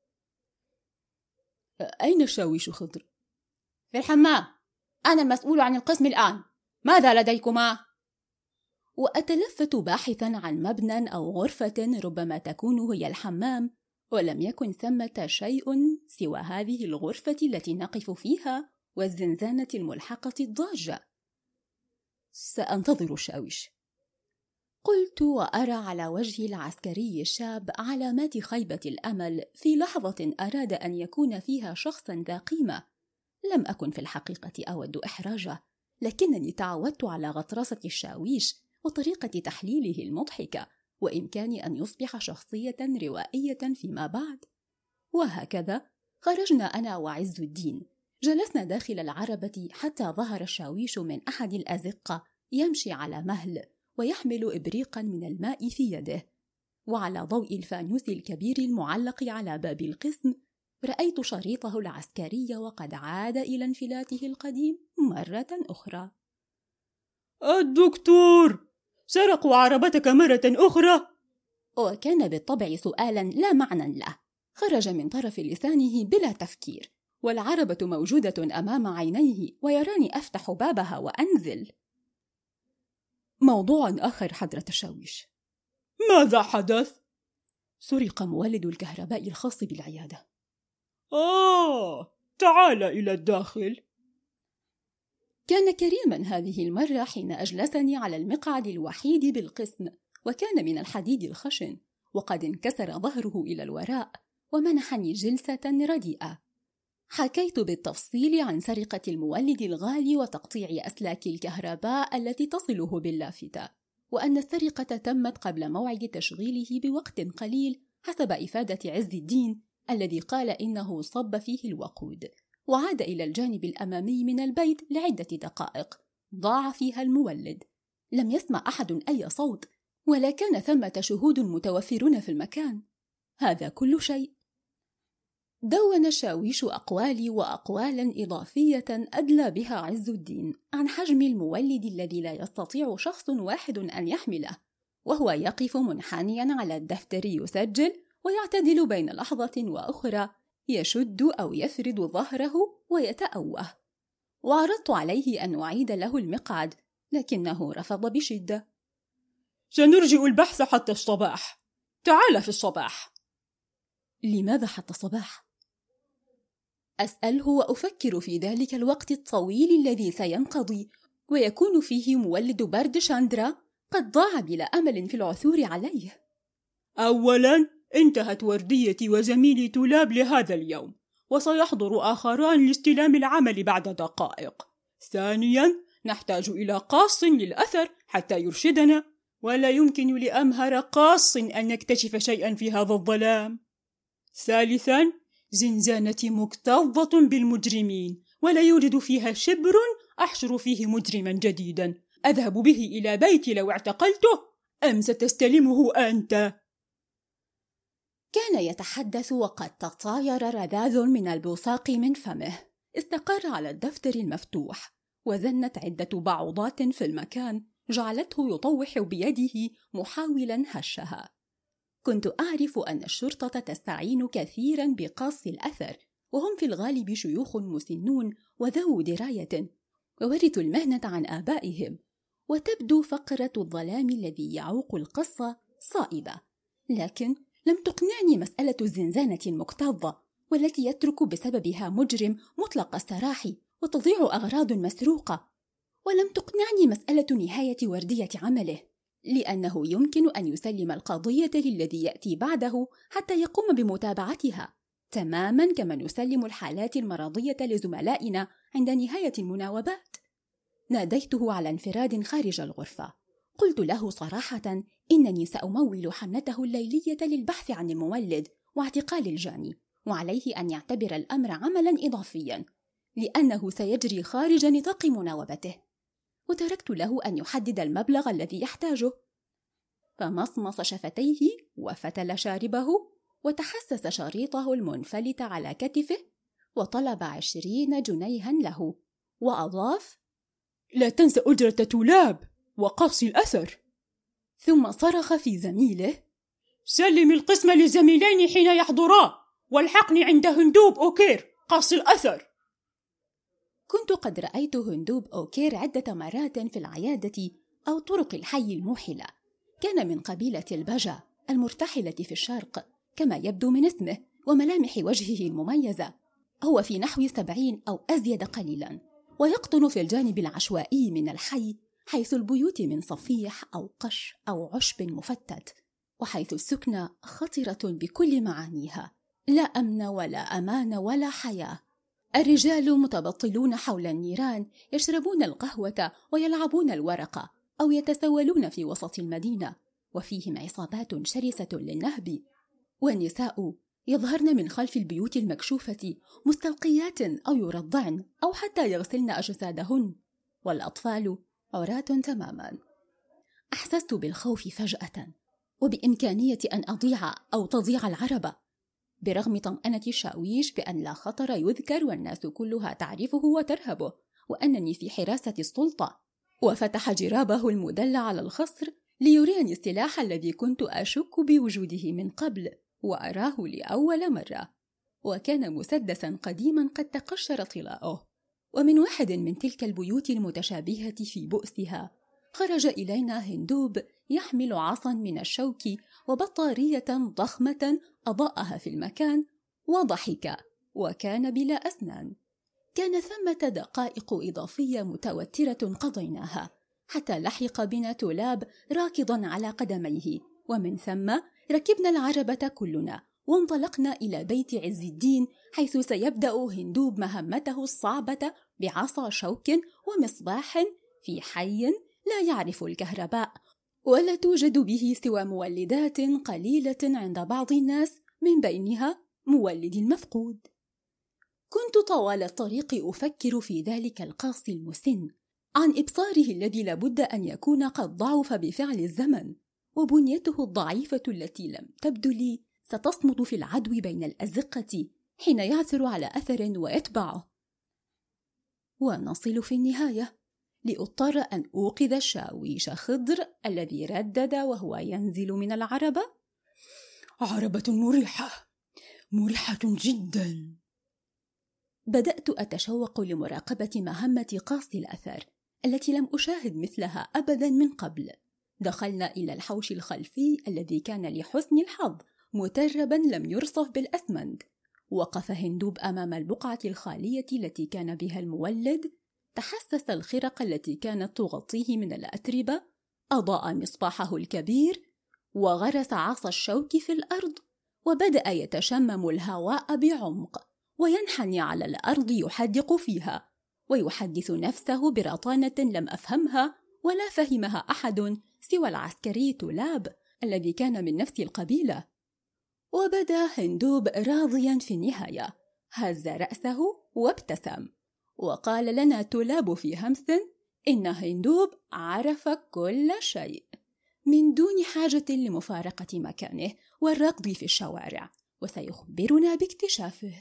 أين الشاويش خضر؟ في الحمام، أنا المسؤول عن القسم الآن، ماذا لديكما؟ وأتلفت باحثا عن مبنى أو غرفة ربما تكون هي الحمام، ولم يكن ثمة شيء سوى هذه الغرفة التي نقف فيها والزنزانة الملحقة الضاجة. سأنتظر الشاويش، قلت وأرى على وجه العسكري الشاب علامات خيبة الأمل في لحظة أراد أن يكون فيها شخصا ذا قيمة. لم أكن في الحقيقة أود إحراجه، لكنني تعودت على غطرسة الشاويش وطريقة تحليله المضحكة، وإمكاني أن يصبح شخصية روائية فيما بعد. وهكذا خرجنا أنا وعز الدين، جلسنا داخل العربة حتى ظهر الشاويش من أحد الأزقة يمشي على مهل ويحمل إبريقا من الماء في يده، وعلى ضوء الفانوس الكبير المعلق على باب القسم رأيت شريطه العسكري وقد عاد إلى انفلاته القديم مرة أخرى. الدكتور، سرقوا عربتك مرة أخرى؟ وكان بالطبع سؤالا لا معنى له، خرج من طرف لسانه بلا تفكير، والعربة موجودة أمام عينيه ويراني أفتح بابها وأنزل. موضوع آخر حضرة الشاويش. ماذا حدث؟ سرق مولد الكهرباء الخاص بالعيادة. تعال إلى الداخل. كان كريما هذه المرة حين أجلسني على المقعد الوحيد بالقسم، وكان من الحديد الخشن، وقد انكسر ظهره إلى الوراء، ومنحني جلسة رديئة. حكيت بالتفصيل عن سرقة المولد الغالي وتقطيع أسلاك الكهرباء التي تصله باللافتة، وأن السرقة تمت قبل موعد تشغيله بوقت قليل حسب إفادة عز الدين الذي قال إنه صب فيه الوقود، وعاد إلى الجانب الأمامي من البيت لعدة دقائق ضاع فيها المولد. لم يسمع أحد أي صوت، ولا كان ثمة شهود متوفرون في المكان. هذا كل شيء. دون الشاويش أقوالي وأقوالا إضافية أدلى بها عز الدين عن حجم المولد الذي لا يستطيع شخص واحد أن يحمله، وهو يقف منحنيا على الدفتر يسجل ويعتدل بين لحظة وأخرى، يشد أو يفرد ظهره ويتأوه. وعرضت عليه أن أعيد له المقعد، لكنه رفض بشدة. سنرجئ البحث حتى الصباح، تعال في الصباح. لماذا حتى الصباح؟ أسأله وأفكر في ذلك الوقت الطويل الذي سينقضي ويكون فيه مولد برد شاندرا قد ضاع بلا أمل في العثور عليه. أولاً، انتهت ورديتي وزميلي تولاب لهذا اليوم، وسيحضر آخران لاستلام العمل بعد دقائق. ثانياً، نحتاج إلى قاص للأثر حتى يرشدنا، ولا يمكن لأمهر قاص أن نكتشف شيئاً في هذا الظلام. ثالثاً، زنزانتي مكتظة بالمجرمين، ولا يوجد فيها شبر أحشر فيه مجرما جديدا أذهب به إلى بيتي لو اعتقلته، أم ستستلمه أنت؟ كان يتحدث وقد تطاير رذاذ من البصاق من فمه. استقر على الدفتر المفتوح، وزنت عدة بعوضات في المكان جعلته يطوح بيده محاولا هشها. كنت أعرف أن الشرطة تستعين كثيرا بقاصي الأثر، وهم في الغالب شيوخ مسنون وذو دراية، وورثوا المهنة عن آبائهم، وتبدو فقرة الظلام الذي يعوق القصة صائبة. لكن لم تقنعني مسألة الزنزانة المكتظة، والتي يترك بسببها مجرم مطلق السراح وتضيع أغراض مسروقة، ولم تقنعني مسألة نهاية وردية عمله، لأنه يمكن أن يسلم القضية للذي يأتي بعده حتى يقوم بمتابعتها، تماما كما نسلم الحالات المرضية لزملائنا عند نهاية المناوبات. ناديته على انفراد خارج الغرفة. قلت له صراحة إنني سأمول حملته الليلية للبحث عن المولد واعتقال الجاني، وعليه أن يعتبر الأمر عملا إضافيا، لأنه سيجري خارج نطاق مناوبته. وتركت له أن يحدد المبلغ الذي يحتاجه، فمصمص شفتيه وفتل شاربه وتحسس شريطه المنفلت على كتفه، وطلب 20 جنيها له، وأضاف: لا تنسى أجرة تولاب وقص الأثر. ثم صرخ في زميله: سلم القسم للزميلين حين يحضرا، والحقني عند هندوب أوكير قص الأثر. كنت قد رأيت هندوب أوكير عدة مرات في العيادة أو طرق الحي الموحلة. كان من قبيلة البجا المرتحلة في الشرق كما يبدو من اسمه وملامح وجهه المميزة. هو في نحو 70 أو أزيد قليلا، ويقطن في الجانب العشوائي من الحي، حيث البيوت من صفيح أو قش أو عشب مفتت، وحيث السكنة خطرة بكل معانيها، لا أمن ولا أمان ولا حياة. الرجال متبطلون حول النيران يشربون القهوة ويلعبون الورقة أو يتسولون في وسط المدينة، وفيهم عصابات شرسة للنهب. والنساء يظهرن من خلف البيوت المكشوفة مستلقيات أو يرضعن أو حتى يغسلن أجسادهن، والأطفال عراة تماما. أحسست بالخوف فجأة، وبإمكانية أن أضيع أو تضيع العربة، برغم طمأنة الشاويش بأن لا خطر يذكر والناس كلها تعرفه وترهبه، وأنني في حراسة السلطة. وفتح جرابه المدلع على الخصر ليريني السلاح الذي كنت أشك بوجوده من قبل وأراه لأول مرة، وكان مسدسا قديما قد تقشر طلاؤه. ومن واحد من تلك البيوت المتشابهة في بؤسها خرج إلينا هندوب يحمل عصا من الشوك وبطارية ضخمة أضاءها في المكان، وضحك، وكان بلا أسنان. كان ثمة دقائق إضافية متوترة قضيناها، حتى لحق بنا تولاب راكضا على قدميه، ومن ثم ركبنا العربة كلنا وانطلقنا إلى بيت عز الدين، حيث سيبدأ هندوب مهمته الصعبة بعصا شوك ومصباح في حي لا يعرف الكهرباء، ولا توجد به سوى مولدات قليلة عند بعض الناس، من بينها مولد المفقود. كنت طوال الطريق أفكر في ذلك القاصي المسن، عن إبصاره الذي لابد أن يكون قد ضعف بفعل الزمن، وبنيته الضعيفة التي لم تبدو لي ستصمد في العدو بين الأزقة حين يعثر على أثر ويتبعه. ونصل في النهاية لأضطر أن أوقظ الشاويش خضر الذي ردد وهو ينزل من العربة: عربة مريحة جدا. بدأت أتشوق لمراقبة مهمة قاصي الأثر التي لم أشاهد مثلها أبدا من قبل. دخلنا إلى الحوش الخلفي الذي كان لحسن الحظ متربا لم يرصف بالأسمنت. وقف هندوب أمام البقعة الخالية التي كان بها المولد، تحسس الخرق التي كانت تغطيه من الأتربة، أضاء مصباحه الكبير، وغرس عصا الشوك في الأرض، وبدأ يتشمم الهواء بعمق وينحني على الأرض يحدق فيها، ويحدث نفسه برطانة لم أفهمها ولا فهمها أحد سوى العسكري تولاب الذي كان من نفس القبيلة. وبدا هندوب راضيا في النهاية، هز رأسه وابتسم، وقال لنا تولاب في همس إن هندوب عرف كل شيء من دون حاجة لمفارقة مكانه والركض في الشوارع، وسيخبرنا باكتشافه.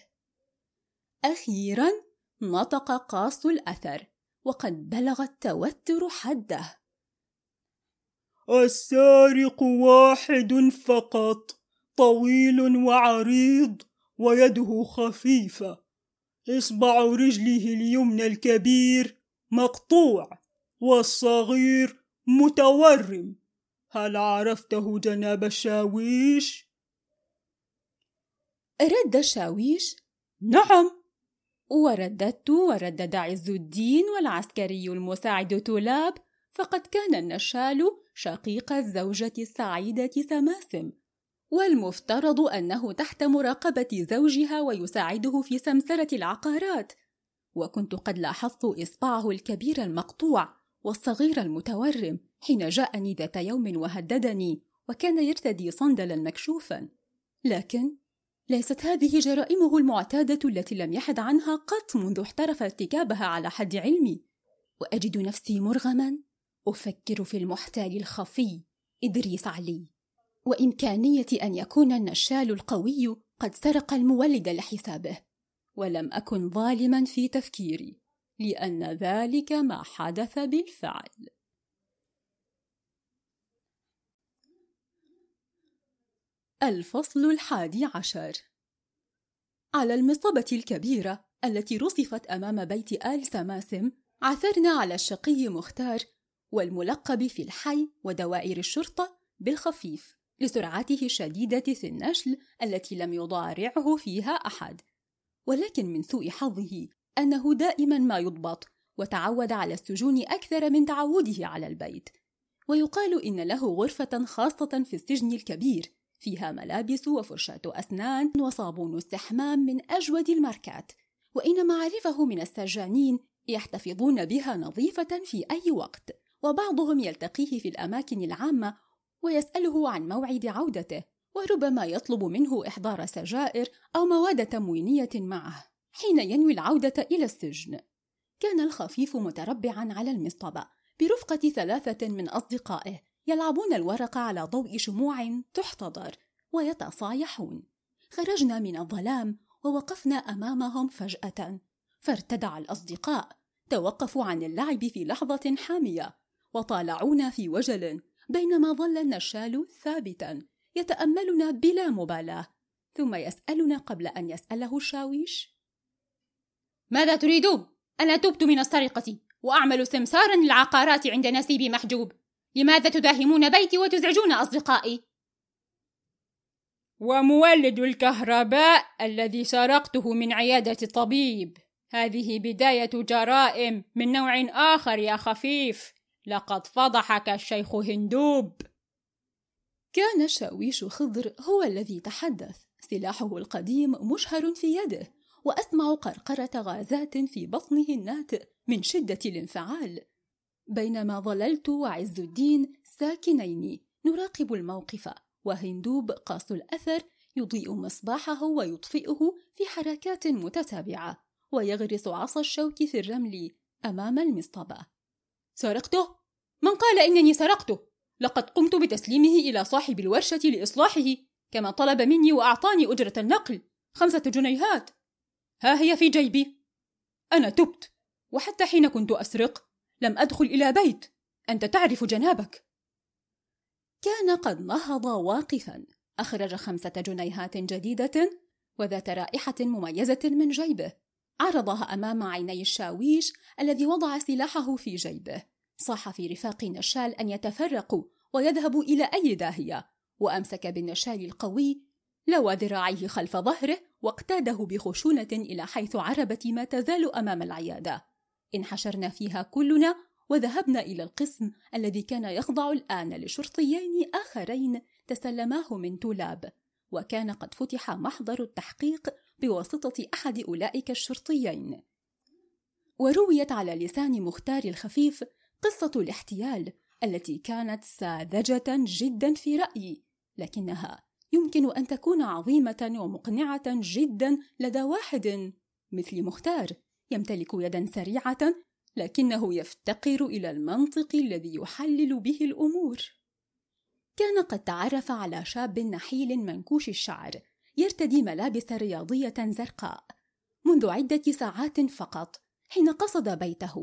أخيرا نطق قاص الأثر، وقد بلغ التوتر حده: السارق واحد فقط، طويل وعريض ويده خفيفة، إصبع رجله اليمنى الكبير مقطوع والصغير متورم. هل عرفته جناب الشاويش؟ رد الشاويش: نعم. ورددت وردد عز الدين والعسكري المساعد تولاب، فقد كان النشال شقيق الزوجة السعيدة سماسم، والمفترض أنه تحت مراقبة زوجها ويساعده في سمسرة العقارات. وكنت قد لاحظت إصبعه الكبير المقطوع والصغير المتورم حين جاءني ذات يوم وهددني، وكان يرتدي صندلا مكشوفا. لكن ليست هذه جرائمه المعتادة التي لم يحد عنها قط منذ احترف ارتكابها على حد علمي. وأجد نفسي مرغما أفكر في المحتال الخفي إدريس علي، وإمكانية أن يكون النشال القوي قد سرق المولد لحسابه. ولم أكن ظالما في تفكيري، لأن ذلك ما حدث بالفعل. الفصل 11. على المصطبة الكبيرة التي رصفت أمام بيت آل سماسم، عثرنا على الشقي مختار، والملقب في الحي ودوائر الشرطة بالخفيف، لسرعته الشديدة في النشل التي لم يضارعه فيها أحد. ولكن من سوء حظه أنه دائما ما يضبط، وتعود على السجون أكثر من تعوده على البيت. ويقال إن له غرفة خاصة في السجن الكبير، فيها ملابس وفرشاة أسنان وصابون استحمام من أجود الماركات، وإن معارفه من السجانين يحتفظون بها نظيفة في أي وقت، وبعضهم يلتقيه في الأماكن العامة ويسأله عن موعد عودته، وربما يطلب منه إحضار سجائر أو مواد تموينية معه حين ينوي العودة إلى السجن. كان الخفيف متربعا على المصطبة برفقة 3 من أصدقائه، يلعبون الورق على ضوء شموع تحتضر ويتصايحون. خرجنا من الظلام ووقفنا أمامهم فجأة، فارتدع الأصدقاء، توقفوا عن اللعب في لحظة حامية وطالعونا في وجل، بينما ظل النشال ثابتا يتأملنا بلا مبالاة، ثم يسألنا قبل أن يسأله الشاويش: ماذا تريدون؟ أنا تبت من السرقة وأعمل سمسارا للعقارات عند نسيبي محجوب. لماذا تداهمون بيتي وتزعجون أصدقائي؟ ومولد الكهرباء الذي سرقته من عيادة طبيب. هذه بداية جرائم من نوع آخر يا خفيف، لقد فضحك الشيخ هندوب. كان الشاويش خضر هو الذي تحدث، سلاحه القديم مشهر في يده، وأسمع قرقرة غازات في بطنه الناتئ من شدة الانفعال، بينما ظللت وعز الدين ساكنين نراقب الموقف، وهندوب قاص الأثر يضيء مصباحه ويطفئه في حركات متتابعة، ويغرس عصا الشوك في الرمل أمام المصطبة. سرقته؟ من قال إنني سرقته؟ لقد قمت بتسليمه إلى صاحب الورشة لإصلاحه، كما طلب مني وأعطاني أجرة النقل 5 جنيهات. ها هي في جيبي. أنا تبت، وحتى حين كنت أسرق لم أدخل إلى بيت، أنت تعرف جنابك. كان قد نهض واقفا، أخرج 5 جنيهات جديدة وذات رائحة مميزة من جيبه، عرضها أمام عيني الشاويش الذي وضع سلاحه في جيبه. صاح في رفاق النشال أن يتفرقوا ويذهبوا إلى أي داهية، وأمسك بالنشال القوي، لوى ذراعيه خلف ظهره واقتاده بخشونة إلى حيث عربة ما تزال أمام العيادة. انحشرنا فيها كلنا وذهبنا إلى القسم الذي كان يخضع الآن لشرطيين آخرين تسلماه من تولاب، وكان قد فتح محضر التحقيق بواسطة أحد أولئك الشرطيين. ورويت على لسان مختار الخفيف قصة الاحتيال التي كانت ساذجة جدا في رأيي، لكنها يمكن أن تكون عظيمة ومقنعة جدا لدى واحد مثل مختار، يمتلك يدا سريعة لكنه يفتقر إلى المنطق الذي يحلل به الأمور. كان قد تعرف على شاب نحيل منكوش الشعر يرتدي ملابس رياضية زرقاء منذ عدة ساعات فقط حين قصد بيته،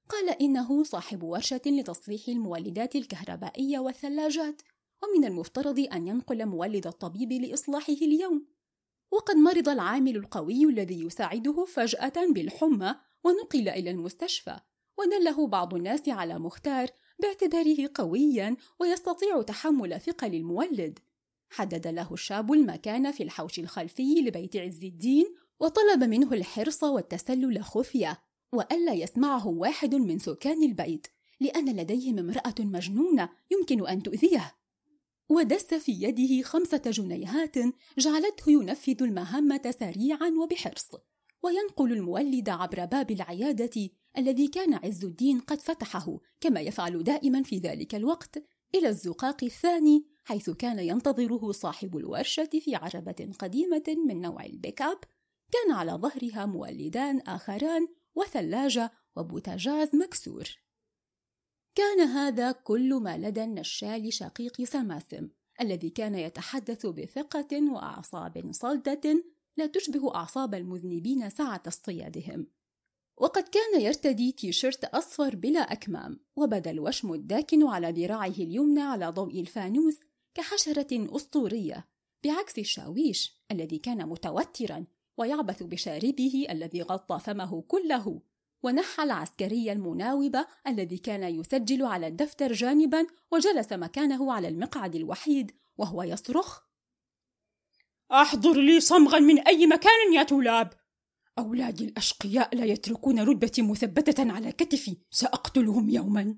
قال إنه صاحب ورشة لتصليح المولدات الكهربائية والثلاجات، ومن المفترض أن ينقل مولد الطبيب لإصلاحه اليوم. وقد مرض العامل القوي الذي يساعده فجأة بالحمى ونقل إلى المستشفى، ودله بعض الناس على مختار باعتباره قويا ويستطيع تحمل ثقل المولد. حدد له الشاب المكان في الحوش الخلفي لبيت عز الدين، وطلب منه الحرص والتسلل خفية، وألا يسمعه واحد من سكان البيت، لأن لديهم امرأة مجنونة يمكن أن تؤذيه. ودس في يده 5 جنيهات جعلته ينفذ المهمة سريعا وبحرص، وينقل المولد عبر باب العيادة الذي كان عز الدين قد فتحه كما يفعل دائما في ذلك الوقت، إلى الزقاق الثاني حيث كان ينتظره صاحب الورشة في عجبة قديمة من نوع البيك أب، كان على ظهرها مولدان آخران وثلاجة وبوتاجاز مكسور. كان هذا كل ما لدى النشال شقيق سماسم، الذي كان يتحدث بثقة وأعصاب صلدة لا تشبه أعصاب المذنبين ساعة اصطيادهم. وقد كان يرتدي تيشيرت أصفر بلا أكمام، وبدا الوشم الداكن على ذراعه اليمنى على ضوء الفانوس كحشرة أسطورية، بعكس الشاويش الذي كان متوترا ويعبث بشاربه الذي غطى فمه كله، ونحى العسكري المناوب الذي كان يسجل على الدفتر جانبا وجلس مكانه على المقعد الوحيد وهو يصرخ: أحضر لي صمغا من أي مكان يا تولاب! أولادي الأشقياء لا يتركون رتبتي مثبتة على كتفي، سأقتلهم يوما.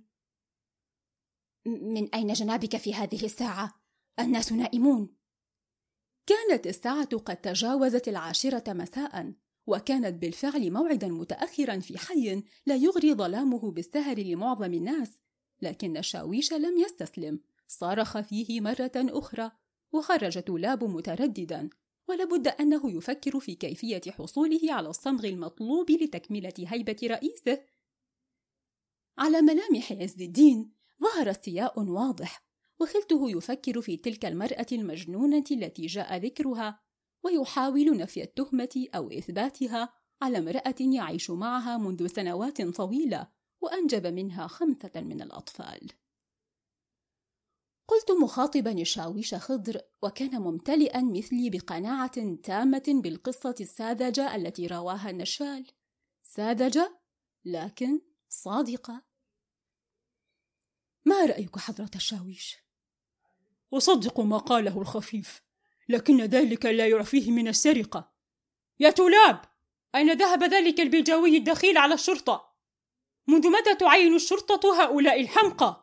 من أين جنابك في هذه الساعة؟ الناس نائمون. كانت الساعة قد تجاوزت 10 مساء، وكانت بالفعل موعدا متأخرا في حي لا يغري ظلامه بالسهر لمعظم الناس، لكن الشاويش لم يستسلم، صارخ فيه مرة أخرى، وخرج تولاب مترددا، ولابد أنه يفكر في كيفية حصوله على الصمغ المطلوب لتكملة هيبة رئيسه. على ملامح عز الدين ظهر استياء واضح، وخلته يفكر في تلك المرأة المجنونة التي جاء ذكرها، ويحاول نفي التهمة أو إثباتها على امرأة يعيش معها منذ سنوات طويلة وأنجب منها 5 من الأطفال. قلت مخاطبا الشاويش خضر، وكان ممتلئا مثلي بقناعة تامة بالقصة الساذجة التي رواها النشال. ساذجة لكن صادقة. ما رأيك حضرة الشاويش؟ أصدق ما قاله الخفيف، لكن ذلك لا يعفيه من السرقة. يا تولاب، أين ذهب ذلك البيجاوي الدخيل على الشرطة؟ منذ متى تعين الشرطة هؤلاء الحمقى؟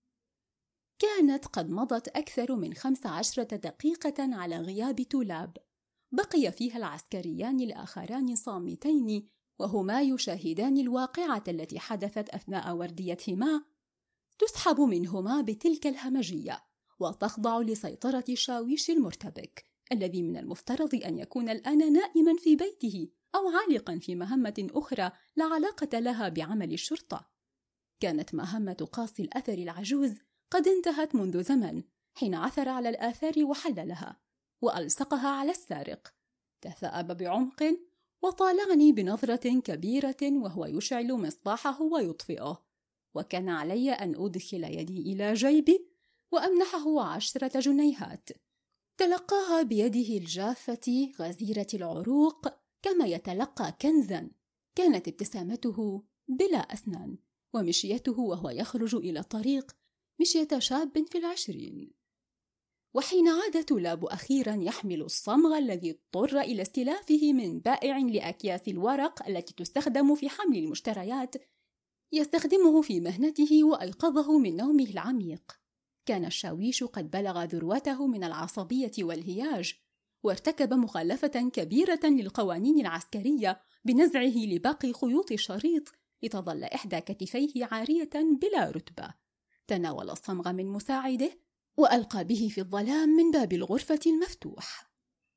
كانت قد مضت أكثر من 15 دقيقة على غياب تولاب، بقي فيها العسكريان الآخران صامتين، وهما يشاهدان الواقعة التي حدثت أثناء ورديتهما، تسحب منهما بتلك الهمجية وتخضع لسيطرة الشاويش المرتبك، الذي من المفترض أن يكون الآن نائما في بيته أو عالقا في مهمة أخرى لا علاقة لها بعمل الشرطة. كانت مهمة قاصي الأثر العجوز قد انتهت منذ زمن، حين عثر على الآثار وحللها وألصقها على السارق. تثاءب بعمق وطالعني بنظرة كبيرة وهو يشعل مصباحه ويطفئه، وكان علي أن أدخل يدي إلى جيبي وأمنحه 10 جنيهات. تلقاها بيده الجافة غزيرة العروق كما يتلقى كنزا. كانت ابتسامته بلا أسنان، ومشيته وهو يخرج إلى الطريق مشية شاب في 20. وحين عاد تولاب أخيرا يحمل الصمغ الذي اضطر إلى استلافه من بائع لأكياس الورق التي تستخدم في حمل المشتريات، يستخدمه في مهنته وأيقظه من نومه العميق، كان الشاويش قد بلغ ذروته من العصبية والهياج، وارتكب مخالفة كبيرة للقوانين العسكرية بنزعه لباقي خيوط الشريط لتظل إحدى كتفيه عارية بلا رتبة. تناول الصمغ من مساعده وألقى به في الظلام من باب الغرفة المفتوح.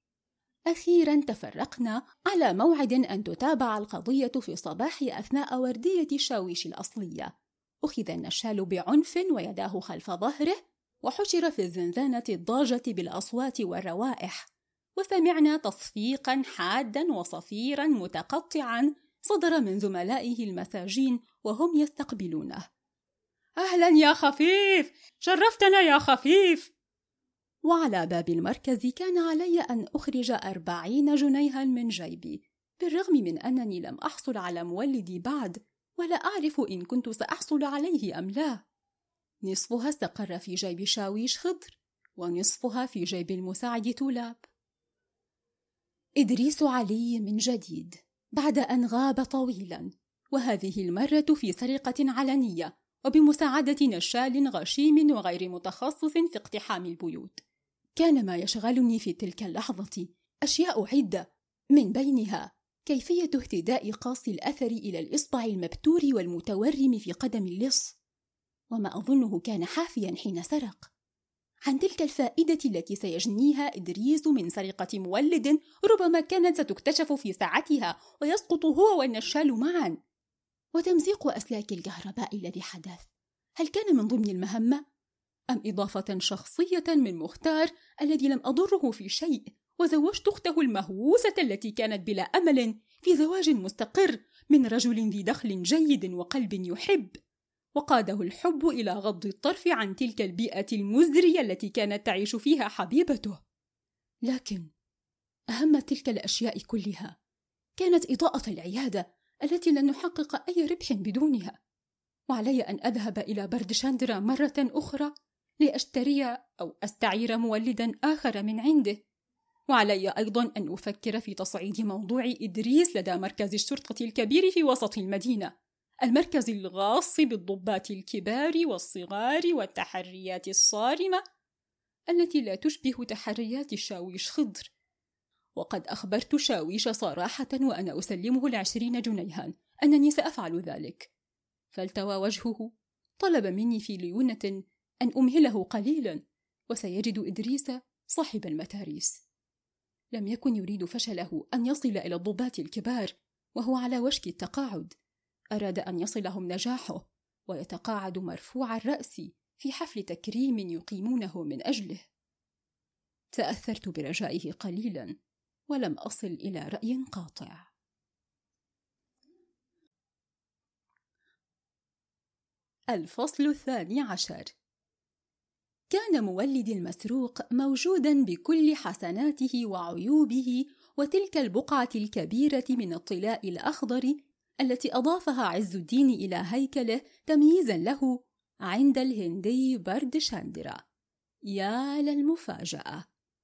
أخيرا تفرقنا على موعد أن تتابع القضية في الصباح أثناء وردية الشاويش الأصلية. أخذ النشال بعنف ويداه خلف ظهره، وحشر في الزنزانة الضاجة بالأصوات والروائح، وسمعنا تصفيقا حادا وصفيرا متقطعا صدر من زملائه المساجين وهم يستقبلونه. أهلا يا خفيف، شرفتنا يا خفيف. وعلى باب المركز كان علي أن أخرج 40 جنيها من جيبي، بالرغم من أنني لم أحصل على مولدي بعد، ولا أعرف إن كنت سأحصل عليه أم لا. نصفها استقر في جيب شاويش خضر، ونصفها في جيب المساعد تولاب. إدريس علي من جديد بعد أن غاب طويلا، وهذه المرة في سرقة علنية وبمساعدة نشال غشيم وغير متخصص في اقتحام البيوت. كان ما يشغلني في تلك اللحظة أشياء عدة، من بينها كيفية اهتداء قاص الأثر إلى الإصبع المبتور والمتورم في قدم اللص، وما أظنه كان حافيا حين سرق، عن تلك الفائدة التي سيجنيها إدريس من سرقة مولد ربما كانت ستكتشف في ساعتها ويسقط هو والنشال معا، وتمزيق أسلاك الكهرباء الذي حدث. هل كان من ضمن المهمة؟ أم إضافة شخصية من مختار الذي لم أضره في شيء، وزوجت أخته المهووسة التي كانت بلا أمل في زواج مستقر من رجل ذي دخل جيد وقلب يحب، وقاده الحب إلى غض الطرف عن تلك البيئة المزرية التي كانت تعيش فيها حبيبته. لكن أهم تلك الأشياء كلها كانت إضاءة العيادة التي لن نحقق أي ربح بدونها، وعلي أن أذهب إلى بردشاندرا مرة أخرى لأشتري أو أستعير مولدا آخر من عنده، وعلي أيضا أن أفكر في تصعيد موضوع إدريس لدى مركز الشرطة الكبير في وسط المدينة، المركز الغاص بالضباط الكبار والصغار والتحريات الصارمة التي لا تشبه تحريات شاويش خضر. وقد أخبرت شاويش صراحة وأنا أسلمه 20 جنيها أنني سأفعل ذلك، فالتوى وجهه، طلب مني في ليونة أن أمهله قليلا وسيجد إدريس صاحب المتاريس. لم يكن يريد فشله أن يصل إلى الضباط الكبار وهو على وشك التقاعد، أراد أن يصلهم نجاحه ويتقاعد مرفوع الرأس في حفل تكريم يقيمونه من أجله. تأثرت برجائه قليلا ولم أصل إلى رأي قاطع. الفصل 12. كان مولدي المسروق موجودا بكل حسناته وعيوبه، وتلك البقعة الكبيرة من الطلاء الأخضر التي أضافها عز الدين إلى هيكله تمييزا له عند الهندي بردشاندرا. يا للمفاجأة!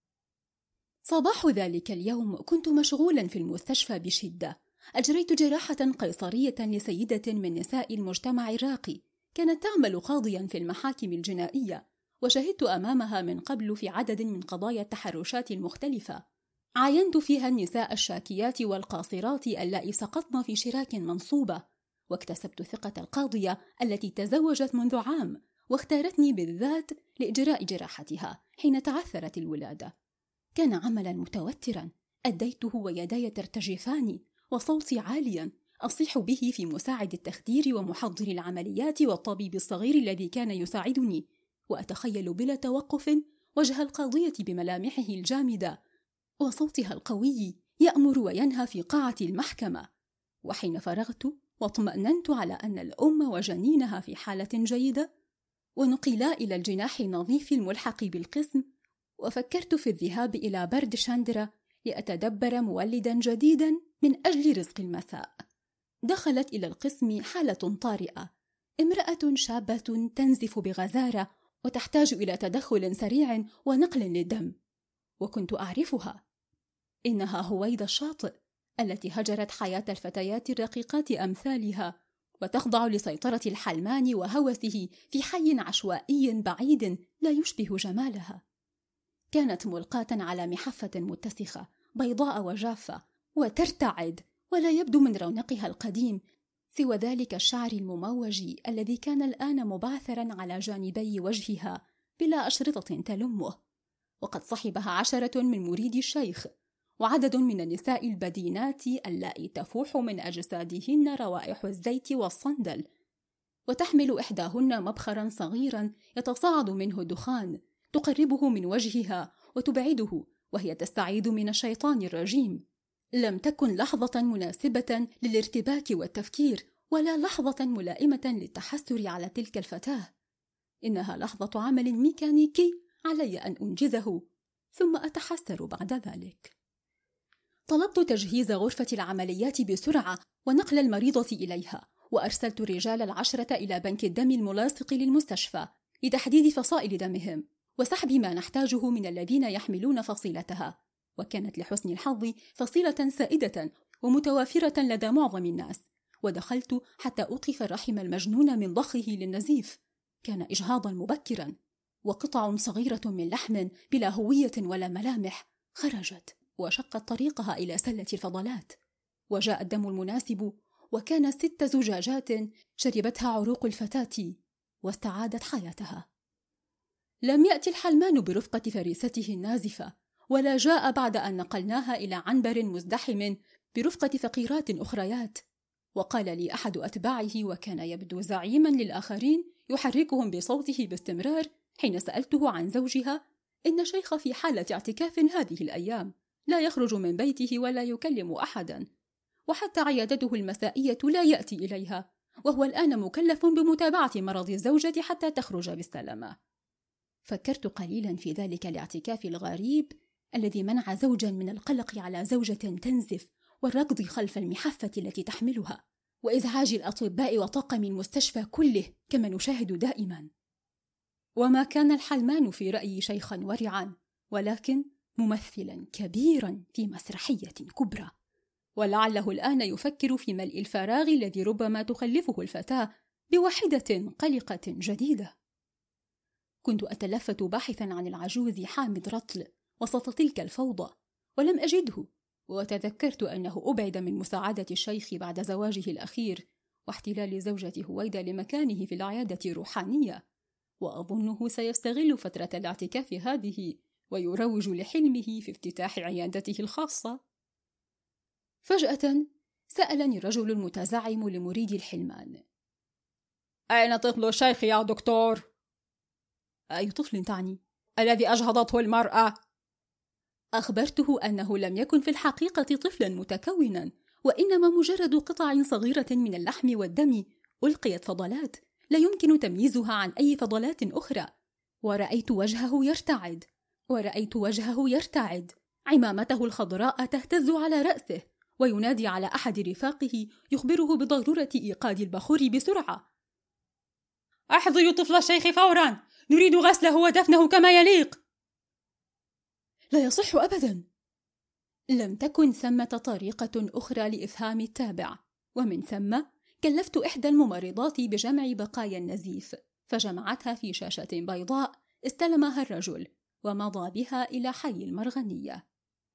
صباح ذلك اليوم كنت مشغولا في المستشفى بشدة. أجريت جراحة قيصرية لسيدة من نساء المجتمع الراقي، كانت تعمل قاضيا في المحاكم الجنائية، وشهدت أمامها من قبل في عدد من قضايا التحرشات المختلفة. عاينت فيها النساء الشاكيات والقاصرات اللائي سقطن في شراك منصوبة، واكتسبت ثقة القاضية التي تزوجت منذ عام واختارتني بالذات لإجراء جراحتها حين تعثرت الولادة. كان عملا متوترا أديته ويداي ترتجفان وصوتي عاليا أصيح به في مساعد التخدير ومحضر العمليات والطبيب الصغير الذي كان يساعدني، وأتخيل بلا توقف وجه القاضية بملامحه الجامدة وصوتها القوي يأمر وينهى في قاعة المحكمة. وحين فرغت واطمأننت على أن الأم وجنينها في حالة جيدة، ونقلا إلى الجناح النظيف الملحق بالقسم، وفكرت في الذهاب إلى بردشاندرا لأتدبر مولدا جديدا من أجل رزق المساء. دخلت إلى القسم حالة طارئة، امرأة شابة تنزف بغزارة وتحتاج إلى تدخل سريع ونقل للدم، وكنت أعرفها. إنها هويدا الشاطئ التي هجرت حياة الفتيات الرقيقات أمثالها، وتخضع لسيطرة الحلمان وهوسه في حي عشوائي بعيد لا يشبه جمالها. كانت ملقاة على محفة متسخة بيضاء وجافة وترتعد، ولا يبدو من رونقها القديم سوى ذلك الشعر المموج الذي كان الآن مبعثرا على جانبي وجهها بلا أشرطة تلمه. وقد صحبها 10 من مريدي الشيخ، وعدد من النساء البدينات اللائي تفوح من أجسادهن روائح الزيت والصندل، وتحمل إحداهن مبخرا صغيرا يتصاعد منه دخان، تقربه من وجهها وتبعده وهي تستعيذ من الشيطان الرجيم. لم تكن لحظة مناسبة للارتباك والتفكير، ولا لحظة ملائمة للتحسر على تلك الفتاة. إنها لحظة عمل ميكانيكي علي أن أنجزه، ثم أتحسر بعد ذلك. طلبت تجهيز غرفة العمليات بسرعة ونقل المريضة إليها، وأرسلت الرجال 10 إلى بنك الدم الملاصق للمستشفى لتحديد فصائل دمهم وسحب ما نحتاجه من الذين يحملون فصيلتها. وكانت لحسن الحظ فصيلة سائدة ومتوافرة لدى معظم الناس، ودخلت حتى أوقف الرحم المجنون من ضخه للنزيف. كان إجهاضا مبكرا، وقطع صغيرة من لحم بلا هوية ولا ملامح خرجت وشقت طريقها إلى سلة الفضلات، وجاء الدم المناسب، وكان 6 زجاجات شربتها عروق الفتاة واستعادت حياتها. لم يأتي الحلمان برفقة فريسته النازفة، ولا جاء بعد أن نقلناها إلى عنبر مزدحم برفقة فقيرات أخريات. وقال لي أحد أتباعه، وكان يبدو زعيما للآخرين يحركهم بصوته باستمرار حين سألته عن زوجها، إن شيخ في حالة اعتكاف هذه الأيام، لا يخرج من بيته ولا يكلم أحدا، وحتى عيادته المسائية لا يأتي إليها، وهو الآن مكلف بمتابعة مرض الزوجة حتى تخرج بالسلامة. فكرت قليلا في ذلك الاعتكاف الغريب الذي منع زوجا من القلق على زوجة تنزف والركض خلف المحفة التي تحملها، وإزعاج الأطباء وطاقم المستشفى كله كما نشاهد دائما. وما كان الحلمان في رأيي شيخا ورعا، ولكن ممثلا كبيرا في مسرحية كبرى، ولعله الآن يفكر في ملء الفراغ الذي ربما تخلفه الفتاة بواحدة قلقة جديدة. كنت أتلفت باحثا عن العجوز حامد رطل وسط تلك الفوضى، ولم أجده، وتذكرت أنه أبعد من مساعدة الشيخ بعد زواجه الأخير واحتلال زوجة هويدا لمكانه في العيادة الروحانية، وأظنه سيستغل فترة الاعتكاف هذه ويروج لحلمه في افتتاح عيادته الخاصة. فجأة سألني الرجل المتزعم لمريد الحلمان: أين طفل الشيخ يا دكتور؟ أي طفل تعني؟ الذي أجهضته المرأة. أخبرته أنه لم يكن في الحقيقة طفلا متكونا، وإنما مجرد قطع صغيرة من اللحم والدم ألقيت فضلات لا يمكن تمييزها عن أي فضلات أخرى. ورأيت وجهه يرتعد، عمامته الخضراء تهتز على رأسه، وينادي على أحد رفاقه يخبره بضرورة إيقاد البخور بسرعة: أحضروا طفل الشيخ فورا، نريد غسله ودفنه كما يليق. لا يصح أبدا. لم تكن ثمة طريقة أخرى لإفهام التابع، ومن ثم كلفت إحدى الممرضات بجمع بقايا النزيف، فجمعتها في شاشة بيضاء استلمها الرجل ومضى بها إلى حي المرغنية.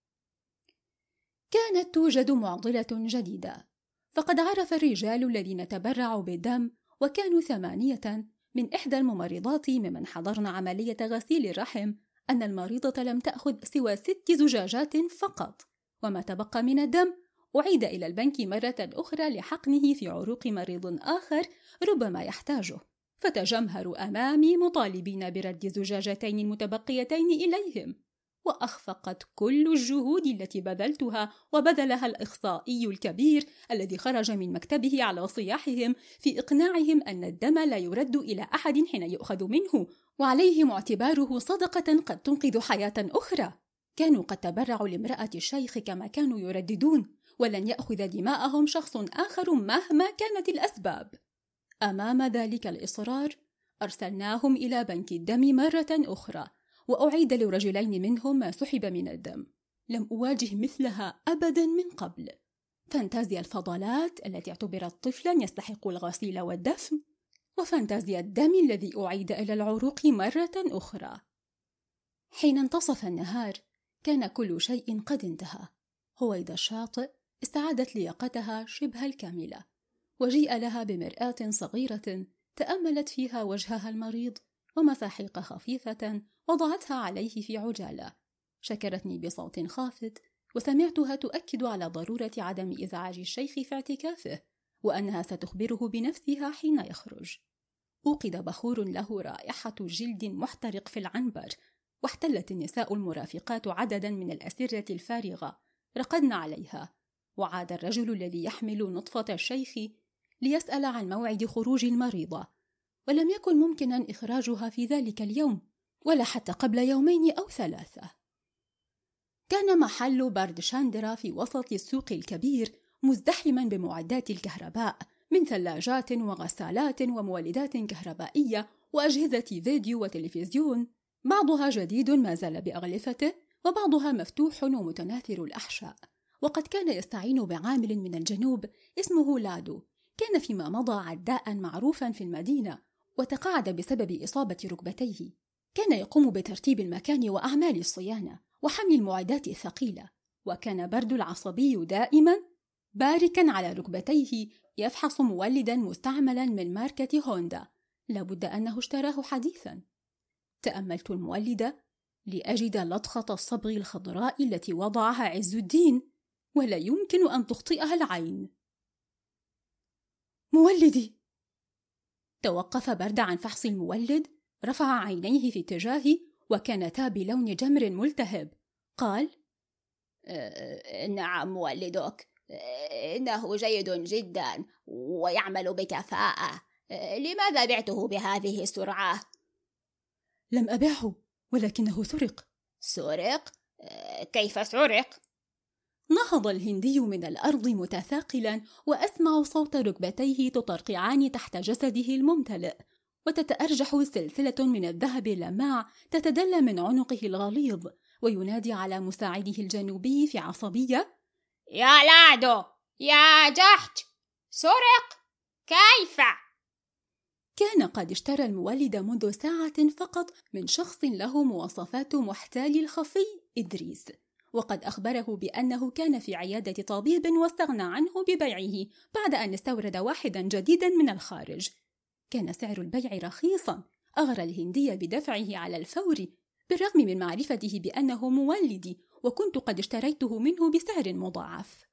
كانت توجد معضلة جديدة، فقد عرف الرجال الذين تبرعوا بالدم، وكانوا 8 من إحدى الممرضات ممن حضرن عملية غسيل الرحم، أن المريضة لم تأخذ سوى 6 زجاجات فقط، وما تبقى من الدم أعيد إلى البنك مرة أخرى لحقنه في عروق مريض آخر ربما يحتاجه. فتجمهروا أمامي مطالبين برد الزجاجتين المتبقيتين إليهم، وأخفقت كل الجهود التي بذلتها وبذلها الإخصائي الكبير الذي خرج من مكتبه على صياحهم في إقناعهم أن الدم لا يرد إلى أحد حين يؤخذ منه، وعليهم اعتباره صدقة قد تنقذ حياة أخرى. كانوا قد تبرعوا لامرأة الشيخ كما كانوا يرددون، ولن يأخذ دماءهم شخص آخر مهما كانت الأسباب. أمام ذلك الإصرار أرسلناهم إلى بنك الدم مرة أخرى، وأعيد لرجلين منهم ما سحب من الدم. لم أواجه مثلها أبدا من قبل. فانتازيا الفضلات التي اعتبرت طفلا يستحق الغسيل والدفن، وفانتازيا الدم الذي أعيد إلى العروق مرة أخرى. حين انتصف النهار كان كل شيء قد انتهى. هويدا الشاطئ استعادت لياقتها شبه الكاملة، وجيء لها بمرآة صغيرة تأملت فيها وجهها المريض ومساحيق خفيفة وضعتها عليه في عجالة. شكرتني بصوت خافت، وسمعتها تؤكد على ضرورة عدم إزعاج الشيخ في اعتكافه، وأنها ستخبره بنفسها حين يخرج. أوقد بخور له رائحة جلد محترق في العنبر، واحتلت النساء المرافقات عددا من الأسرة الفارغة رقدن عليها، وعاد الرجل الذي يحمل نطفة الشيخ ليسأل عن موعد خروج المريضة، ولم يكن ممكنا إخراجها في ذلك اليوم ولا حتى قبل 2 أو 3. كان محل باردشاندرا في وسط السوق الكبير مزدحما بمعدات الكهرباء من ثلاجات وغسالات ومولدات كهربائية وأجهزة فيديو وتلفزيون، بعضها جديد ما زال بأغلفته وبعضها مفتوح ومتناثر الأحشاء. وقد كان يستعين بعامل من الجنوب اسمه لادو، كان فيما مضى عداء معروفا في المدينة وتقاعد بسبب إصابة ركبتيه. كان يقوم بترتيب المكان وأعمال الصيانة وحمل المعدات الثقيلة، وكان برد العصبي دائما باركا على ركبتيه يفحص مولدا مستعملا من ماركة هوندا، لابد أنه اشتراه حديثا. تأملت المولد لأجد لطخة الصبغ الخضراء التي وضعها عز الدين، ولا يمكن أن تخطئها العين. مولدي! توقف برد عن فحص المولد، رفع عينيه في اتجاهي وكانتا بلون جمر ملتهب. قال: نعم مولدك، إنه جيد جدا ويعمل بكفاءة. لماذا بعته بهذه السرعة؟ لم أبعه، ولكنه سرق. سرق؟ كيف سرق؟ نهض الهندي من الأرض متثاقلا، وأسمع صوت ركبتيه تطرقعان تحت جسده الممتلئ، وتتأرجح سلسلة من الذهب اللماع تتدلى من عنقه الغليظ، وينادي على مساعده الجنوبي في عصبية: يا لادو، يا جحش، سرق! كيف؟ كان قد اشترى المولد منذ ساعة فقط من شخص له مواصفات محتال الخفي إدريس، وقد أخبره بأنه كان في عيادة طبيب واستغنى عنه ببيعه بعد أن استورد واحدا جديدا من الخارج. كان سعر البيع رخيصا، أغرى الهندي بدفعه على الفور بالرغم من معرفته بأنه مولدي وكنت قد اشتريته منه بسعر مضاعف.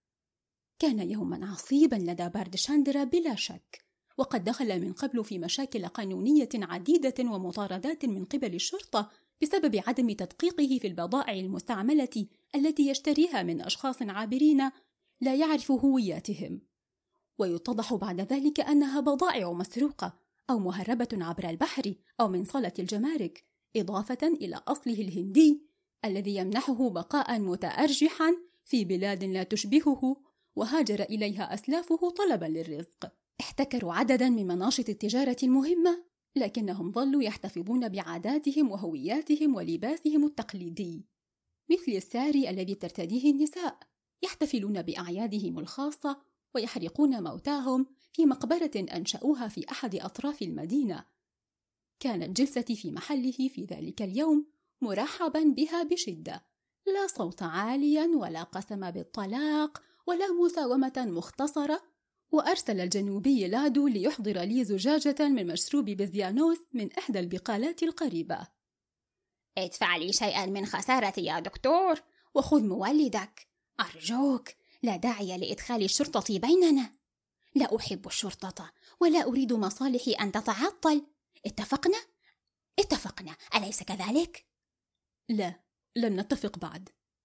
كان يوما عصيبا لدى باردشاندرا بلا شك، وقد دخل من قبل في مشاكل قانونية عديدة ومطاردات من قبل الشرطة بسبب عدم تدقيقه في البضائع المستعملة التي يشتريها من أشخاص عابرين لا يعرف هوياتهم، ويتضح بعد ذلك أنها بضائع مسروقة أو مهربة عبر البحر أو من صالة الجمارك، إضافة إلى أصله الهندي الذي يمنحه بقاء متأرجحا في بلاد لا تشبهه وهاجر إليها أسلافه طلبا للرزق. احتكروا عددا من مناشط التجارة المهمة، لكنهم ظلوا يحتفظون بعاداتهم وهوياتهم ولباسهم التقليدي، مثل الساري الذي ترتديه النساء. يحتفلون بأعيادهم الخاصة ويحرقون موتاهم في مقبرة أنشأوها في أحد أطراف المدينة. كانت جلستي في محله في ذلك اليوم مرحبا بها بشدة، لا صوت عاليا ولا قسم بالطلاق ولا مساومة مختصرة. وأرسل الجنوبي لادو ليحضر لي زجاجة من مشروب بزيانوس من إحدى البقالات القريبة. ادفع لي شيئا من خسارتي يا دكتور، وخذ مولدك أرجوك. لا داعي لإدخال الشرطة بيننا. لا أحب الشرطة ولا أريد مصالحي أن تتعطل. اتفقنا، أليس كذلك؟ لا، لم نتفق بعد.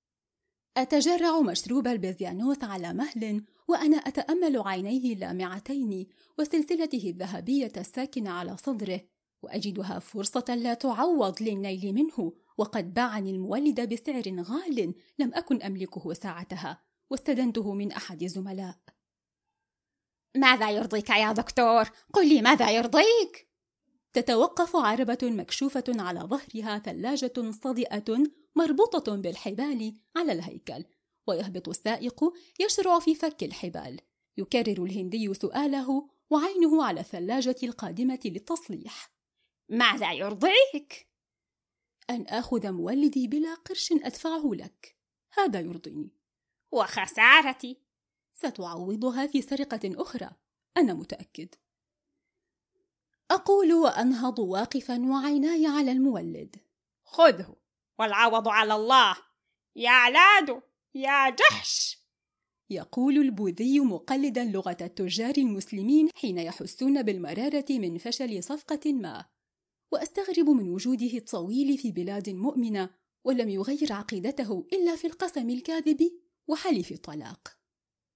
أتجرع مشروب البزيانوس على مهل وأنا أتأمل عينيه اللامعتين وسلسلته الذهبية الساكنة على صدره، وأجدها فرصة لا تعوض للنيل منه، وقد باعني المولد بسعر غال لم أكن أملكه ساعتها، واستدنته من أحد الزملاء. ماذا يرضيك يا دكتور؟ قل لي ماذا يرضيك؟ تتوقف عربة مكشوفة على ظهرها ثلاجة صدئة مربوطة بالحبال على الهيكل، ويهبط السائق يشرع في فك الحبال. يكرر الهندي سؤاله وعينه على الثلاجة القادمة للتصليح. ماذا يرضيك؟ أن آخذ مولدي بلا قرش أدفعه لك، هذا يرضيني. وخسارتي؟ ستعوضها في سرقة أخرى، أنا متأكد. أقول وأنهض واقفا وعيناي على المولد. خذه والعوض على الله يا لادو يا جحش، يقول البوذي مقلدا لغة التجار المسلمين حين يحسون بالمرارة من فشل صفقة ما، وأستغرب من وجوده الطويل في بلاد مؤمنة ولم يغير عقيدته إلا في القسم الكاذب وحلف الطلاق.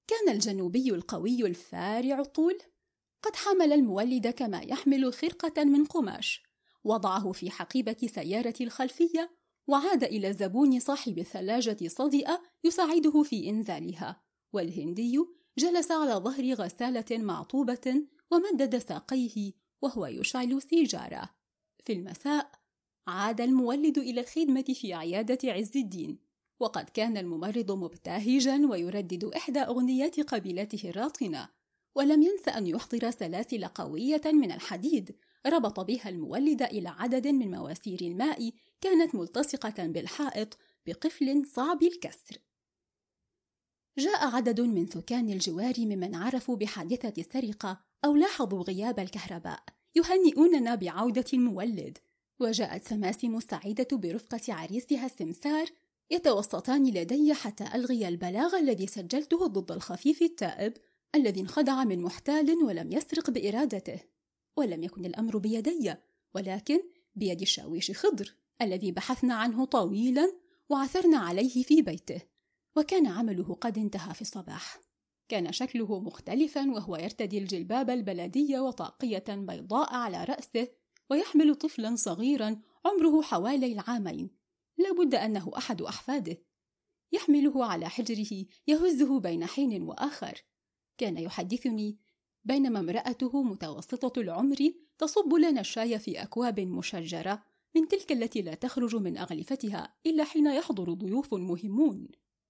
كان الجنوبي القوي الفارع الطول قد حمل المولد كما يحمل خرقة من قماش، وضعه في حقيبة سيارة الخلفية، وعاد إلى الزبون صاحب الثلاجة صدئة يساعده في إنزالها، والهندي جلس على ظهر غسالة معطوبة ومدد ساقيه وهو يشعل سيجارة. في المساء عاد المولد إلى الخدمة في عيادة عز الدين، وقد كان الممرض مبتهجا ويردد إحدى أغنيات قبيلته الراطنة، ولم ينس أن يحضر سلاسل قوية من الحديد ربط بها المولد إلى عدد من مواسير الماء كانت ملتصقة بالحائط بقفل صعب الكسر. جاء عدد من سكان الجوار ممن عرفوا بحادثة السرقة أو لاحظوا غياب الكهرباء يهنئوننا بعودة المولد، وجاءت سماسم السعيدة برفقة عريسها السمسار يتوسطان لدي حتى ألغي البلاغ الذي سجلته ضد الخفيف التائب الذي انخدع من محتال ولم يسرق بإرادته. ولم يكن الأمر بيدي، ولكن بيد الشاويش خضر الذي بحثنا عنه طويلا وعثرنا عليه في بيته، وكان عمله قد انتهى في الصباح. كان شكله مختلفا وهو يرتدي الجلباب البلدي وطاقية بيضاء على رأسه، ويحمل طفلا صغيرا عمره حوالي العامين، لا بد أنه أحد أحفاده، يحمله على حجره يهزه بين حين وآخر. كان يحدثني بينما امرأته متوسطة العمر تصب لنا الشاي في أكواب مشجرة من تلك التي لا تخرج من أغلفتها إلا حين يحضر ضيوف مهمون.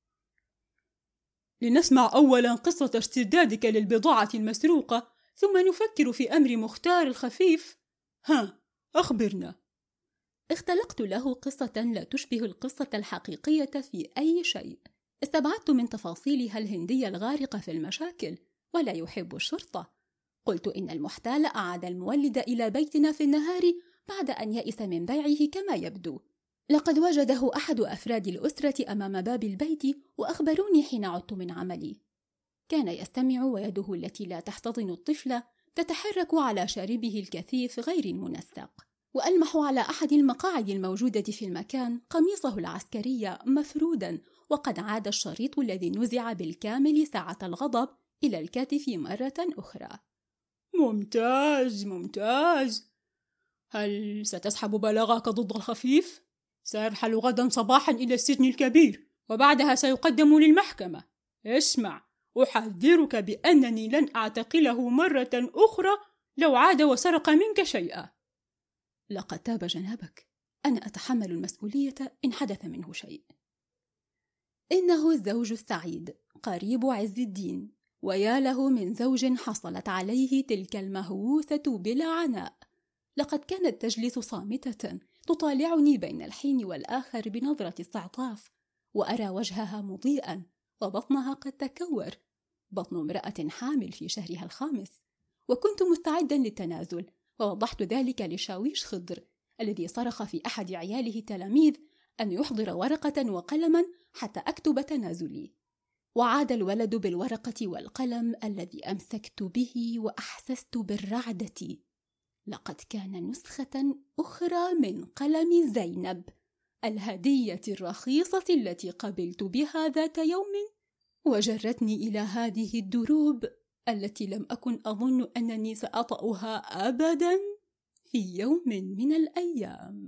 لنسمع أولا قصة ارتدادك للبضاعة المسروقة، ثم نفكر في أمر مختار الخفيف. ها، أخبرنا. اختلقت له قصة لا تشبه القصة الحقيقية في أي شيء. استبعدت من تفاصيلها الهندي الغارق في المشاكل ولا يحب الشرطة. قلت إن المحتال أعاد المولد إلى بيتنا في النهار بعد أن يئس من بيعه كما يبدو. لقد وجده أحد أفراد الأسرة أمام باب البيت وأخبروني حين عدت من عملي. كان يستمع ويده التي لا تحتضن الطفل تتحرك على شاربه الكثيف غير المنسق، وألمح على أحد المقاعد الموجودة في المكان قميصه العسكري مفرودا، وقد عاد الشريط الذي نزع بالكامل ساعة الغضب إلى الكتف مرة أخرى. ممتاز ممتاز. هل ستسحب بلاغك ضد الخفيف؟ سيرحل غدا صباحا إلى السجن الكبير، وبعدها سيقدم للمحكمة. اسمع، أحذرك بأنني لن أعتقله مرة أخرى لو عاد وسرق منك شيئا. لقد تاب جنابك، أنا أتحمل المسؤولية إن حدث منه شيء. إنه الزوج السعيد قريب عز الدين، ويا له من زوج حصلت عليه تلك المهووسة بلا عناء. لقد كانت تجلس صامتة تطالعني بين الحين والآخر بنظرة استعطاف، وأرى وجهها مضيئا وبطنها قد تكور، بطن امرأة حامل في شهرها الخامس. وكنت مستعدا للتنازل، ووضحت ذلك لشاويش خضر الذي صرخ في أحد عياله التلاميذ أن يحضر ورقة وقلما حتى أكتب تنازلي. وعاد الولد بالورقة والقلم الذي أمسكت به وأحسست بالرعدة. لقد كان نسخة أخرى من قلم زينب، الهدية الرخيصة التي قبلت بها ذات يوم، وجرتني إلى هذه الدروب التي لم أكن أظن أنني سأطأها أبدا في يوم من الأيام.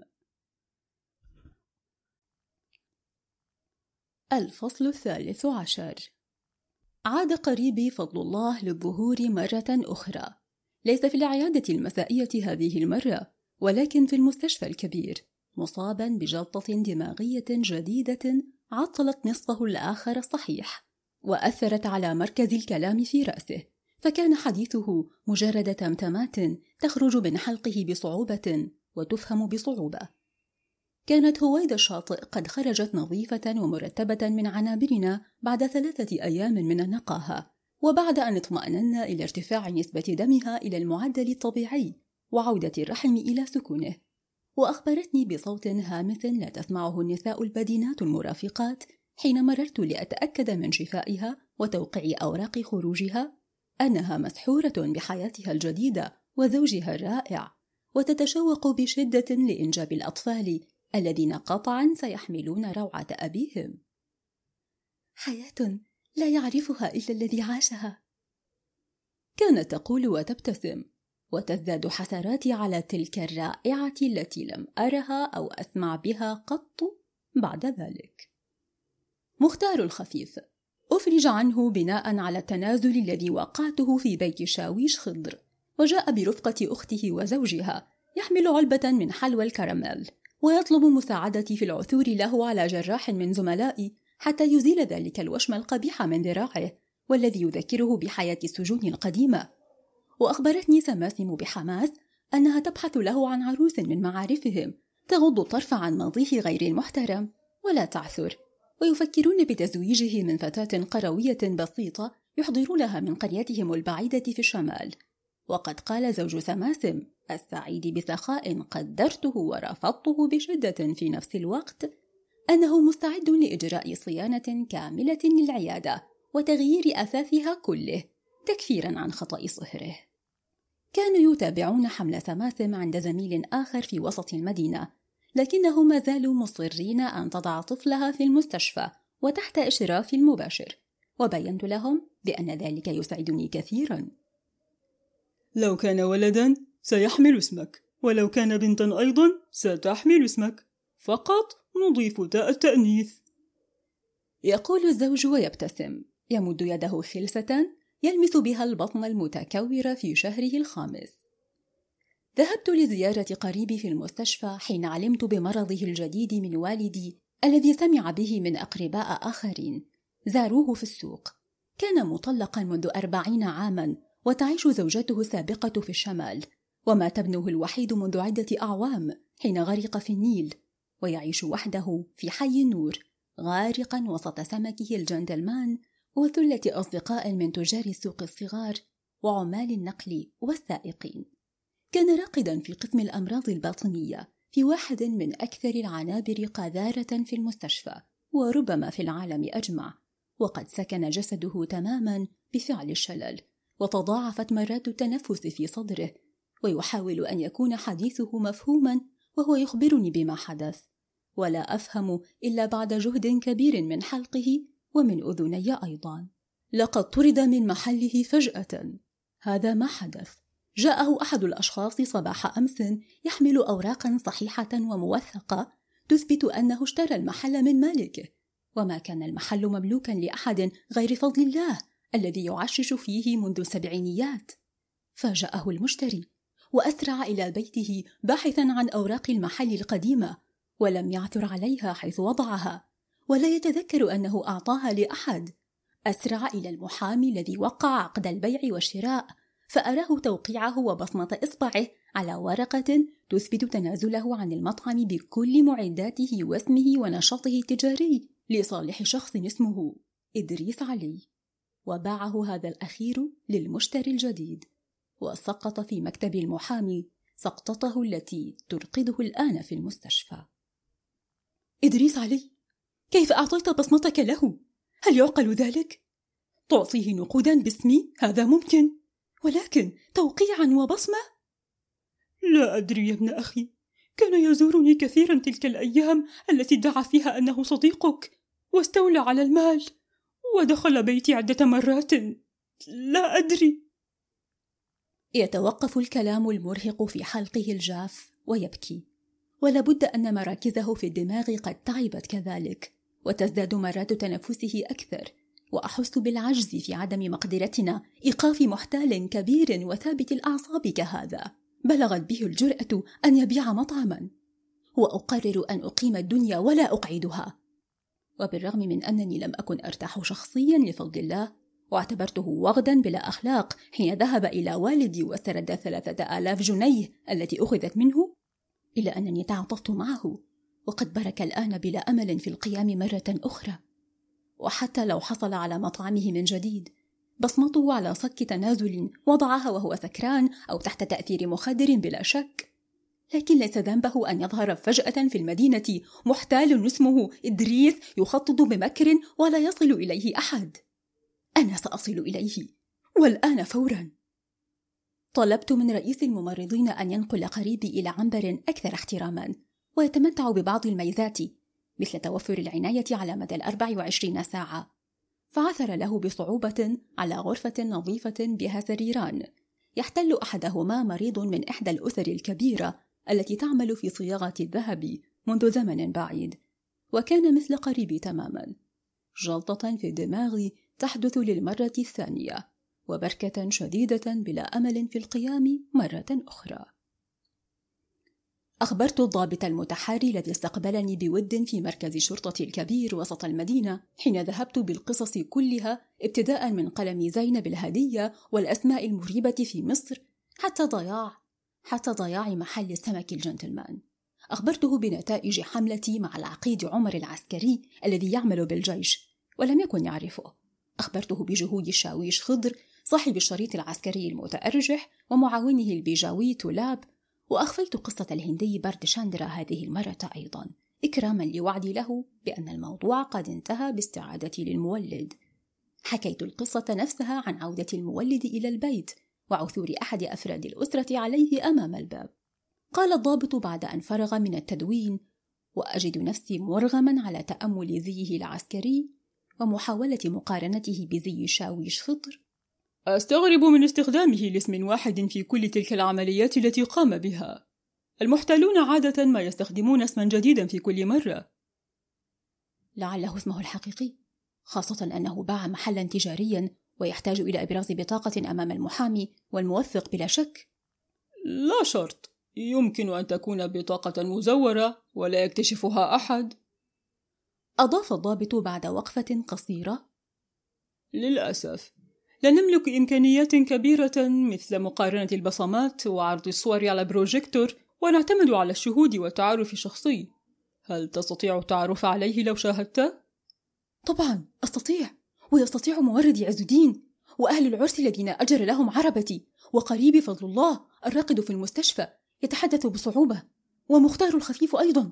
الفصل 13. عاد قريبي فضل الله للظهور مرة أخرى، ليس في العيادة المسائية هذه المرة، ولكن في المستشفى الكبير، مصابا بجلطة دماغية جديدة عطلت نصفه الآخر الصحيح، وأثرت على مركز الكلام في رأسه، فكان حديثه مجرد تمتمات تخرج من حلقه بصعوبة وتفهم بصعوبة. كانت هويدا الشاطئ قد خرجت نظيفة ومرتبة من عنابرنا بعد 3 أيام من النقاهة، وبعد أن اطمأننا إلى ارتفاع نسبة دمها إلى المعدل الطبيعي وعودة الرحم إلى سكونه. وأخبرتني بصوت هامس لا تسمعه النساء البدينات المرافقات حين مررت لأتأكد من شفائها وتوقيع أوراق خروجها أنها مسحورة بحياتها الجديدة وزوجها الرائع، وتتشوق بشدة لإنجاب الأطفال الذين قطعا سيحملون روعة أبيهم. حياة لا يعرفها إلا الذي عاشها. كانت تقول وتبتسم، وتزداد حسراتي على تلك الرائعة التي لم أرها أو أسمع بها قط بعد ذلك. مختار الخفيف أفرج عنه بناء على التنازل الذي وقعته في بيت شاويش خضر، وجاء برفقة أخته وزوجها يحمل علبة من حلوى الكراميل، ويطلب مساعدتي في العثور له على جراح من زملائي حتى يزيل ذلك الوشم القبيح من ذراعه والذي يذكره بحياة السجون القديمة. وأخبرتني سماسم بحماس أنها تبحث له عن عروس من معارفهم تغض الطرف عن ماضيه غير المحترم ولا تعثر، ويفكرون بتزويجه من فتاة قروية بسيطة يحضرونها من قريتهم البعيدة في الشمال. وقد قال زوج سماسم السعيد بسخاء قدرته ورفضته بشدة في نفس الوقت أنه مستعد لإجراء صيانة كاملة للعيادة وتغيير أثاثها كله تكفيرا عن خطأ صهره. كانوا يتابعون حمل سماسم عند زميل آخر في وسط المدينة، لكنهم ما زالوا مصرين أن تضع طفلها في المستشفى وتحت إشراف المباشر، وبينت لهم بأن ذلك يسعدني كثيرا. لو كان ولدا سيحمل اسمك، ولو كان بنتا أيضا ستحمل اسمك، فقط نضيف تاء التأنيث. يقول الزوج ويبتسم، يمد يده خلسة يلمس بها البطن المتكور في شهره الخامس. ذهبت لزيارة قريبي في المستشفى حين علمت بمرضه الجديد من والدي الذي سمع به من أقرباء آخرين زاروه في السوق. كان مطلقا منذ 40 عاما، وتعيش زوجته السابقة في الشمال، ومات ابنه الوحيد منذ عدة أعوام حين غرق في النيل، ويعيش وحده في حي النور غارقا وسط سمكه الجنتلمان وثلة أصدقاء من تجار السوق الصغار وعمال النقل والسائقين. كان راقدا في قسم الأمراض الباطنية في واحد من أكثر العنابر قذارة في المستشفى وربما في العالم أجمع، وقد سكن جسده تماما بفعل الشلل، وتضاعفت مرات التنفس في صدره، ويحاول أن يكون حديثه مفهوما وهو يخبرني بما حدث، ولا أفهم إلا بعد جهد كبير من حلقه ومن أذني أيضا. لقد طرد من محله فجأة. هذا ما حدث. جاءه أحد الأشخاص صباح أمس يحمل أوراقا صحيحة وموثقة تثبت أنه اشترى المحل من مالكه، وما كان المحل مملوكا لأحد غير فضل الله الذي يعشش فيه منذ السبعينيات. فاجأه المشتري وأسرع إلى بيته باحثا عن أوراق المحل القديمة، ولم يعثر عليها حيث وضعها، ولا يتذكر أنه أعطاها لأحد. أسرع إلى المحامي الذي وقع عقد البيع والشراء، فأراه توقيعه وبصمة إصبعه على ورقة تثبت تنازله عن المطعم بكل معداته واسمه ونشاطه التجاري لصالح شخص اسمه إدريس علي، وباعه هذا الأخير للمشتري الجديد، وسقط في مكتب المحامي سقطته التي ترقده الآن في المستشفى. إدريس علي، كيف أعطيت بصمتك له؟ هل يعقل ذلك؟ تعطيه نقودا باسمي؟ هذا ممكن، ولكن توقيعا وبصمة؟ لا أدري يا ابن أخي، كان يزورني كثيرا تلك الأيام التي ادعى فيها أنه صديقك، واستولى على المال، ودخل بيتي عدة مرات. لا أدري. يتوقف الكلام المرهق في حلقه الجاف ويبكي، ولابد أن مراكزه في الدماغ قد تعبت كذلك، وتزداد مرات تنفسه أكثر، وأحس بالعجز في عدم مقدرتنا إيقاف محتال كبير وثابت الأعصاب كهذا بلغت به الجرأة أن يبيع مطعما، وأقرر أن أقيم الدنيا ولا أقعدها. وبالرغم من أنني لم أكن أرتاح شخصيا لفضل الله، واعتبرته وغدا بلا أخلاق حين ذهب إلى والدي واسترد 3000 جنيه التي أخذت منه، إلا أنني تعاطفت معه، وقد برك الآن بلا أمل في القيام مرة أخرى. وحتى لو حصل على مطعمه من جديد، بصمته على صك تنازل وضعها وهو سكران أو تحت تأثير مخدر بلا شك، لكن ليس ذنبه أن يظهر فجأة في المدينة محتال اسمه إدريس يخطط بمكر ولا يصل إليه أحد. أنا سأصل إليه، والآن فورا. طلبت من رئيس الممرضين أن ينقل قريبي إلى عنبر أكثر احتراما ويتمتع ببعض الميزات، مثل توفر العناية على مدى 24 ساعة، فعثر له بصعوبة على غرفة نظيفة بها سريران، يحتل أحدهما مريض من إحدى الأسر الكبيرة التي تعمل في صياغة الذهب منذ زمن بعيد، وكان مثل قريبي تماما، جلطة في الدماغ تحدث للمرة الثانية، وبركة شديدة بلا أمل في القيام مرة أخرى. أخبرت الضابط المتحري الذي استقبلني بود في مركز شرطة الكبير وسط المدينة حين ذهبت بالقصص كلها، ابتداء من قلم زينب الهدية والأسماء المريبة في مصر حتى ضياع محل السمك الجنتلمان. أخبرته بنتائج حملتي مع العقيد عمر العسكري الذي يعمل بالجيش ولم يكن يعرفه. أخبرته بجهود الشاويش خضر صاحب الشريط العسكري المتأرجح ومعاونه البيجاوي تولاب، وأخفيت قصة الهندي بردشاندرا هذه المرة أيضا، إكراما لوعدي له بأن الموضوع قد انتهى باستعادتي للمولد. حكيت القصة نفسها عن عودة المولد إلى البيت وعثور أحد أفراد الأسرة عليه أمام الباب. قال الضابط بعد أن فرغ من التدوين: وأجد نفسي مرغما على تأمل زيه العسكري ومحاولة مقارنته بزي شاويش خضر. أستغرب من استخدامه لاسم واحد في كل تلك العمليات التي قام بها. المحتلون عادة ما يستخدمون اسما جديدا في كل مرة. لعله اسمه الحقيقي، خاصة أنه باع محلا تجاريا ويحتاج إلى إبراز بطاقة أمام المحامي والموثق بلا شك. لا شرط، يمكن أن تكون بطاقة مزورة ولا يكتشفها أحد. أضاف الضابط بعد وقفة قصيرة: للأسف لا نملك إمكانيات كبيرة مثل مقارنة البصمات وعرض الصور على بروجيكتور، ونعتمد على الشهود والتعارف الشخصي. هل تستطيع التعرف عليه لو شاهدته؟ طبعا أستطيع، ويستطيع مورد عز الدين وأهل العرس الذين أجر لهم عربتي، وقريبي فضل الله الراقد في المستشفى يتحدث بصعوبة، ومختار الخفيف أيضا.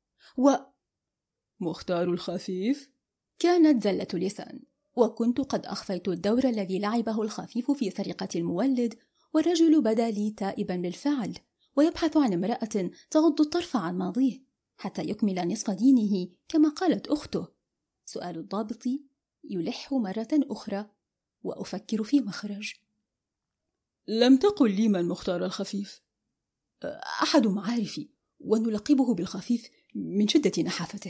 مختار الخفيف؟ كانت زلة لسان، وكنت قد أخفيت الدور الذي لعبه الخفيف في سرقة المولد، والرجل بدا لي تائبا بالفعل ويبحث عن امرأة تغض الطرف عن ماضيه حتى يكمل نصف دينه كما قالت أخته. سؤال الضابط يلح مرة أخرى، وأفكر في مخرج. لم تقل لي من مختار الخفيف؟ أحد معارفي، ونلقبه بالخفيف من شدة نحافته.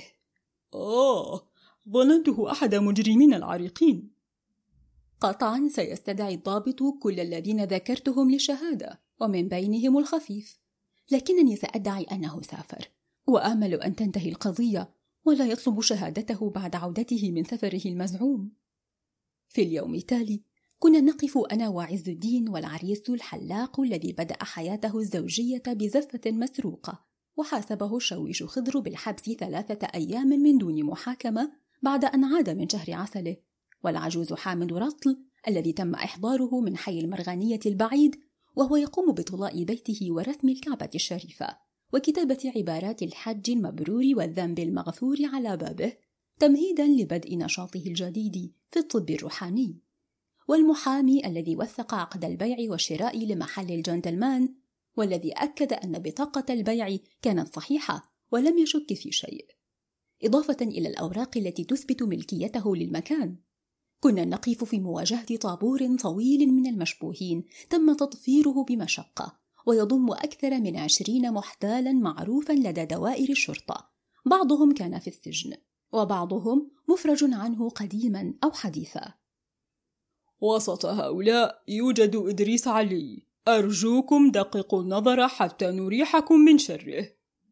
ظننته أحد مجرمين العريقين. قطعا سيستدعي الضابط كل الذين ذكرتهم للشهادة، ومن بينهم الخفيف، لكنني سأدعي أنه سافر، وآمل أن تنتهي القضية ولا يطلب شهادته بعد عودته من سفره المزعوم. في اليوم التالي كنا نقف أنا وعز الدين والعريس الحلاق الذي بدأ حياته الزوجية بزفة مسروقة، وحاسبه الشاويش خضر بالحبس 3 أيام من دون محاكمة بعد أن عاد من شهر عسله، والعجوز حامد رطل الذي تم إحضاره من حي المرغانية البعيد وهو يقوم بطلاء بيته ورسم الكعبة الشريفة وكتابة عبارات الحج المبرور والذنب المغفور على بابه تمهيدا لبدء نشاطه الجديد في الطب الروحاني، والمحامي الذي وثق عقد البيع والشراء لمحل الجنتلمان والذي أكد أن بطاقة البيع كانت صحيحة ولم يشك في شيء، إضافة إلى الأوراق التي تثبت ملكيته للمكان. كنا نقف في مواجهة طابور طويل من المشبوهين تم تطفيره بمشقة، ويضم أكثر من 20 محتالا معروفا لدى دوائر الشرطة، بعضهم كان في السجن وبعضهم مفرج عنه قديما أو حديثا. وسط هؤلاء يوجد إدريس علي، أرجوكم دققوا النظر حتى نريحكم من شره،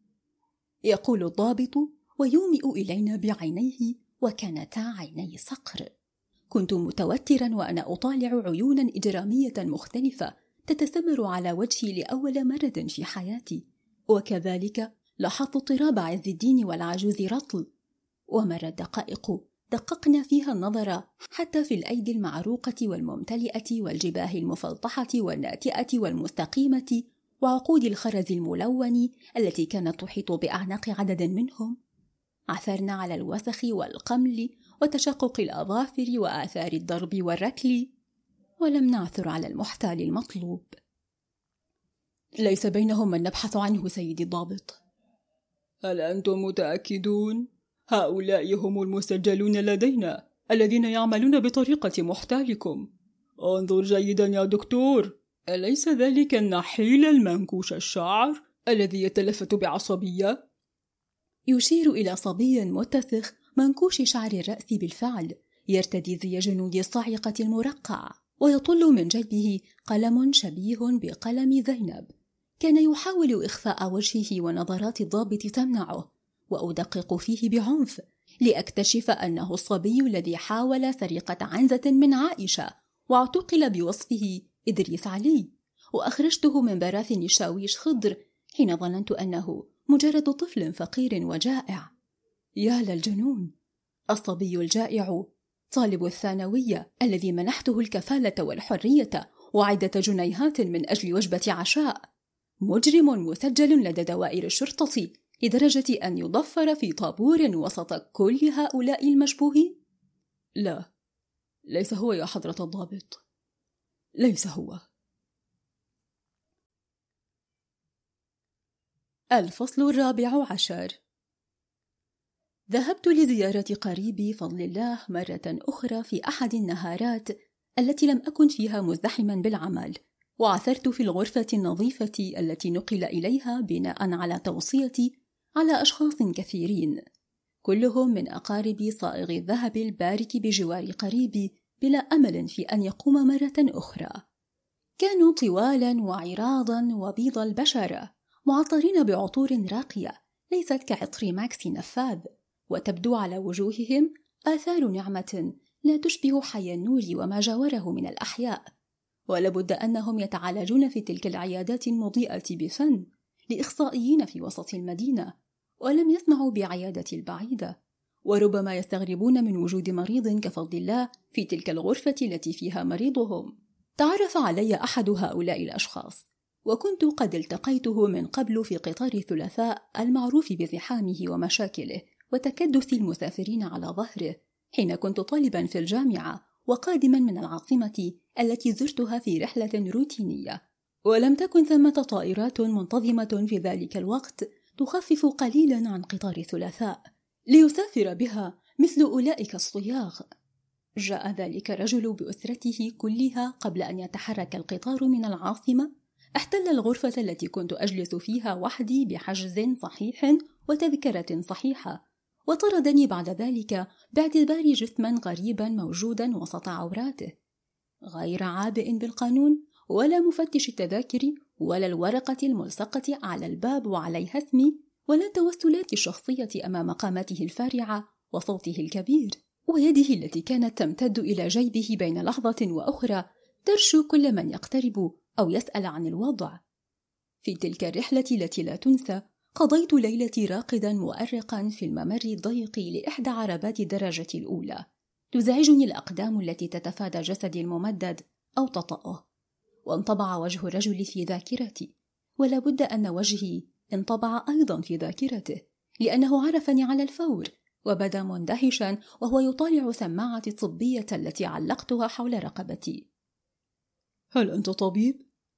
يقول الضابط ويومئ إلينا بعينيه، وكانتا عيني صقر. كنت متوترا وأنا أطالع عيونا إجرامية مختلفة تتسمر على وجهي لأول مرة في حياتي، وكذلك لاحظت اضطراب عز الدين والعجوز رطل. ومرت دقائق دققنا فيها النظر حتى في الأيدي المعروقة والممتلئة والجباه المفلطحة والناتئة والمستقيمة وعقود الخرز الملون التي كانت تحيط بأعناق عدد منهم. عثرنا على الوسخ والقمل وتشقق الأظافر وآثار الضرب والركل، ولم نعثر على المحتال المطلوب. ليس بينهم من نبحث عنه سيدي الضابط. هل أنتم متأكدون؟ هؤلاء هم المسجلون لدينا، الذين يعملون بطريقة محتالكم. انظر جيدا يا دكتور، أليس ذلك النحيل المنكوش الشعر الذي يتلفت بعصبية؟ يشير إلى صبي متسخ منكوش شعر الرأس بالفعل، يرتدي زي جنود الصاعقة المرقع، ويطل من جيبه قلم شبيه بقلم زينب. كان يحاول إخفاء وجهه ونظرات الضابط تمنعه، وأدقق فيه بعنف لأكتشف أنه الصبي الذي حاول سرقة عنزة من عائشة واعتقل بوصفه إدريس علي، وأخرجته من براثن الشاويش خضر حين ظننت أنه مجرد طفل فقير وجائع. يا للجنون! الصبي الجائع طالب الثانوية الذي منحته الكفالة والحرية وعدة جنيهات من أجل وجبة عشاء، مجرم مسجل لدى دوائر الشرطة لدرجة أن يضفر في طابور وسط كل هؤلاء المشبوهين؟ لا، ليس هو يا حضرة الضابط، ليس هو. الفصل 14. ذهبت لزيارة قريبي فضل الله مرة أخرى في أحد النهارات التي لم أكن فيها مزدحما بالعمل، وعثرت في الغرفة النظيفة التي نقل إليها بناء على توصيتي على أشخاص كثيرين، كلهم من أقارب صائغ الذهب البارك بجوار قريبي بلا أمل في أن يقوم مرة أخرى. كانوا طوالا وعراضا وبيض البشرة، معطرين بعطور راقية ليست كعطر ماكسي نفاذ، وتبدو على وجوههم آثار نعمة لا تشبه حي النور وما جاوره من الأحياء. ولابد أنهم يتعالجون في تلك العيادات المضيئة بفن لإخصائيين في وسط المدينة، ولم يسمعوا بعيادة البعيدة، وربما يستغربون من وجود مريض كفضل الله في تلك الغرفة التي فيها مريضهم. تعرف علي أحد هؤلاء الأشخاص، وكنت قد التقيته من قبل في قطار الثلاثاء المعروف بزحامه ومشاكله وتكدس المسافرين على ظهره، حين كنت طالبا في الجامعة وقادما من العاصمة التي زرتها في رحلة روتينية، ولم تكن ثمة طائرات منتظمة في ذلك الوقت تخفف قليلا عن قطار الثلاثاء ليسافر بها مثل أولئك الصياغ. جاء ذلك الرجل بأسرته كلها قبل أن يتحرك القطار من العاصمة، احتل الغرفة التي كنت أجلس فيها وحدي بحجز صحيح وتذكرة صحيحة، وطردني بعد ذلك باعتباري جثما غريبا موجودا وسط عوراته، غير عابئ بالقانون ولا مفتش التذاكر ولا الورقة الملصقة على الباب وعليها اسمي ولا توسلات الشخصية أمام قامته الفارعة وصوته الكبير ويده التي كانت تمتد إلى جيبه بين لحظة وأخرى ترشو كل من يقترب أو يسأل عن الوضع. في تلك الرحلة التي لا تنسى قضيت ليلتي راقدا مؤرقا في الممر الضيق لإحدى عربات الدرجة الأولى، تزعجني الأقدام التي تتفادى جسدي الممدد أو تطأه، وانطبع وجه الرجل في ذاكرتي، ولا بد أن وجهي انطبع أيضا في ذاكرته، لأنه عرفني على الفور وبدا مندهشا وهو يطالع سماعة الطبية التي علقتها حول رقبتي. هل أنت طبيب؟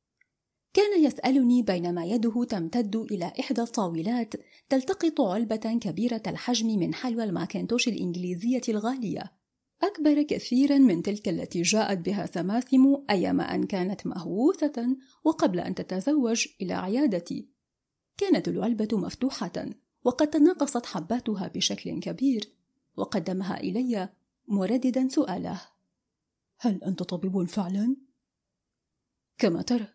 كان يسألني بينما يده تمتد إلى إحدى الطاولات تلتقط علبة كبيرة الحجم من حلوى الماكنتوش الإنجليزية الغالية، أكبر كثيرا من تلك التي جاءت بها سماثم أيام أن كانت مهووسة وقبل أن تتزوج إلى عيادتي. كانت العلبة مفتوحة وقد تناقصت حباتها بشكل كبير، وقدمها إلي مرددا سؤاله: هل أنت طبيب فعلا؟ كما ترى،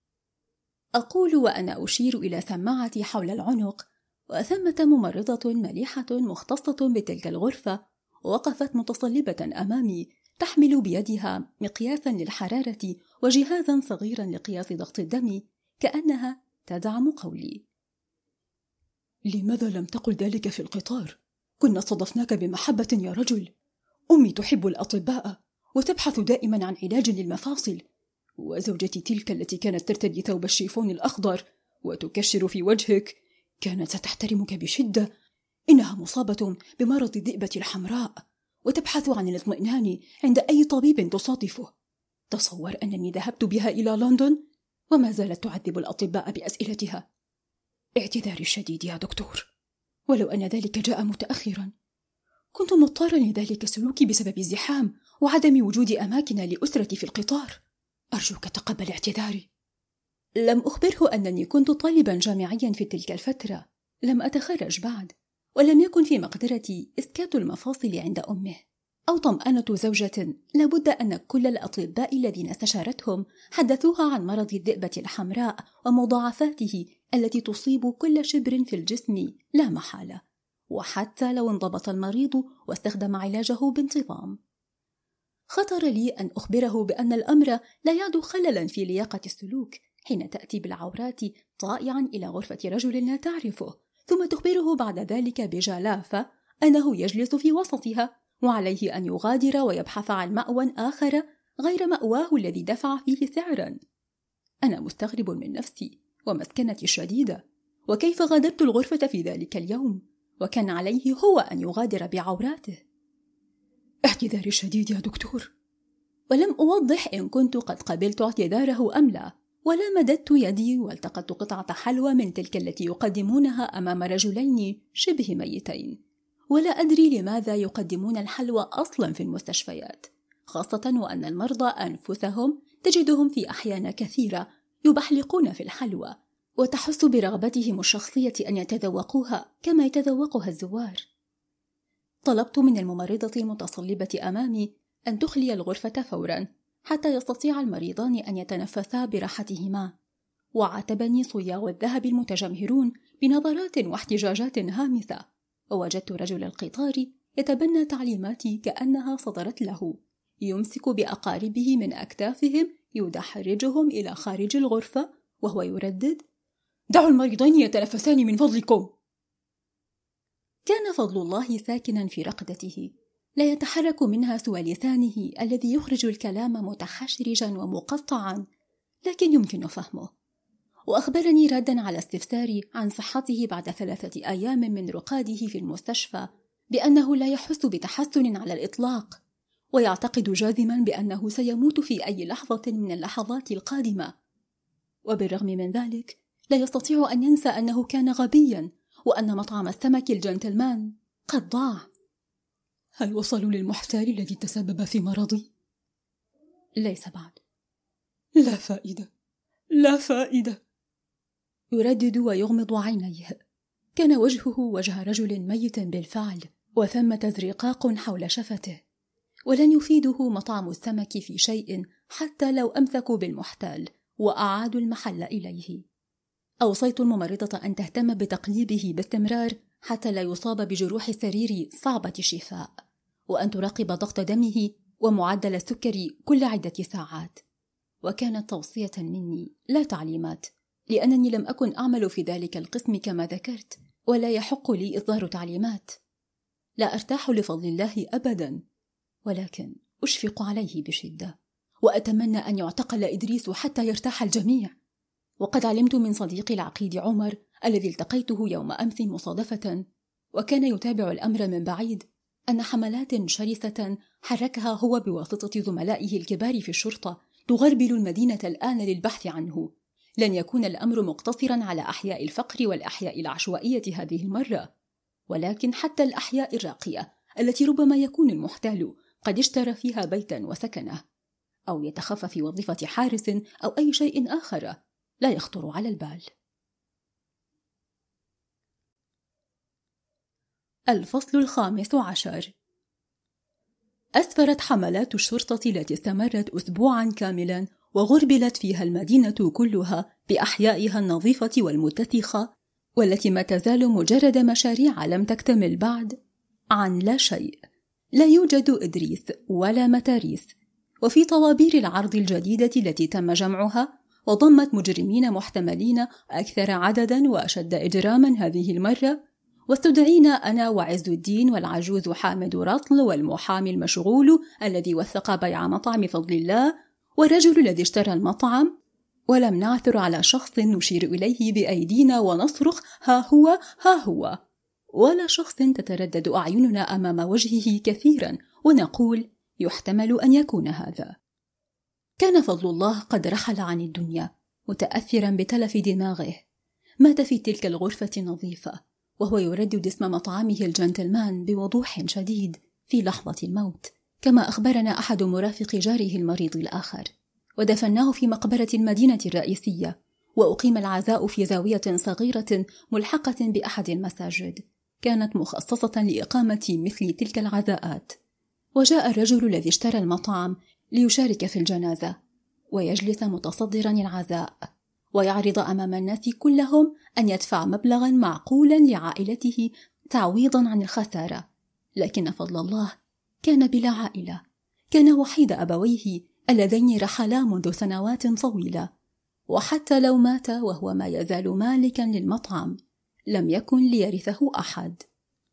أقول وأنا أشير إلى سماعتي حول العنق، وثمة ممرضة مليحة مختصة بتلك الغرفة وقفت متصلبة أمامي تحمل بيدها مقياسا للحرارة وجهازا صغيرا لقياس ضغط الدم، كأنها تدعم قولي. لماذا لم تقل ذلك في القطار؟ كنا صادفناك بمحبة يا رجل. أمي تحب الأطباء وتبحث دائما عن علاج للمفاصل، وزوجتي تلك التي كانت ترتدي ثوب الشيفون الأخضر وتكشر في وجهك كانت ستحترمك بشدة. إنها مصابة بمرض الذئبة الحمراء وتبحث عن الاطمئنان عند أي طبيب تصادفه. تصور أنني ذهبت بها إلى لندن وما زالت تعذب الأطباء بأسئلتها. اعتذاري الشديد يا دكتور، ولو أن ذلك جاء متأخرا، كنت مضطرا لذلك السلوك بسبب الزحام وعدم وجود أماكن لأسرتي في القطار. أرجوك تقبل اعتذاري. لم أخبره أنني كنت طالبا جامعيا في تلك الفترة، لم أتخرج بعد، ولم يكن في مقدرتي إسكات المفاصل عند أمه أو طمأنة زوجة. لابد أن كل الأطباء الذين استشارتهم حدثوها عن مرض الذئبة الحمراء ومضاعفاته التي تصيب كل شبر في الجسم لا محالة، وحتى لو انضبط المريض واستخدم علاجه بانتظام. خطر لي أن أخبره بأن الأمر لا يعد خللا في لياقة السلوك حين تأتي بالعورات طائعا إلى غرفة رجل لا تعرفه، ثم تخبره بعد ذلك بجلافة أنه يجلس في وسطها وعليه أن يغادر ويبحث عن مأوى آخر غير مأواه الذي دفع فيه سعرا. أنا مستغرب من نفسي ومسكنتي الشديدة، وكيف غادرت الغرفة في ذلك اليوم وكان عليه هو أن يغادر بعوراته. اعتذاري الشديد يا دكتور. ولم أوضح إن كنت قد قبلت اعتذاره أم لا، ولا مددت يدي والتقطت قطعة حلوى من تلك التي يقدمونها أمام رجلين شبه ميتين، ولا أدري لماذا يقدمون الحلوى أصلا في المستشفيات، خاصة وأن المرضى أنفسهم تجدهم في أحيان كثيرة يبحلقون في الحلوى وتحس برغبتهم الشخصية أن يتذوقوها كما يتذوقها الزوار. طلبت من الممرضة المتصلبة أمامي أن تخلي الغرفة فورا حتى يستطيع المريضان أن يتنفسا براحتهما، وعاتبني صياغ الذهب المتجمهرون بنظرات واحتجاجات هامسة، ووجدت رجل القطار يتبنى تعليماتي كأنها صدرت له، يمسك بأقاربه من أكتافهم يدحرجهم إلى خارج الغرفة وهو يردد: دعوا المريضين يتنفسان من فضلكم. كان فضل الله ساكنا في رقدته، لا يتحرك منها سوى لسانه الذي يخرج الكلام متحشرجا ومقطعا، لكن يمكن فهمه. وأخبرني ردا على استفساري عن صحته بعد 3 أيام من رقاده في المستشفى بأنه لا يحس بتحسن على الإطلاق، ويعتقد جازما بأنه سيموت في أي لحظة من اللحظات القادمة. وبالرغم من ذلك لا يستطيع أن ينسى أنه كان غبيا، وأن مطعم السمك الجنتلمان قد ضاع. هل وصلوا للمحتال الذي تسبب في مرضي؟ ليس بعد. لا فائدة، لا فائدة. يردد ويغمض عينيه. كان وجهه وجه رجل ميت بالفعل، وثمة زرقاق حول شفته، ولن يفيده مطعم السمك في شيء حتى لو أمسكوا بالمحتال وأعادوا المحل إليه. أوصيت الممرضة أن تهتم بتقليبه باستمرار حتى لا يصاب بجروح السرير صعبة الشفاء، وأن تراقب ضغط دمه ومعدل السكر كل عدة ساعات. وكانت توصية مني لا تعليمات، لأنني لم أكن أعمل في ذلك القسم كما ذكرت، ولا يحق لي إصدار تعليمات. لا أرتاح لفضل الله أبدا، ولكن أشفق عليه بشدة، وأتمنى أن يعتقل إدريس حتى يرتاح الجميع. وقد علمت من صديقي العقيد عمر الذي التقيته يوم أمس مصادفة، وكان يتابع الأمر من بعيد، أن حملات شرسة حركها هو بواسطة زملائه الكبار في الشرطة تغربل المدينة الآن للبحث عنه. لن يكون الأمر مقتصرا على أحياء الفقر والأحياء العشوائية هذه المرة، ولكن حتى الأحياء الراقية التي ربما يكون المحتال قد اشترى فيها بيتا وسكنه، أو يتخفى في وظيفة حارس أو أي شيء آخر لا يخطر على البال. الفصل 15. أسفرت حملات الشرطة التي استمرت أسبوعا كاملا وغربلت فيها المدينة كلها بأحيائها النظيفة والمتسخة، والتي ما تزال مجرد مشاريع لم تكتمل بعد، عن لا شيء. لا يوجد إدريس ولا متاريس. وفي طوابير العرض الجديدة التي تم جمعها وضمت مجرمين محتملين أكثر عددا وأشد إجراما هذه المرة، واستدعينا أنا وعز الدين والعجوز حامد رطل والمحامي المشغول الذي وثق بيع مطعم فضل الله والرجل الذي اشترى المطعم، ولم نعثر على شخص نشير إليه بأيدينا ونصرخ ها هو ها هو، ولا شخص تتردد أعيننا أمام وجهه كثيرا ونقول يحتمل أن يكون هذا. كان فضل الله قد رحل عن الدنيا متأثرا بتلف دماغه. مات في تلك الغرفة النظيفة، وهو يردد اسم مطعمه الجنتلمان بوضوح شديد في لحظة الموت، كما أخبرنا أحد مرافق جاره المريض الآخر. ودفناه في مقبرة المدينة الرئيسية، وأقيم العزاء في زاوية صغيرة ملحقة بأحد المساجد كانت مخصصة لإقامة مثل تلك العزاءات. وجاء الرجل الذي اشترى المطعم ليشارك في الجنازة ويجلس متصدرا العزاء، ويعرض أمام الناس كلهم أن يدفع مبلغا معقولا لعائلته تعويضا عن الخسارة. لكن فضل الله كان بلا عائلة، كان وحيد أبويه اللذين رحلا منذ سنوات طويلة، وحتى لو مات وهو ما يزال مالكا للمطعم لم يكن ليرثه أحد.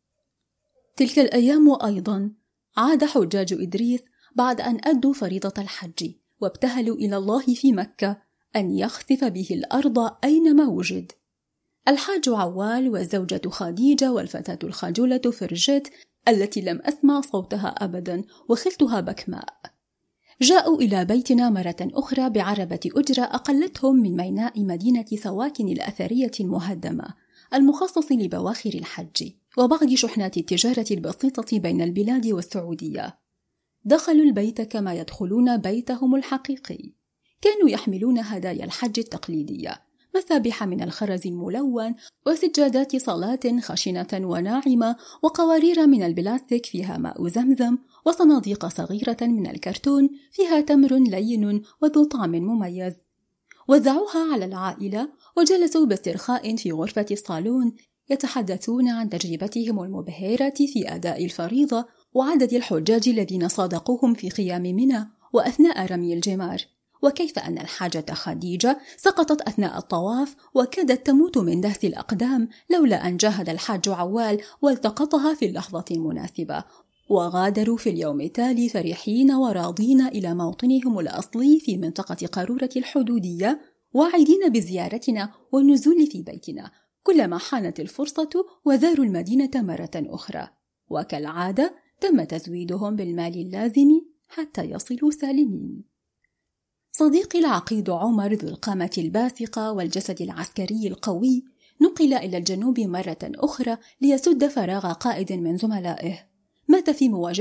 تلك الأيام أيضا عاد حجاج إدريس بعد أن أدوا فريضة الحج وابتهلوا إلى الله في مكة أن يخسف به الأرض أينما وجد. الحاج عوال والزوجة خديجة والفتاة الخجولة فرجت التي لم أسمع صوتها أبدا وخلتها بكماء جاءوا إلى بيتنا مرة أخرى بعربة أجرة أقلتهم من ميناء مدينة سواكن الأثرية المهدمة المخصص لبواخر الحج وبعض شحنات التجارة البسيطة بين البلاد والسعودية. دخلوا البيت كما يدخلون بيتهم الحقيقي. كانوا يحملون هدايا الحج التقليدية، مسابح من الخرز الملون وسجادات صلاة خشنة وناعمة وقوارير من البلاستيك فيها ماء زمزم وصناديق صغيرة من الكرتون فيها تمر لين وذو طعم مميز. وزعوها على العائلة وجلسوا باسترخاء في غرفة الصالون يتحدثون عن تجربتهم المبهرة في أداء الفريضة وعدد الحجاج الذين صادقوهم في خيام منى وأثناء رمي الجمار، وكيف أن الحاجة خديجة سقطت أثناء الطواف وكادت تموت من دهس الأقدام لولا أن جاهد الحاج عوال والتقطها في اللحظة المناسبة، وغادروا في اليوم التالي فرحين وراضين إلى موطنهم الأصلي في منطقة قارورة الحدودية، واعدين بزيارتنا والنزول في بيتنا كلما حانت الفرصة وزاروا المدينة مرة أخرى. وكالعادة تم تزويدهم بالمال اللازم حتى يصلوا سالمين. صديقي العقيد عمر ذو القامة الباسقة والجسد العسكري القوي نقل إلى الجنوب مرة أخرى ليسد فراغ قائد من زملائه مات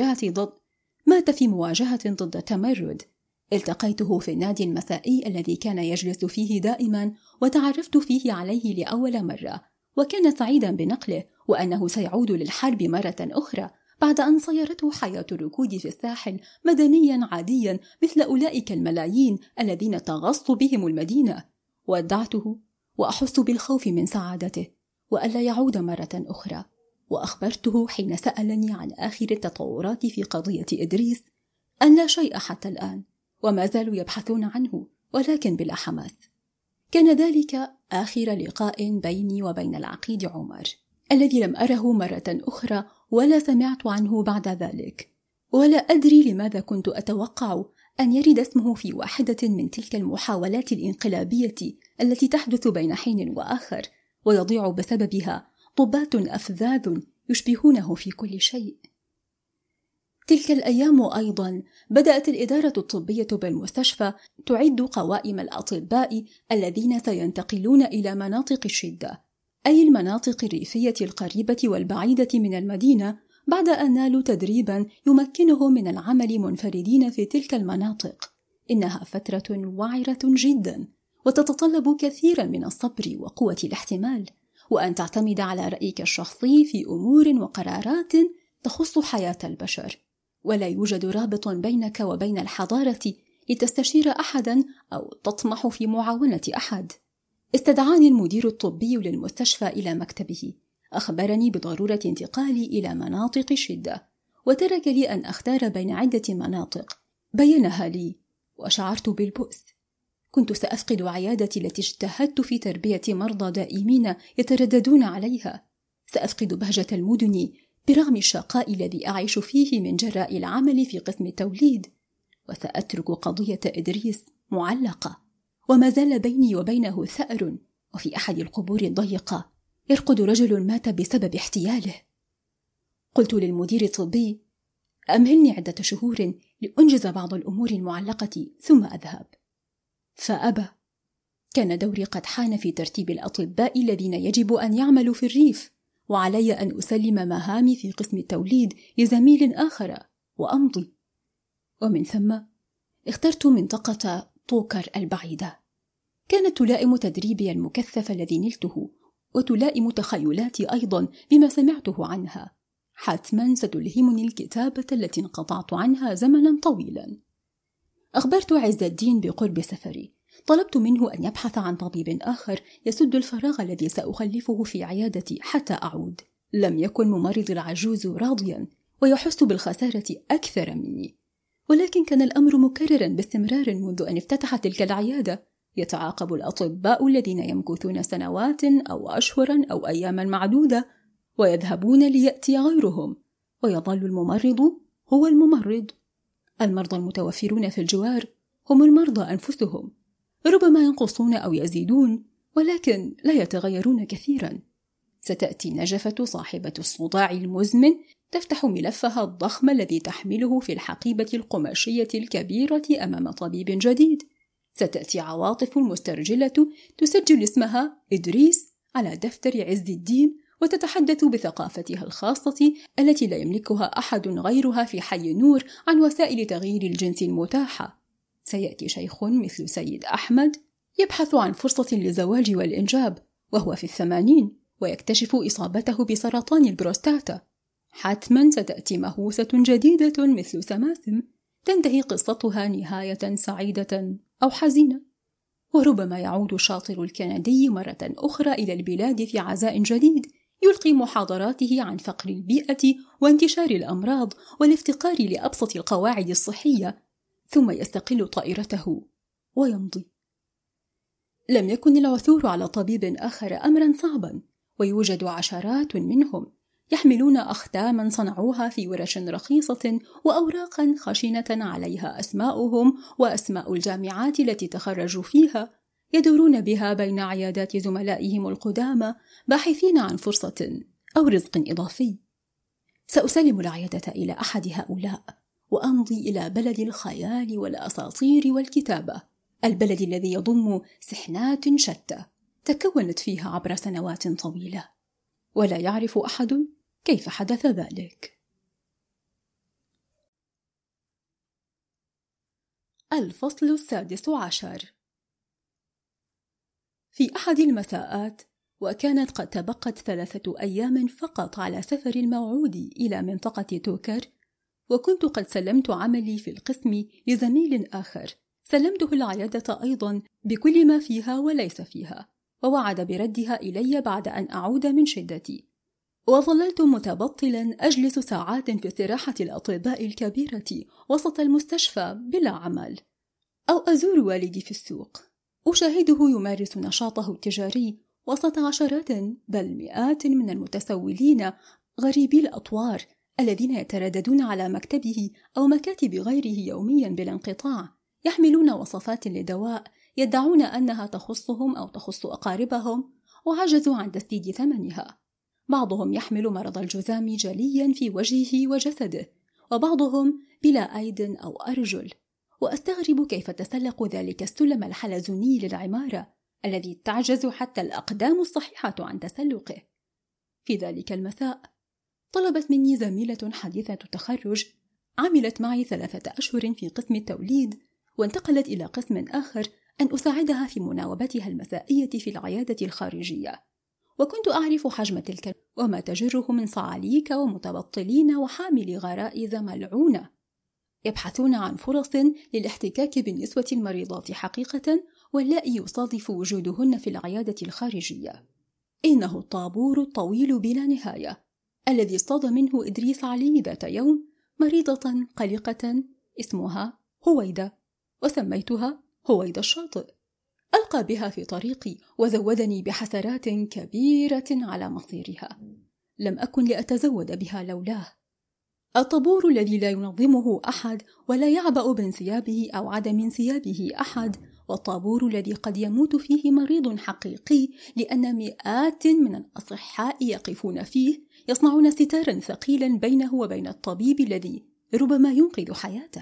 في مواجهة ضد التمرد. التقيته في النادي المسائي الذي كان يجلس فيه دائما وتعرفت فيه عليه لأول مرة، وكان سعيدا بنقله وأنه سيعود للحرب مرة أخرى بعد أن صيرته حياة الركود في الساحل مدنيا عاديا مثل أولئك الملايين الذين تغص بهم المدينة. ودعته وأحس بالخوف من سعادته وألا يعود مرة أخرى، وأخبرته حين سألني عن آخر التطورات في قضية إدريس أن لا شيء حتى الآن وما زالوا يبحثون عنه ولكن بلا حماس. كان ذلك آخر لقاء بيني وبين العقيد عمر الذي لم أره مرة أخرى ولا سمعت عنه بعد ذلك، ولا أدري لماذا كنت أتوقع أن يرد اسمه في واحدة من تلك المحاولات الانقلابية التي تحدث بين حين وآخر ويضيع بسببها ضباط أفذاذ يشبهونه في كل شيء. تلك الأيام أيضا بدأت الإدارة الطبية بالمستشفى تعد قوائم الأطباء الذين سينتقلون إلى مناطق الشدة، أي المناطق الريفية القريبة والبعيدة من المدينة، بعد أن نالوا تدريبا يمكنهم من العمل منفردين في تلك المناطق. إنها فترة وعرة جدا وتتطلب كثيرا من الصبر وقوة الاحتمال، وأن تعتمد على رأيك الشخصي في أمور وقرارات تخص حياة البشر، ولا يوجد رابط بينك وبين الحضارة لتستشير أحدا أو تطمح في معاونة أحد. استدعاني المدير الطبي للمستشفى إلى مكتبه، أخبرني بضرورة انتقالي إلى مناطق الشدة، وترك لي أن أختار بين عدة مناطق بينها لي، وشعرت بالبؤس. كنت سأفقد عيادتي التي اجتهدت في تربية مرضى دائمين يترددون عليها، سأفقد بهجة المدن برغم الشقاء الذي أعيش فيه من جراء العمل في قسم التوليد، وسأترك قضية إدريس معلقة وما زال بيني وبينه ثأر، وفي أحد القبور الضيقة يرقد رجل مات بسبب احتياله. قلت للمدير الطبي أمهلني عدة شهور لأنجز بعض الأمور المعلقة ثم أذهب، فأبى. كان دوري قد حان في ترتيب الأطباء الذين يجب أن يعملوا في الريف، وعلي أن أسلم مهامي في قسم التوليد لزميل آخر وأمضي. ومن ثم اخترت منطقة توكر البعيدة. كانت تلائم تدريبي المكثف الذي نلته، وتلائم تخيلاتي أيضا بما سمعته عنها. حتما ستلهمني الكتابة التي انقطعت عنها زمنا طويلا. أخبرت عز الدين بقرب سفري. طلبت منه أن يبحث عن طبيب آخر يسد الفراغ الذي سأخلفه في عيادتي حتى أعود. لم يكن ممرض العجوز راضيا ويحس بالخسارة أكثر مني، ولكن كان الأمر مكررا باستمرار منذ أن افتتحت تلك العيادة. يتعاقب الأطباء الذين يمكثون سنوات أو أشهرا أو أياما معدودة ويذهبون ليأتي غيرهم، ويظل الممرض هو الممرض. المرضى المتوفرون في الجوار هم المرضى أنفسهم، ربما ينقصون أو يزيدون، ولكن لا يتغيرون كثيرا. ستأتي نجفة صاحبة الصداع المزمن تفتح ملفها الضخم الذي تحمله في الحقيبة القماشية الكبيرة أمام طبيب جديد. ستأتي عواطف المسترجلة تسجل اسمها إدريس على دفتر عز الدين وتتحدث بثقافتها الخاصة التي لا يملكها أحد غيرها في حي نور عن وسائل تغيير الجنس المتاحة. سيأتي شيخ مثل سيد أحمد يبحث عن فرصة للزواج والإنجاب وهو في 80 ويكتشف إصابته بسرطان البروستاتا. حتما ستأتي مهووسة جديدة مثل سماسم تنتهي قصتها نهاية سعيدة أو حزينة. وربما يعود الشاطر الكندي مرة أخرى إلى البلاد في عزاء جديد يلقي محاضراته عن فقر البيئة وانتشار الأمراض والافتقار لأبسط القواعد الصحية، ثم يستقل طائرته ويمضي. لم يكن العثور على طبيب آخر أمرا صعبا، ويوجد عشرات منهم يحملون أختاما صنعوها في ورش رخيصة وأوراقا خشنة عليها أسماؤهم وأسماء الجامعات التي تخرجوا فيها، يدورون بها بين عيادات زملائهم القدامى باحثين عن فرصة أو رزق إضافي. سأسلم العيادة إلى أحد هؤلاء وأمضي إلى بلد الخيال والأساطير والكتابة، البلد الذي يضم سحنات شتى تكونت فيها عبر سنوات طويلة، ولا يعرف أحد كيف حدث ذلك. الفصل 16. في أحد المساءات، وكانت قد تبقت 3 أيام فقط على سفر الموعود إلى منطقة توكر، وكنت قد سلمت عملي في القسم لزميل آخر، سلمته العيادة أيضا بكل ما فيها وليس فيها، ووعد بردها إلي بعد أن أعود من شدتي. وظللت متبطلا أجلس ساعات في استراحة الأطباء الكبيرة وسط المستشفى بلا عمل، أو أزور والدي في السوق أشاهده يمارس نشاطه التجاري وسط عشرات بل مئات من المتسولين غريبي الأطوار الذين يترددون على مكتبه أو مكاتب غيره يوميا بلا انقطاع، يحملون وصفات لدواء يدعون أنها تخصهم أو تخص أقاربهم وعجزوا عن تسديد ثمنها. بعضهم يحمل مرض الجذام جليا في وجهه وجسده، وبعضهم بلا أيد أو أرجل، وأستغرب كيف تسلقوا ذلك السلم الحلزوني للعمارة الذي تعجز حتى الأقدام الصحيحة عن تسلقه. في ذلك المساء طلبت مني زميلة حديثة التخرج عملت معي 3 أشهر في قسم التوليد وانتقلت إلى قسم آخر أن أساعدها في مناوبتها المسائية في العيادة الخارجية، وكنت أعرف حجم تلك وما تجره من صعاليك ومتبطلين وحامل غرائز ملعونة يبحثون عن فرص للاحتكاك بالنسوة المريضات حقيقة واللائي يصادف وجودهن في العيادة الخارجية. إنه الطابور الطويل بلا نهاية الذي اصطاد منه إدريس علي ذات يوم مريضة قلقة اسمها هويدة، وسميتها هويدة الشاطئ. ألقى بها في طريقي وزودني بحسرات كبيرة على مصيرها. لم أكن لأتزود بها لولاه. الطابور الذي لا ينظمه أحد ولا يعبأ بانسيابه أو عدم انسيابه أحد، والطابور الذي قد يموت فيه مريض حقيقي لأن مئات من الأصحاء يقفون فيه يصنعون ستارا ثقيلا بينه وبين الطبيب الذي ربما ينقذ حياته.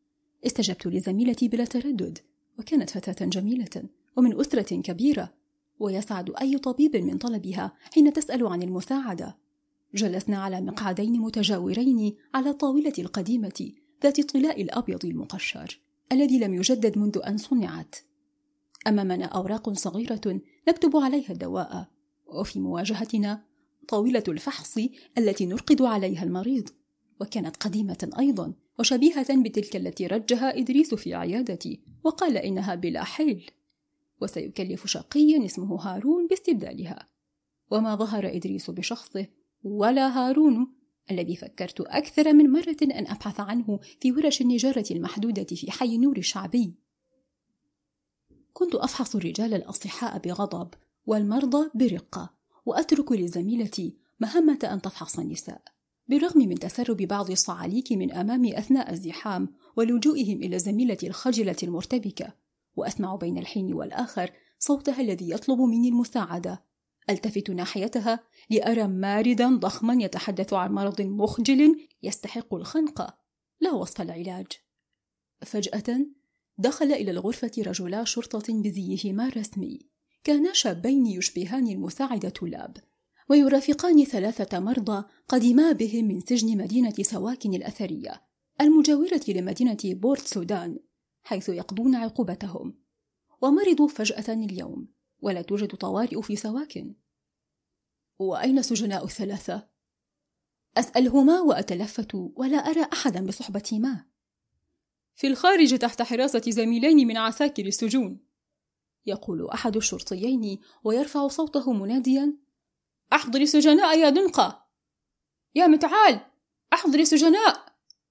استجبت لزميلتي بلا تردد، وكانت فتاة جميلة ومن أسرة كبيرة، ويسعد أي طبيب من طلبها حين تسأل عن المساعدة. جلسنا على مقعدين متجاورين على الطاولة القديمة ذات الطلاء الأبيض المقشر الذي لم يجدد منذ أن صنعت. أمامنا أوراق صغيرة نكتب عليها الدواء، وفي مواجهتنا طاولة الفحص التي نرقد عليها المريض، وكانت قديمة أيضا وشبيهة بتلك التي رجها إدريس في عيادتي وقال إنها بلا حيل، وسيكلف شقي اسمه هارون باستبدالها. وما ظهر إدريس بشخصه ولا هارون الذي فكرت أكثر من مرة أن أبحث عنه في ورش النجارة المحدودة في حي نور الشعبي. كنت أفحص الرجال الأصحاء بغضب والمرضى برقة، وأترك لزميلتي مهمة أن تفحص النساء، بالرغم من تسرب بعض الصعاليك من أمامي أثناء الزحام ولجوئهم إلى زميلتي الخجلة المرتبكة، وأسمع بين الحين والآخر صوتها الذي يطلب مني المساعدة. ألتفت ناحيتها لأرى ماردا ضخما يتحدث عن مرض مخجل يستحق الخنقة لا وصف العلاج. فجأة دخل إلى الغرفة رجلا شرطة بزيهما الرسمي، كانا شابين يشبهان المساعد الطلاب، ويرافقان 3 مرضى قدما بهم من سجن مدينة سواكن الأثرية المجاورة لمدينة بورت سودان، حيث يقضون عقوبتهم. ومرضوا فجأة اليوم، ولا توجد طوارئ في سواكن. وأين سجناء 3؟ أسألهما وأتلفت ولا أرى أحدا بصحبتهما. في الخارج تحت حراسة زميلين من عساكر السجون، يقول أحد الشرطيين ويرفع صوته مناديا: أحضر سجناء يا دنقة، يا متعال أحضر سجناء.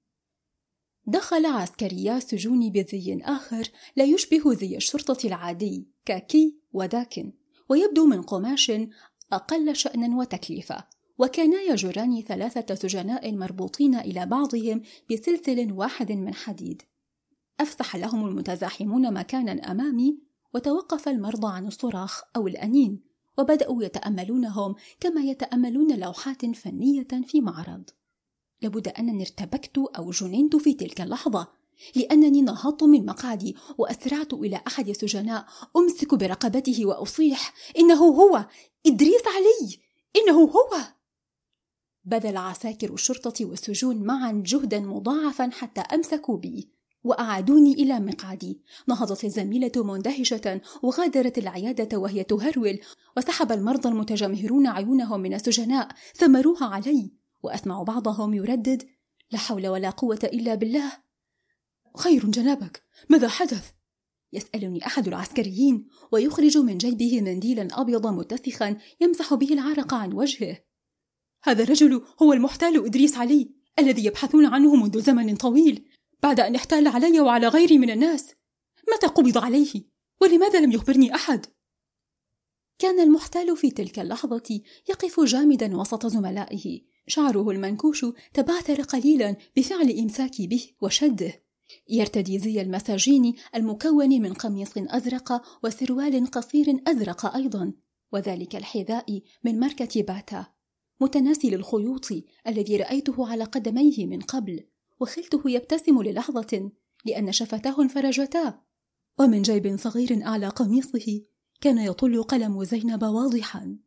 دخل عسكريا السجون بزي آخر لا يشبه زي الشرطة العادي، كاكي وداكن، ويبدو من قماش أقل شأنا وتكلفة، وكانا يجران 3 سجناء مربوطين إلى بعضهم بسلسل واحد من حديد. أفسح لهم المتزاحمون مكانا أمامي، وتوقف المرضى عن الصراخ أو الأنين، وبدأوا يتأملونهم كما يتأملون لوحات فنية في معرض. لابد أنني ارتبكت أو جننت في تلك اللحظة، لأنني نهضت من مقعدي وأسرعت إلى أحد السجناء أمسك برقبته وأصيح: إنه هو إدريس علي، إنه هو. بذل عساكر الشرطة والسجون معا جهدا مضاعفا حتى أمسكوا بي وأعادوني إلى مقعدي. نهضت الزميلة مندهشة وغادرت العيادة وهي تهرول، وسحب المرضى المتجمهرون عيونهم من السجناء سمروها علي، وأسمع بعضهم يردد: لا حول ولا قوة إلا بالله. خير جنابك، ماذا حدث؟ يسألني أحد العسكريين ويخرج من جيبه منديلا أبيض متسخا يمسح به العرق عن وجهه. هذا الرجل هو المحتال إدريس علي الذي يبحثون عنه منذ زمن طويل، بعد أن احتال علي وعلى غيري من الناس. متى قبض عليه؟ ولماذا لم يخبرني أحد؟ كان المحتال في تلك اللحظة يقف جامدا وسط زملائه، شعره المنكوش تبعثر قليلا بفعل إمساكي به وشده. يرتدي زي المساجين المكون من قميص أزرق وسروال قصير أزرق أيضا، وذلك الحذاء من ماركة باتا متناسل الخيوط الذي رأيته على قدميه من قبل، وخلته يبتسم للحظة لأن شفتاه انفرجتا، ومن جيب صغير أعلى قميصه كان يطل قلم زينب واضحا.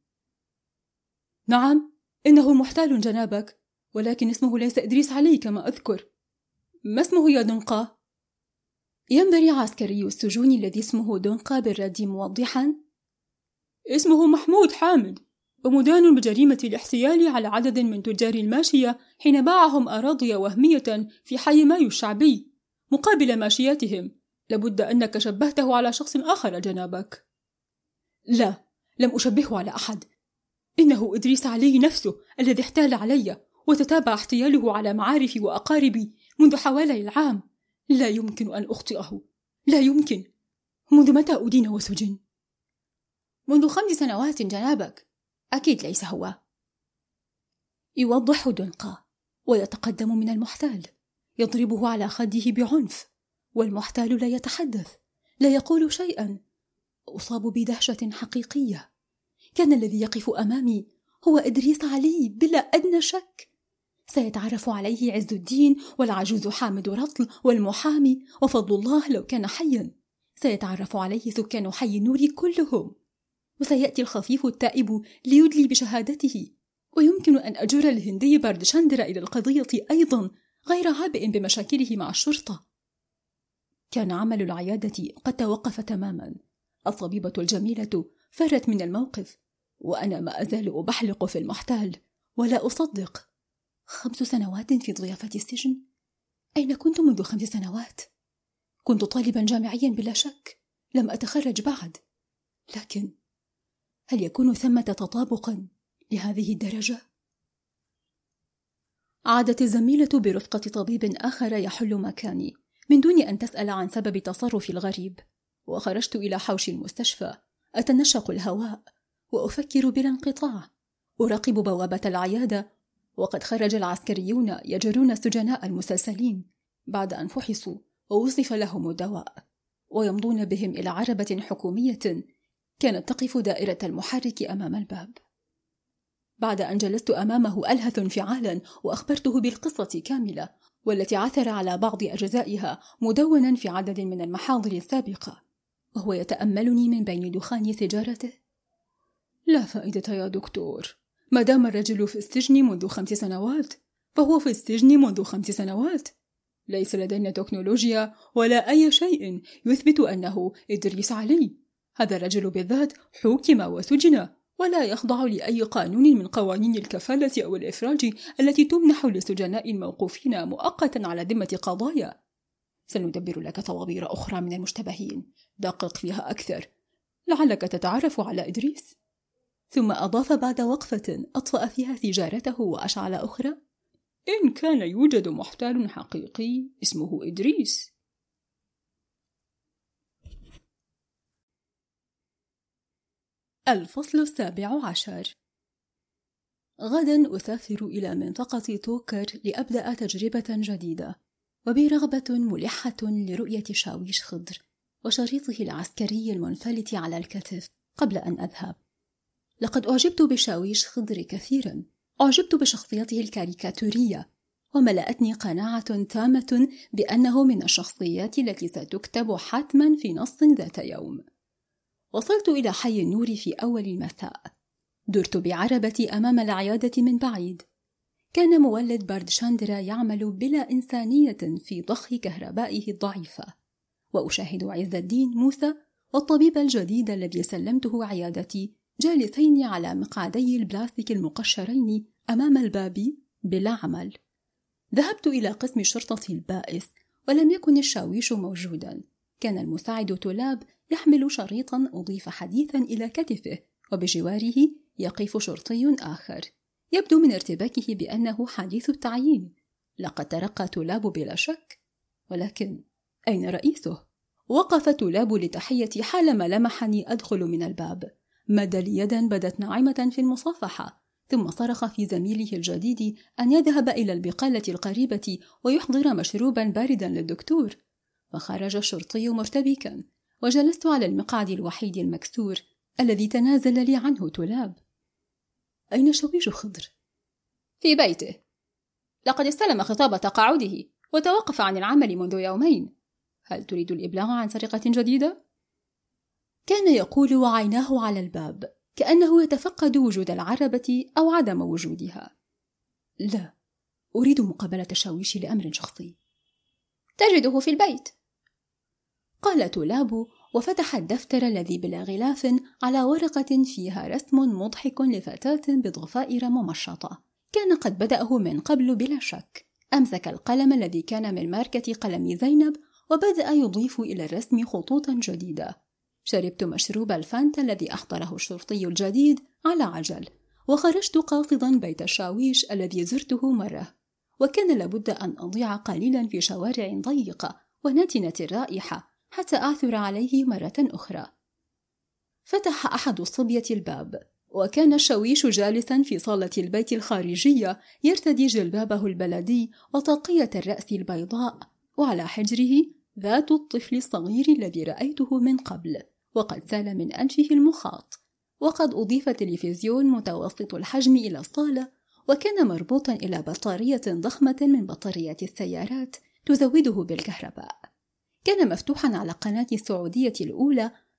نعم، إنه محتال جنابك، ولكن اسمه ليس إدريس علي كما أذكر. ما اسمه يا دنقة؟ ينبري عسكري السجون الذي اسمه دنقة بالرد موضحا: اسمه محمود حامد، ومدان بجريمة الاحتيال على عدد من تجار الماشية حين باعهم أراضي وهمية في حي مايو الشعبي مقابل ماشياتهم. لابد أنك شبهته على شخص آخر جنابك. لا، لم أشبهه على أحد. إنه إدريس علي نفسه الذي احتال علي، وتتابع احتياله على معارفي وأقاربي منذ حوالي العام. لا يمكن أن أخطئه، لا يمكن. منذ متى أدين وسجن؟ منذ 5 سنوات جنابك. أكيد ليس هو. يوضح دنقة ويتقدم من المحتال، يضربه على خده بعنف، والمحتال لا يتحدث، لا يقول شيئا. أصاب بدهشة حقيقية. كان الذي يقف أمامي هو إدريس علي بلا أدنى شك. سيتعرف عليه عز الدين والعجوز حامد رطل والمحامي، وفضل الله لو كان حيا سيتعرف عليه سكان حي النور كلهم. وسيأتي الخفيف التائب ليدلي بشهادته، ويمكن أن أجر الهندي باردشاندرا إلى القضية أيضا غير عابئ بمشاكله مع الشرطة. كان عمل العيادة قد توقف تماما. الطبيبة الجميلة فرت من الموقف، وأنا ما أزال أبحلق في المحتال ولا أصدق. 5 سنوات في ضيافة السجن؟ أين كنت منذ 5 سنوات؟ كنت طالبا جامعيا بلا شك، لم أتخرج بعد، لكن هل يكون ثمة تطابق لهذه الدرجة؟ عادت الزميلة برفقة طبيب آخر يحل مكاني من دون أن تسأل عن سبب تصرفي الغريب، وخرجت إلى حوش المستشفى أتنشق الهواء وأفكر بلا انقطاع. أراقب بوابة العيادة، وقد خرج العسكريون يجرون السجناء المسلسلين بعد أن فحصوا ووصف لهم الدواء، ويمضون بهم إلى عربة حكومية كانت تقف دائرة المحرك أمام الباب. بعد أن جلست أمامه ألهث انفعالا وأخبرته بالقصة كاملة، والتي عثر على بعض أجزائها مدونا في عدد من المحاضر السابقة، وهو يتأملني من بين دخان سيجارته. لا فائدة يا دكتور، ما دام الرجل في السجن منذ 5 سنوات فهو في السجن منذ 5 سنوات. ليس لدينا تكنولوجيا ولا أي شيء يثبت أنه إدريس علي. هذا الرجل بالذات حُكم وسجن، ولا يخضع لأي قانون من قوانين الكفالة أو الإفراج التي تمنح للسجناء الموقوفين مؤقتا على ذمة قضايا. سندبر لك طوابير أخرى من المشتبهين، دقق فيها أكثر، لعلك تتعرف على إدريس. ثم أضاف بعد وقفة أطفأ فيها سيجارته وأشعل أخرى: إن كان يوجد محتال حقيقي اسمه إدريس. الفصل 17. غدا أسافر إلى منطقة توكر لأبدأ تجربة جديدة، وبرغبة ملحة لرؤية شاويش خضر وشريطه العسكري المنفلت على الكتف قبل أن أذهب. لقد أعجبت بشاويش خضر كثيرا، أعجبت بشخصيته الكاريكاتورية، وملأتني قناعة تامة بأنه من الشخصيات التي ستكتب حتما في نص ذات يوم. وصلت إلى حي النور في أول المساء. درت بعربتي أمام العيادة من بعيد. كان مولد باردشاندرا يعمل بلا إنسانية في ضخ كهربائه الضعيفة، وأشاهد عز الدين موسى والطبيب الجديد الذي سلمته عيادتي جالسين على مقعدي البلاستيك المقشرين أمام الباب بلا عمل. ذهبت إلى قسم الشرطة البائس، ولم يكن الشاويش موجودا. كان المساعد تولاب يحمل شريطا أضيف حديثا إلى كتفه، وبجواره يقف شرطي آخر يبدو من ارتباكه بأنه حديث التعيين. لقد ترقى تولاب بلا شك، ولكن أين رئيسه؟ وقف تولاب لتحيتي حالما لمحني أدخل من الباب. مد لي يدا بدت ناعمة في المصافحة، ثم صرخ في زميله الجديد أن يذهب إلى البقالة القريبة ويحضر مشروبا باردا للدكتور. فخرج الشرطي مرتبكا، وجلست على المقعد الوحيد المكسور الذي تنازل لي عنه تولاب. أين شاويش خضر؟ في بيته. لقد استلم خطاب تقاعده وتوقف عن العمل منذ يومين. هل تريد الإبلاغ عن سرقة جديدة؟ كان يقول وعيناه على الباب، كأنه يتفقد وجود العربة أو عدم وجودها. لا، أريد مقابلة شاويش لأمر شخصي. تجده في البيت، قال تولاب، وفتح الدفتر الذي بلا غلاف على ورقة فيها رسم مضحك لفتاة بضفائر ممشطة. كان قد بدأه من قبل بلا شك. أمسك القلم الذي كان من ماركة قلم زينب وبدأ يضيف إلى الرسم خطوطا جديدة. شربت مشروب الفانتا الذي أحضره الشرطي الجديد على عجل، وخرجت قاصدا بيت الشاويش الذي زرته مرة، وكان لابد أن أضيع قليلا في شوارع ضيقة ونتنة الرائحة حتى أعثر عليه مرة أخرى. فتح أحد الصبية الباب، وكان الشاويش جالسا في صالة البيت الخارجية يرتدي جلبابه البلدي وطاقية الرأس البيضاء، وعلى حجره ذات الطفل الصغير الذي رأيته من قبل، وقد سال من أنفه المخاط. وقد أضيف تلفزيون متوسط الحجم إلى الصالة، وكان مربوطا إلى بطارية ضخمة من بطاريات السيارات تزوده بالكهرباء. كان مفتوحا على قناة السعودية الأولى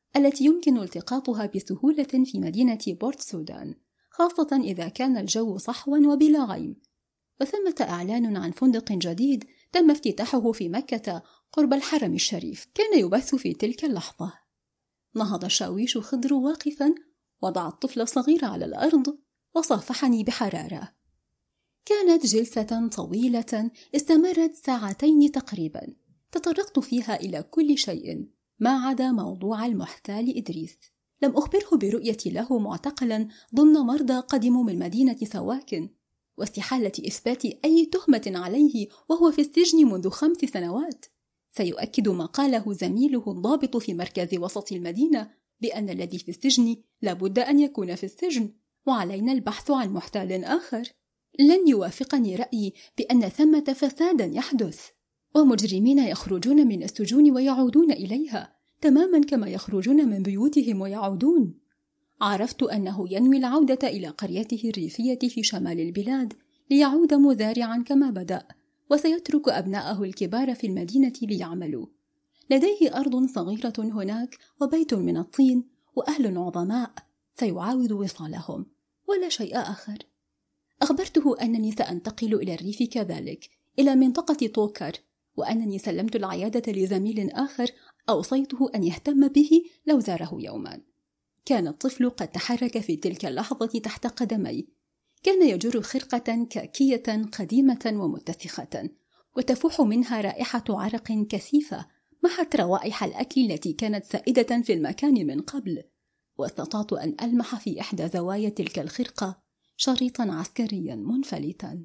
التي يمكن التقاطها بسهولة في مدينة بورت سودان، خاصة إذا كان الجو صحوا وبلا غيم. وثمة إعلان عن فندق جديد تم افتتاحه في مكة قرب الحرم الشريف كان يبث في تلك اللحظة. نهض شاويش خضر واقفا، وضع الطفل الصغير على الأرض وصافحني بحرارة. كانت جلسة طويلة استمرت 2 ساعات تقريبا، تطرقت فيها إلى كل شيء ما عدا موضوع المحتال إدريس. لم أخبره برؤيتي له معتقلا ضمن مرضى قدموا من مدينة سواكن، واستحالة إثبات أي تهمة عليه وهو في السجن منذ 5 سنوات. سيؤكد ما قاله زميله الضابط في مركز وسط المدينة بأن الذي في السجن لابد أن يكون في السجن، وعلينا البحث عن محتال آخر. لن يوافقني رأيي بأن ثمة فسادا يحدث، ومجرمين يخرجون من السجون ويعودون إليها تماما كما يخرجون من بيوتهم ويعودون. عرفت أنه ينوي العودة إلى قريته الريفية في شمال البلاد ليعود مزارعا كما بدأ، وسيترك أبناءه الكبار في المدينة ليعملوا. لديه أرض صغيرة هناك وبيت من الطين وأهل عظماء، سيعاود وصالهم ولا شيء آخر. أخبرته أنني سأنتقل إلى الريف كذلك، إلى منطقة توكر، وأنني سلمت العيادة لزميل آخر أوصيته أن يهتم به لو زاره يوما. كان الطفل قد تحرك في تلك اللحظة تحت قدمي، كان يجر خرقة كاكية قديمة ومتسخة، وتفوح منها رائحة عرق كثيفة محت روائح الأكل التي كانت سائدة في المكان من قبل. واستطعت أن ألمح في إحدى زوايا تلك الخرقة شريطا عسكريا منفلتا.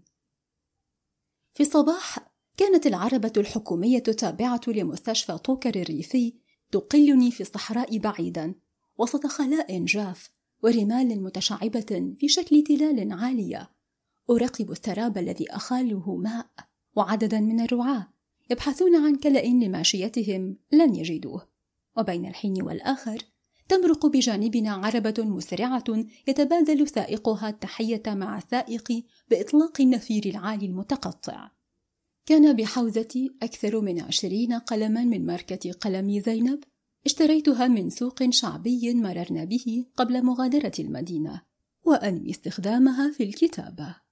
في الصباح كانت العربة الحكومية التابعة لمستشفى توكر الريفي تقلني في الصحراء بعيدا وسط خلاء جاف ورمال متشعبة في شكل تلال عالية. أراقب السراب الذي أخاله ماء، وعددا من الرعاة يبحثون عن كلأ لماشيتهم لن يجدوه. وبين الحين والآخر تمرق بجانبنا عربة مسرعة يتبادل سائقها التحية مع السائق بإطلاق النفير العالي المتقطع. كان بحوزتي أكثر من 20 قلما من ماركة قلم زينب، اشتريتها من سوق شعبي مررنا به قبل مغادرة المدينة، وأنوي استخدامها في الكتابة.